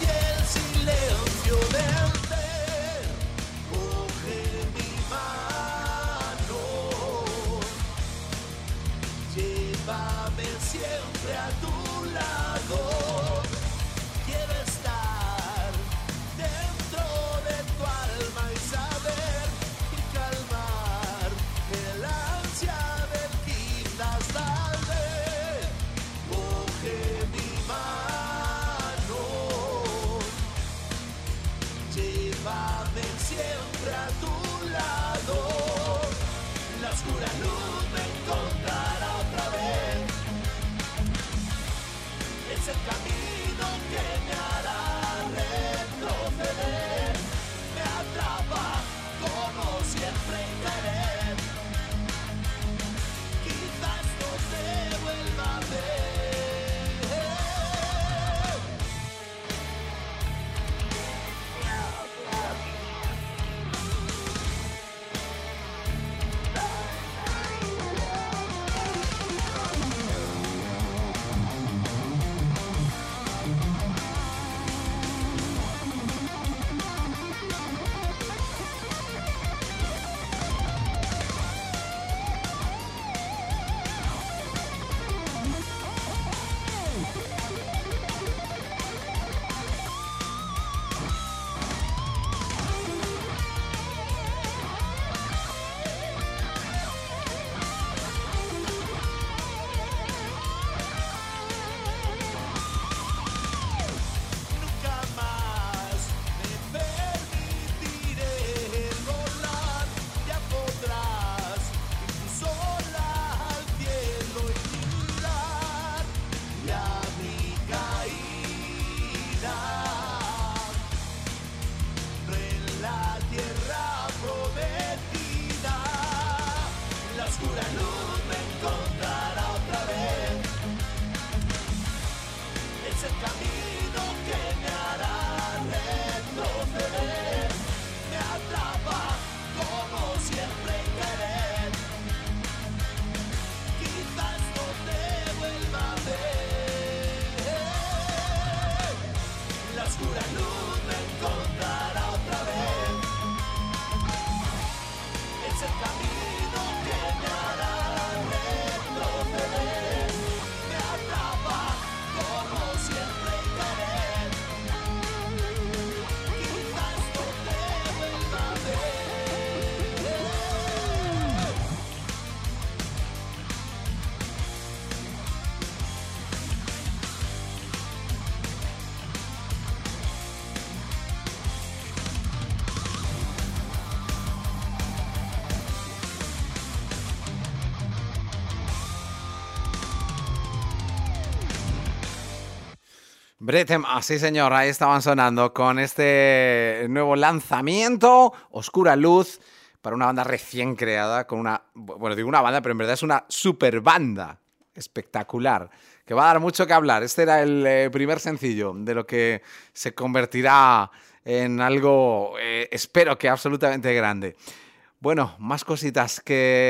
Bretema, sí señor, ahí estaban sonando con este nuevo lanzamiento, Oscura Luz, para una banda recién creada, con una, bueno, digo una banda, pero en verdad es una super banda, espectacular, que va a dar mucho que hablar. Este era el eh, primer sencillo de lo que se convertirá en algo, eh, espero que absolutamente grande. Bueno, más cositas,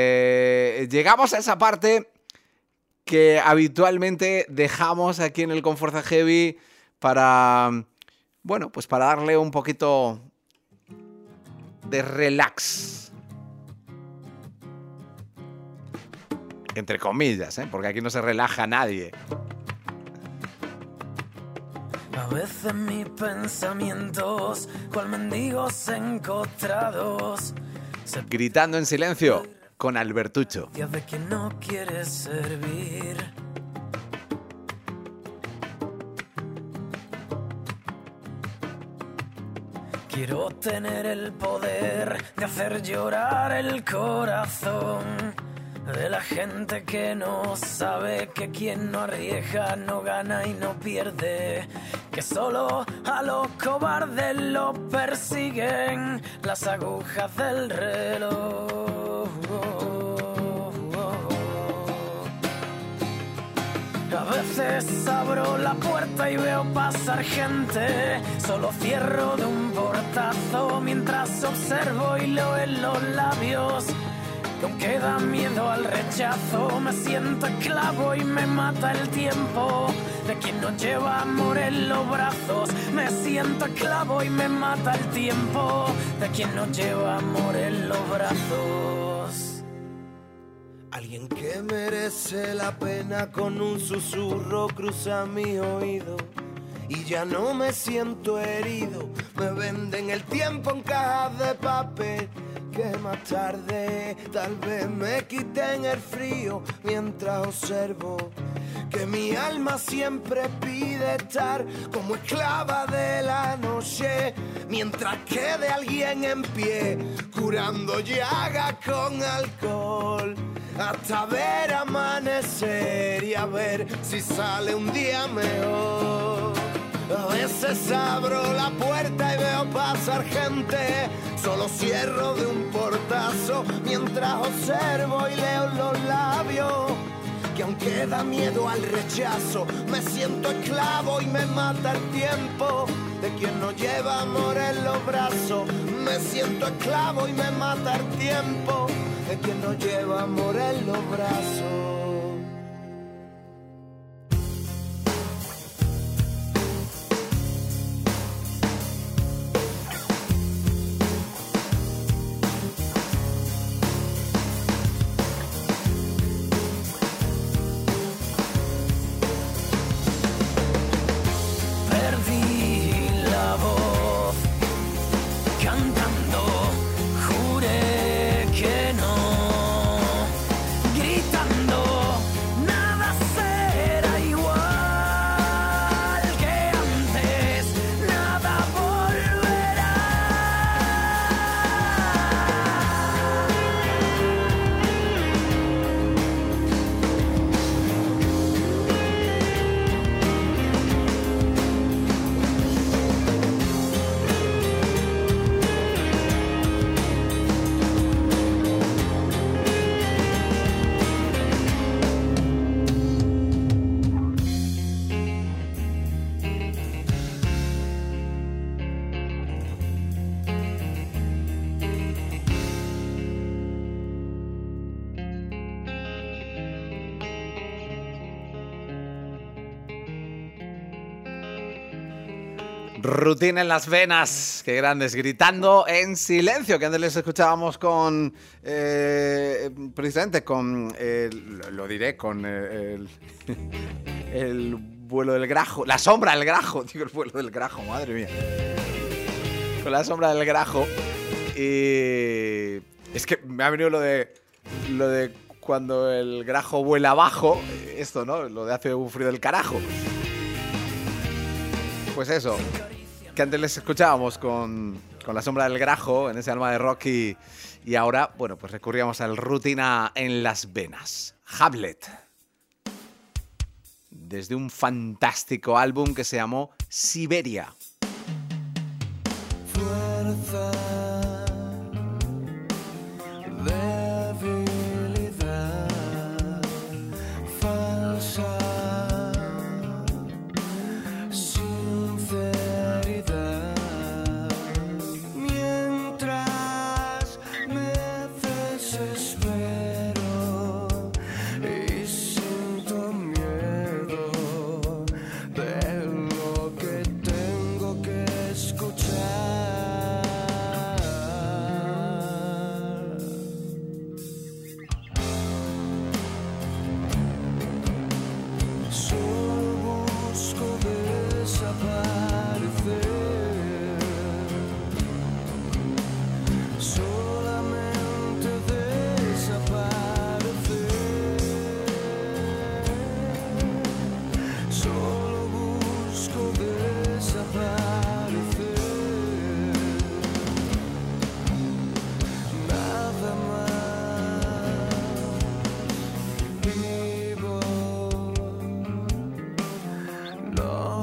que llegamos a esa parte que habitualmente dejamos aquí en el Con Fuerza Heavy para, bueno, pues para darle un poquito de relax. Entre comillas, ¿eh? Porque aquí no se relaja nadie. A veces mis pensamientos, cual mendigos encontrados, se Gritando en silencio con Albertucho. Dios de que no quiere servir. Quiero tener el poder de hacer llorar el corazón de la gente que no sabe que quien no arriesga no gana y no pierde, que solo a los cobardes lo persiguen las agujas del reloj. A veces abro la puerta y veo pasar gente, solo cierro de un portazo mientras observo y leo en los labios que aunque da miedo al rechazo, me siento esclavo y me mata el tiempo de quien no lleva amor en los brazos. Me siento esclavo y me mata el tiempo de quien no lleva amor en los brazos. Alguien que merece la pena con un susurro cruza mi oído y ya no me siento herido. Me venden el tiempo en cajas de papel que más tarde tal vez me quiten el frío mientras observo que mi alma siempre pide estar como esclava de la noche mientras quede alguien en pie curando llagas con alcohol hasta ver amanecer y a ver si sale un día mejor. A veces abro la puerta y veo pasar gente, solo cierro de un portazo mientras observo y leo los labios que aunque da miedo al rechazo, me siento esclavo y me mata el tiempo de quien no lleva amor en los brazos. Me siento esclavo y me mata el tiempo de quien no lleva amor en los brazos. Rutina en las venas, qué grandes, gritando en silencio, que antes les escuchábamos con, eh, precisamente con, eh, lo diré, con el, el vuelo del grajo, la sombra del grajo, digo el vuelo del grajo, madre mía, con la sombra del grajo, y es que me ha venido lo de, lo de cuando el grajo vuela abajo, esto, ¿no? Lo de hace un frío del carajo. Pues eso, que antes les escuchábamos con, con la sombra del grajo en ese alma de rock y, y ahora, bueno, pues recurríamos al Rutina en las venas. Hamlet. Desde un fantástico álbum que se llamó Siberia. Fuerza, debilidad, falsa. Escuchar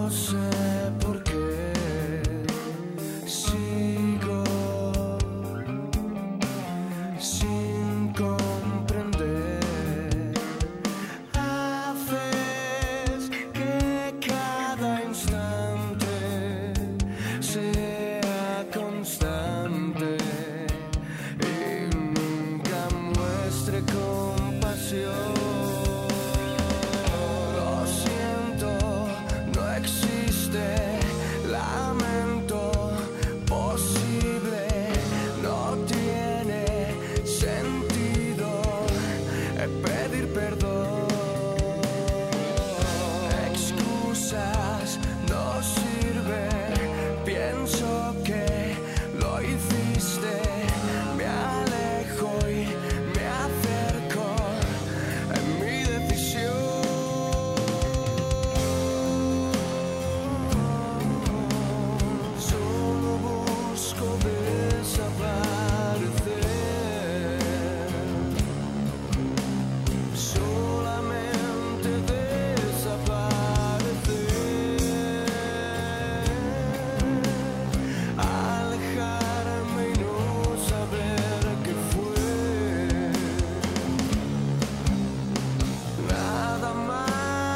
no sé por qué sigo sin comprender. Haces que cada instante sea constante y nunca muestre compasión. Lo siento, no existe lamento posible, no tiene sentido pedir perdón. Excusas no sirven, pienso que lo hiciste. Me alejo y me acerco en mi decisión. Solo busco desaparecer, solamente desaparecer, alejarme y no saber qué fue, nada más.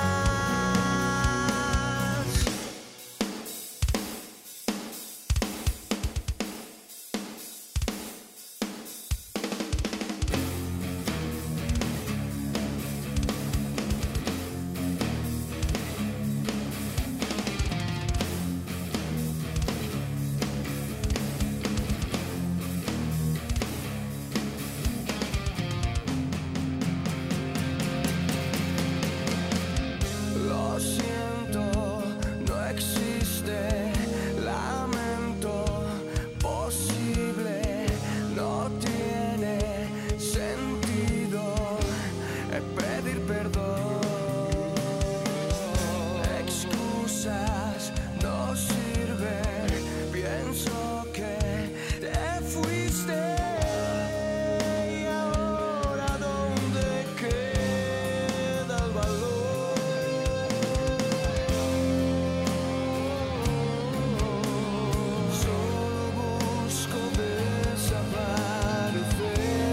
Lo siento, no existe lamento posible, no tiene sentido pedir perdón. Excusas no sirven, pienso que te fuiste. Y ahora, ¿dónde queda el valor? Solo busco desaparecer,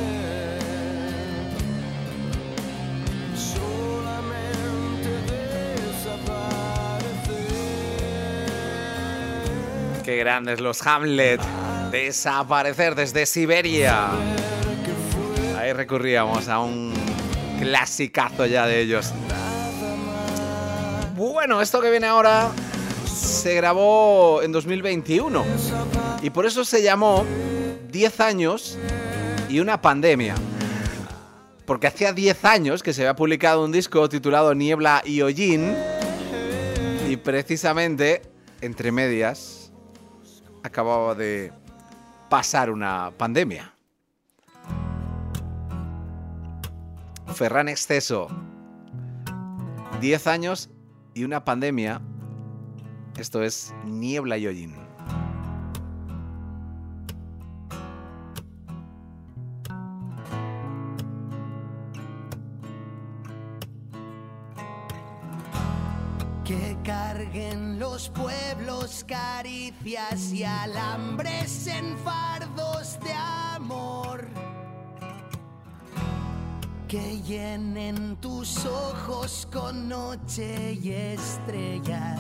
solamente desaparecer. Qué grandes los Hamlet. Desaparecer desde Siberia. Ahí recurríamos a un clasicazo ya de ellos. Bueno, esto que viene ahora se grabó en dos mil veintiuno y por eso se llamó diez años y una pandemia. Porque hacía diez años que se había publicado un disco titulado Niebla y Hollín y precisamente, entre medias, acababa de pasar una pandemia. Ferran Exceso, diez años y una pandemia. Esto es Niebla y Hollín. Que carguen los pueblos caricias y alambres en fardos de amor. Que llenen tus ojos con noche y estrellas.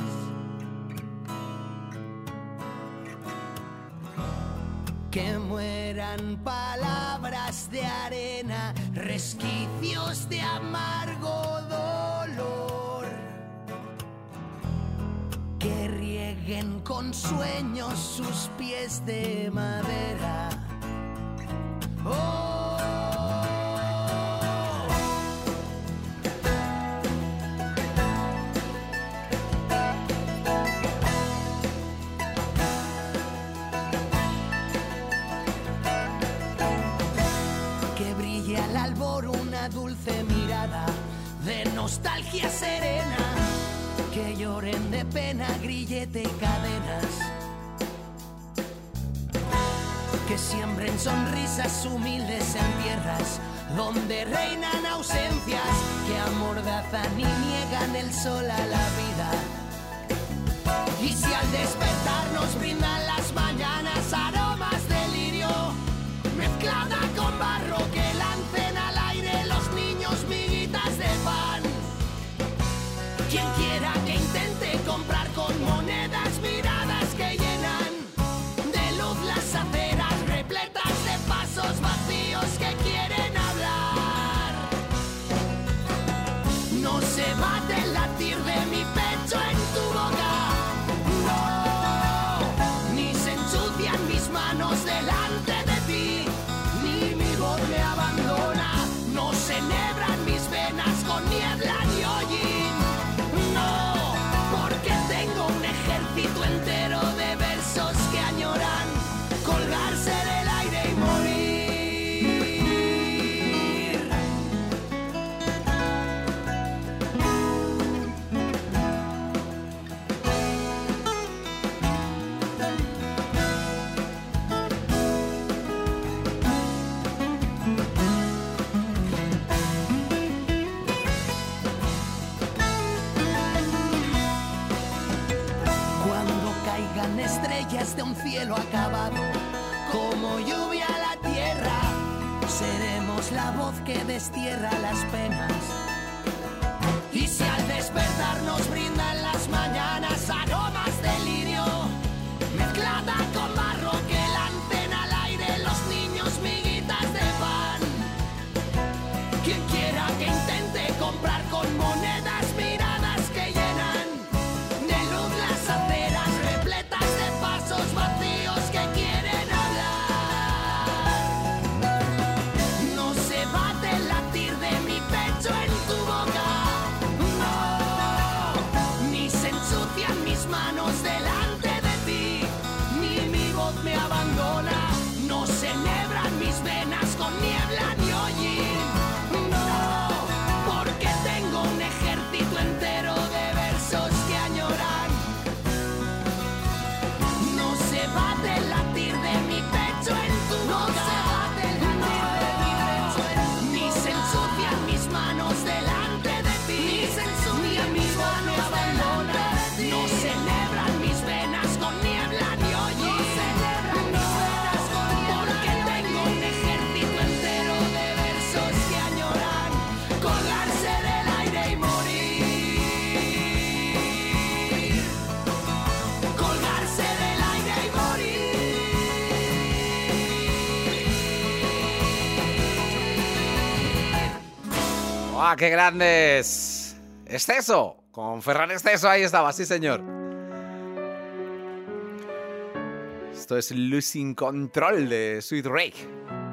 Que mueran palabras de arena, resquicios de amargo dolor. Que rieguen con sueños sus pies de madera. Oh. Que brille al albor una dulce mirada de nostalgia serena. Que lloren de pena grillete y cadenas. Que siembren sonrisas humildes en tierras donde reinan ausencias. Que amordazan y niegan el sol a la vida. desde un cielo acabado, como lluvia a la tierra, seremos la voz que destierra las penas. Y si al despertar nos brindan las mañanas aromas de lirio, mezclada con barro que lancen al aire los niños miguitas de pan. Quien quiera que intente comprar con monedas miradas que llenan de luz las aceras repletas de pasos vacíos que quieren hablar. No se bate el latir de mi pecho en tu boca, no, ni se ensucian mis manos delante de ti, ni mi voz me abandona, no se enhebran mis venas con niebla ni hollín, no, porque tengo un ejército entero de versos que añoran. No se bate el latir de mi pecho en tu boca, ni se ensucian mis manos delante de ti, ni se ensucian mis manos delante de ti, no se enhebran mis venas con niebla ni hollín, no se enhebran mis venas con niebla, porque tengo un ejército entero de versos que añoran colgarse del aire y morir, colgarse del aire y morir. ¡Guau, qué grandes! Exceso, con Ferran Exceso, ahí estaba, sí señor. Esto es Losing Control de Sweet Rake.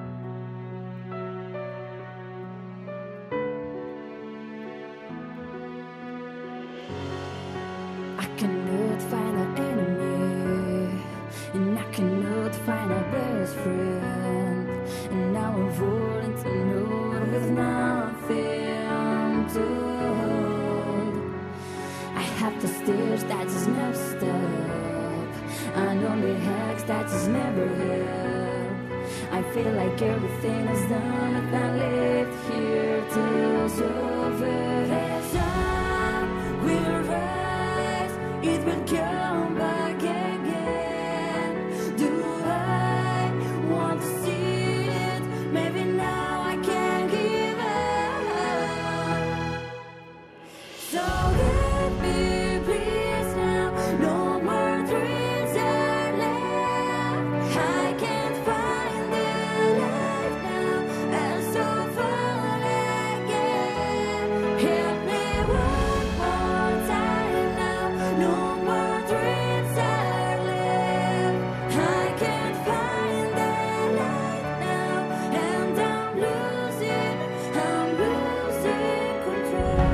I cannot find an enemy, and I cannot find a best friend. And now I'm falling to nowhere with nothing to hold. I have the stairs that just never stop, and only hacks that just never help. I feel like everything is done if I left here to suffer. The sun will rise, it will come back again. Do I want to see it? Maybe now I can give up. So let me please now, no more dreams are left. I can't find the light now, and so far again. Help me one more time now, no more dreams are left. I can't find the light now, and I'm losing, I'm losing control.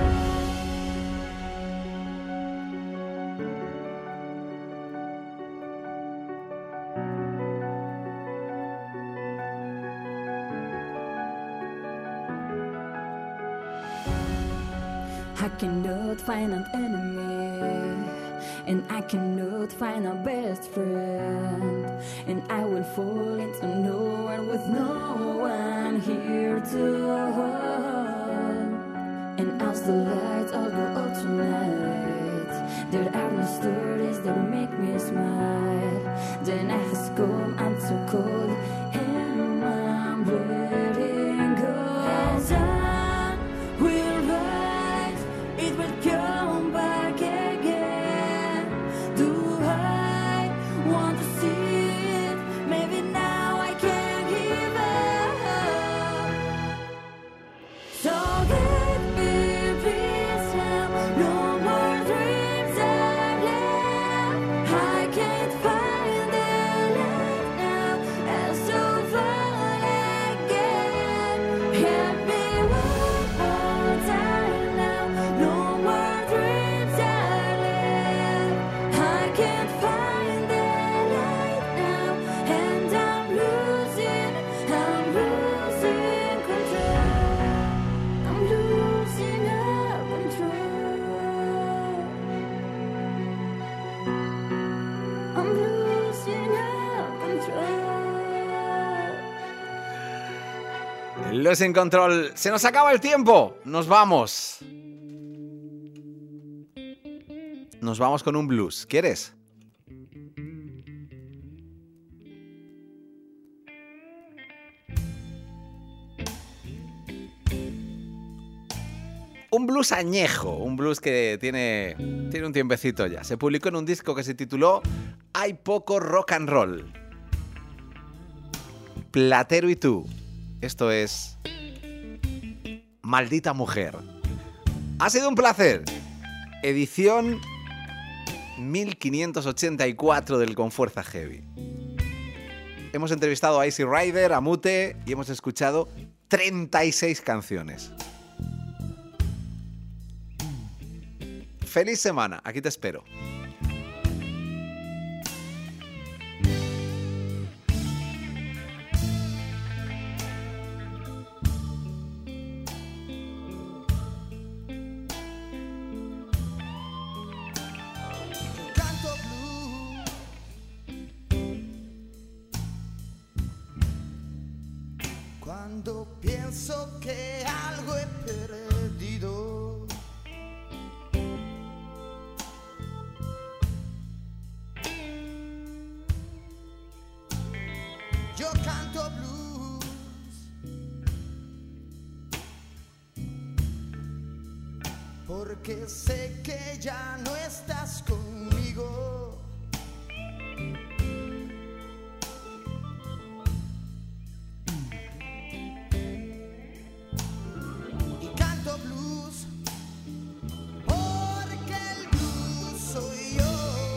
I cannot find an enemy, and I cannot find a best friend. And I will fall into nowhere with no one here to hold. And as the lights all go out tonight, there are no stories that make me smile. The night has come, I'm too cold, and I'm letting go. The sun will rise, it will come back again. Do I want to see it? Maybe now I can give up. So let me please now, no more dreams are left. I can't find the light now, and so far again. Help me one more time now, no more dreams are left. I can't find the light now, and I'm losing, I'm losing control. I'm losing our control. I'm losing our control. Losing Control. Se nos acaba el tiempo. Nos vamos. Nos vamos con un blues. ¿Quieres? blues añejo, un blues que tiene, tiene un tiempecito ya. Se publicó en un disco que se tituló Hay poco rock and roll. Platero y tú. Esto es Maldita Mujer. Ha sido un placer. Edición mil quinientos ochenta y cuatro del Con Fuerza Heavy. Hemos entrevistado a Easy Rider, a Mute y hemos escuchado treinta y seis canciones. Feliz semana, aquí te espero. Canto blues cuando pienso que algo he perdido. Yo canto blues porque sé que ya no estás conmigo. Y canto blues porque el blues soy yo.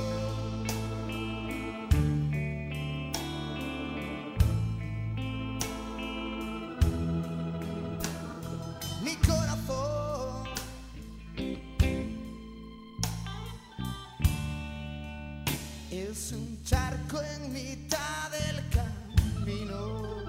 Mi corazón es un charco en mitad del camino.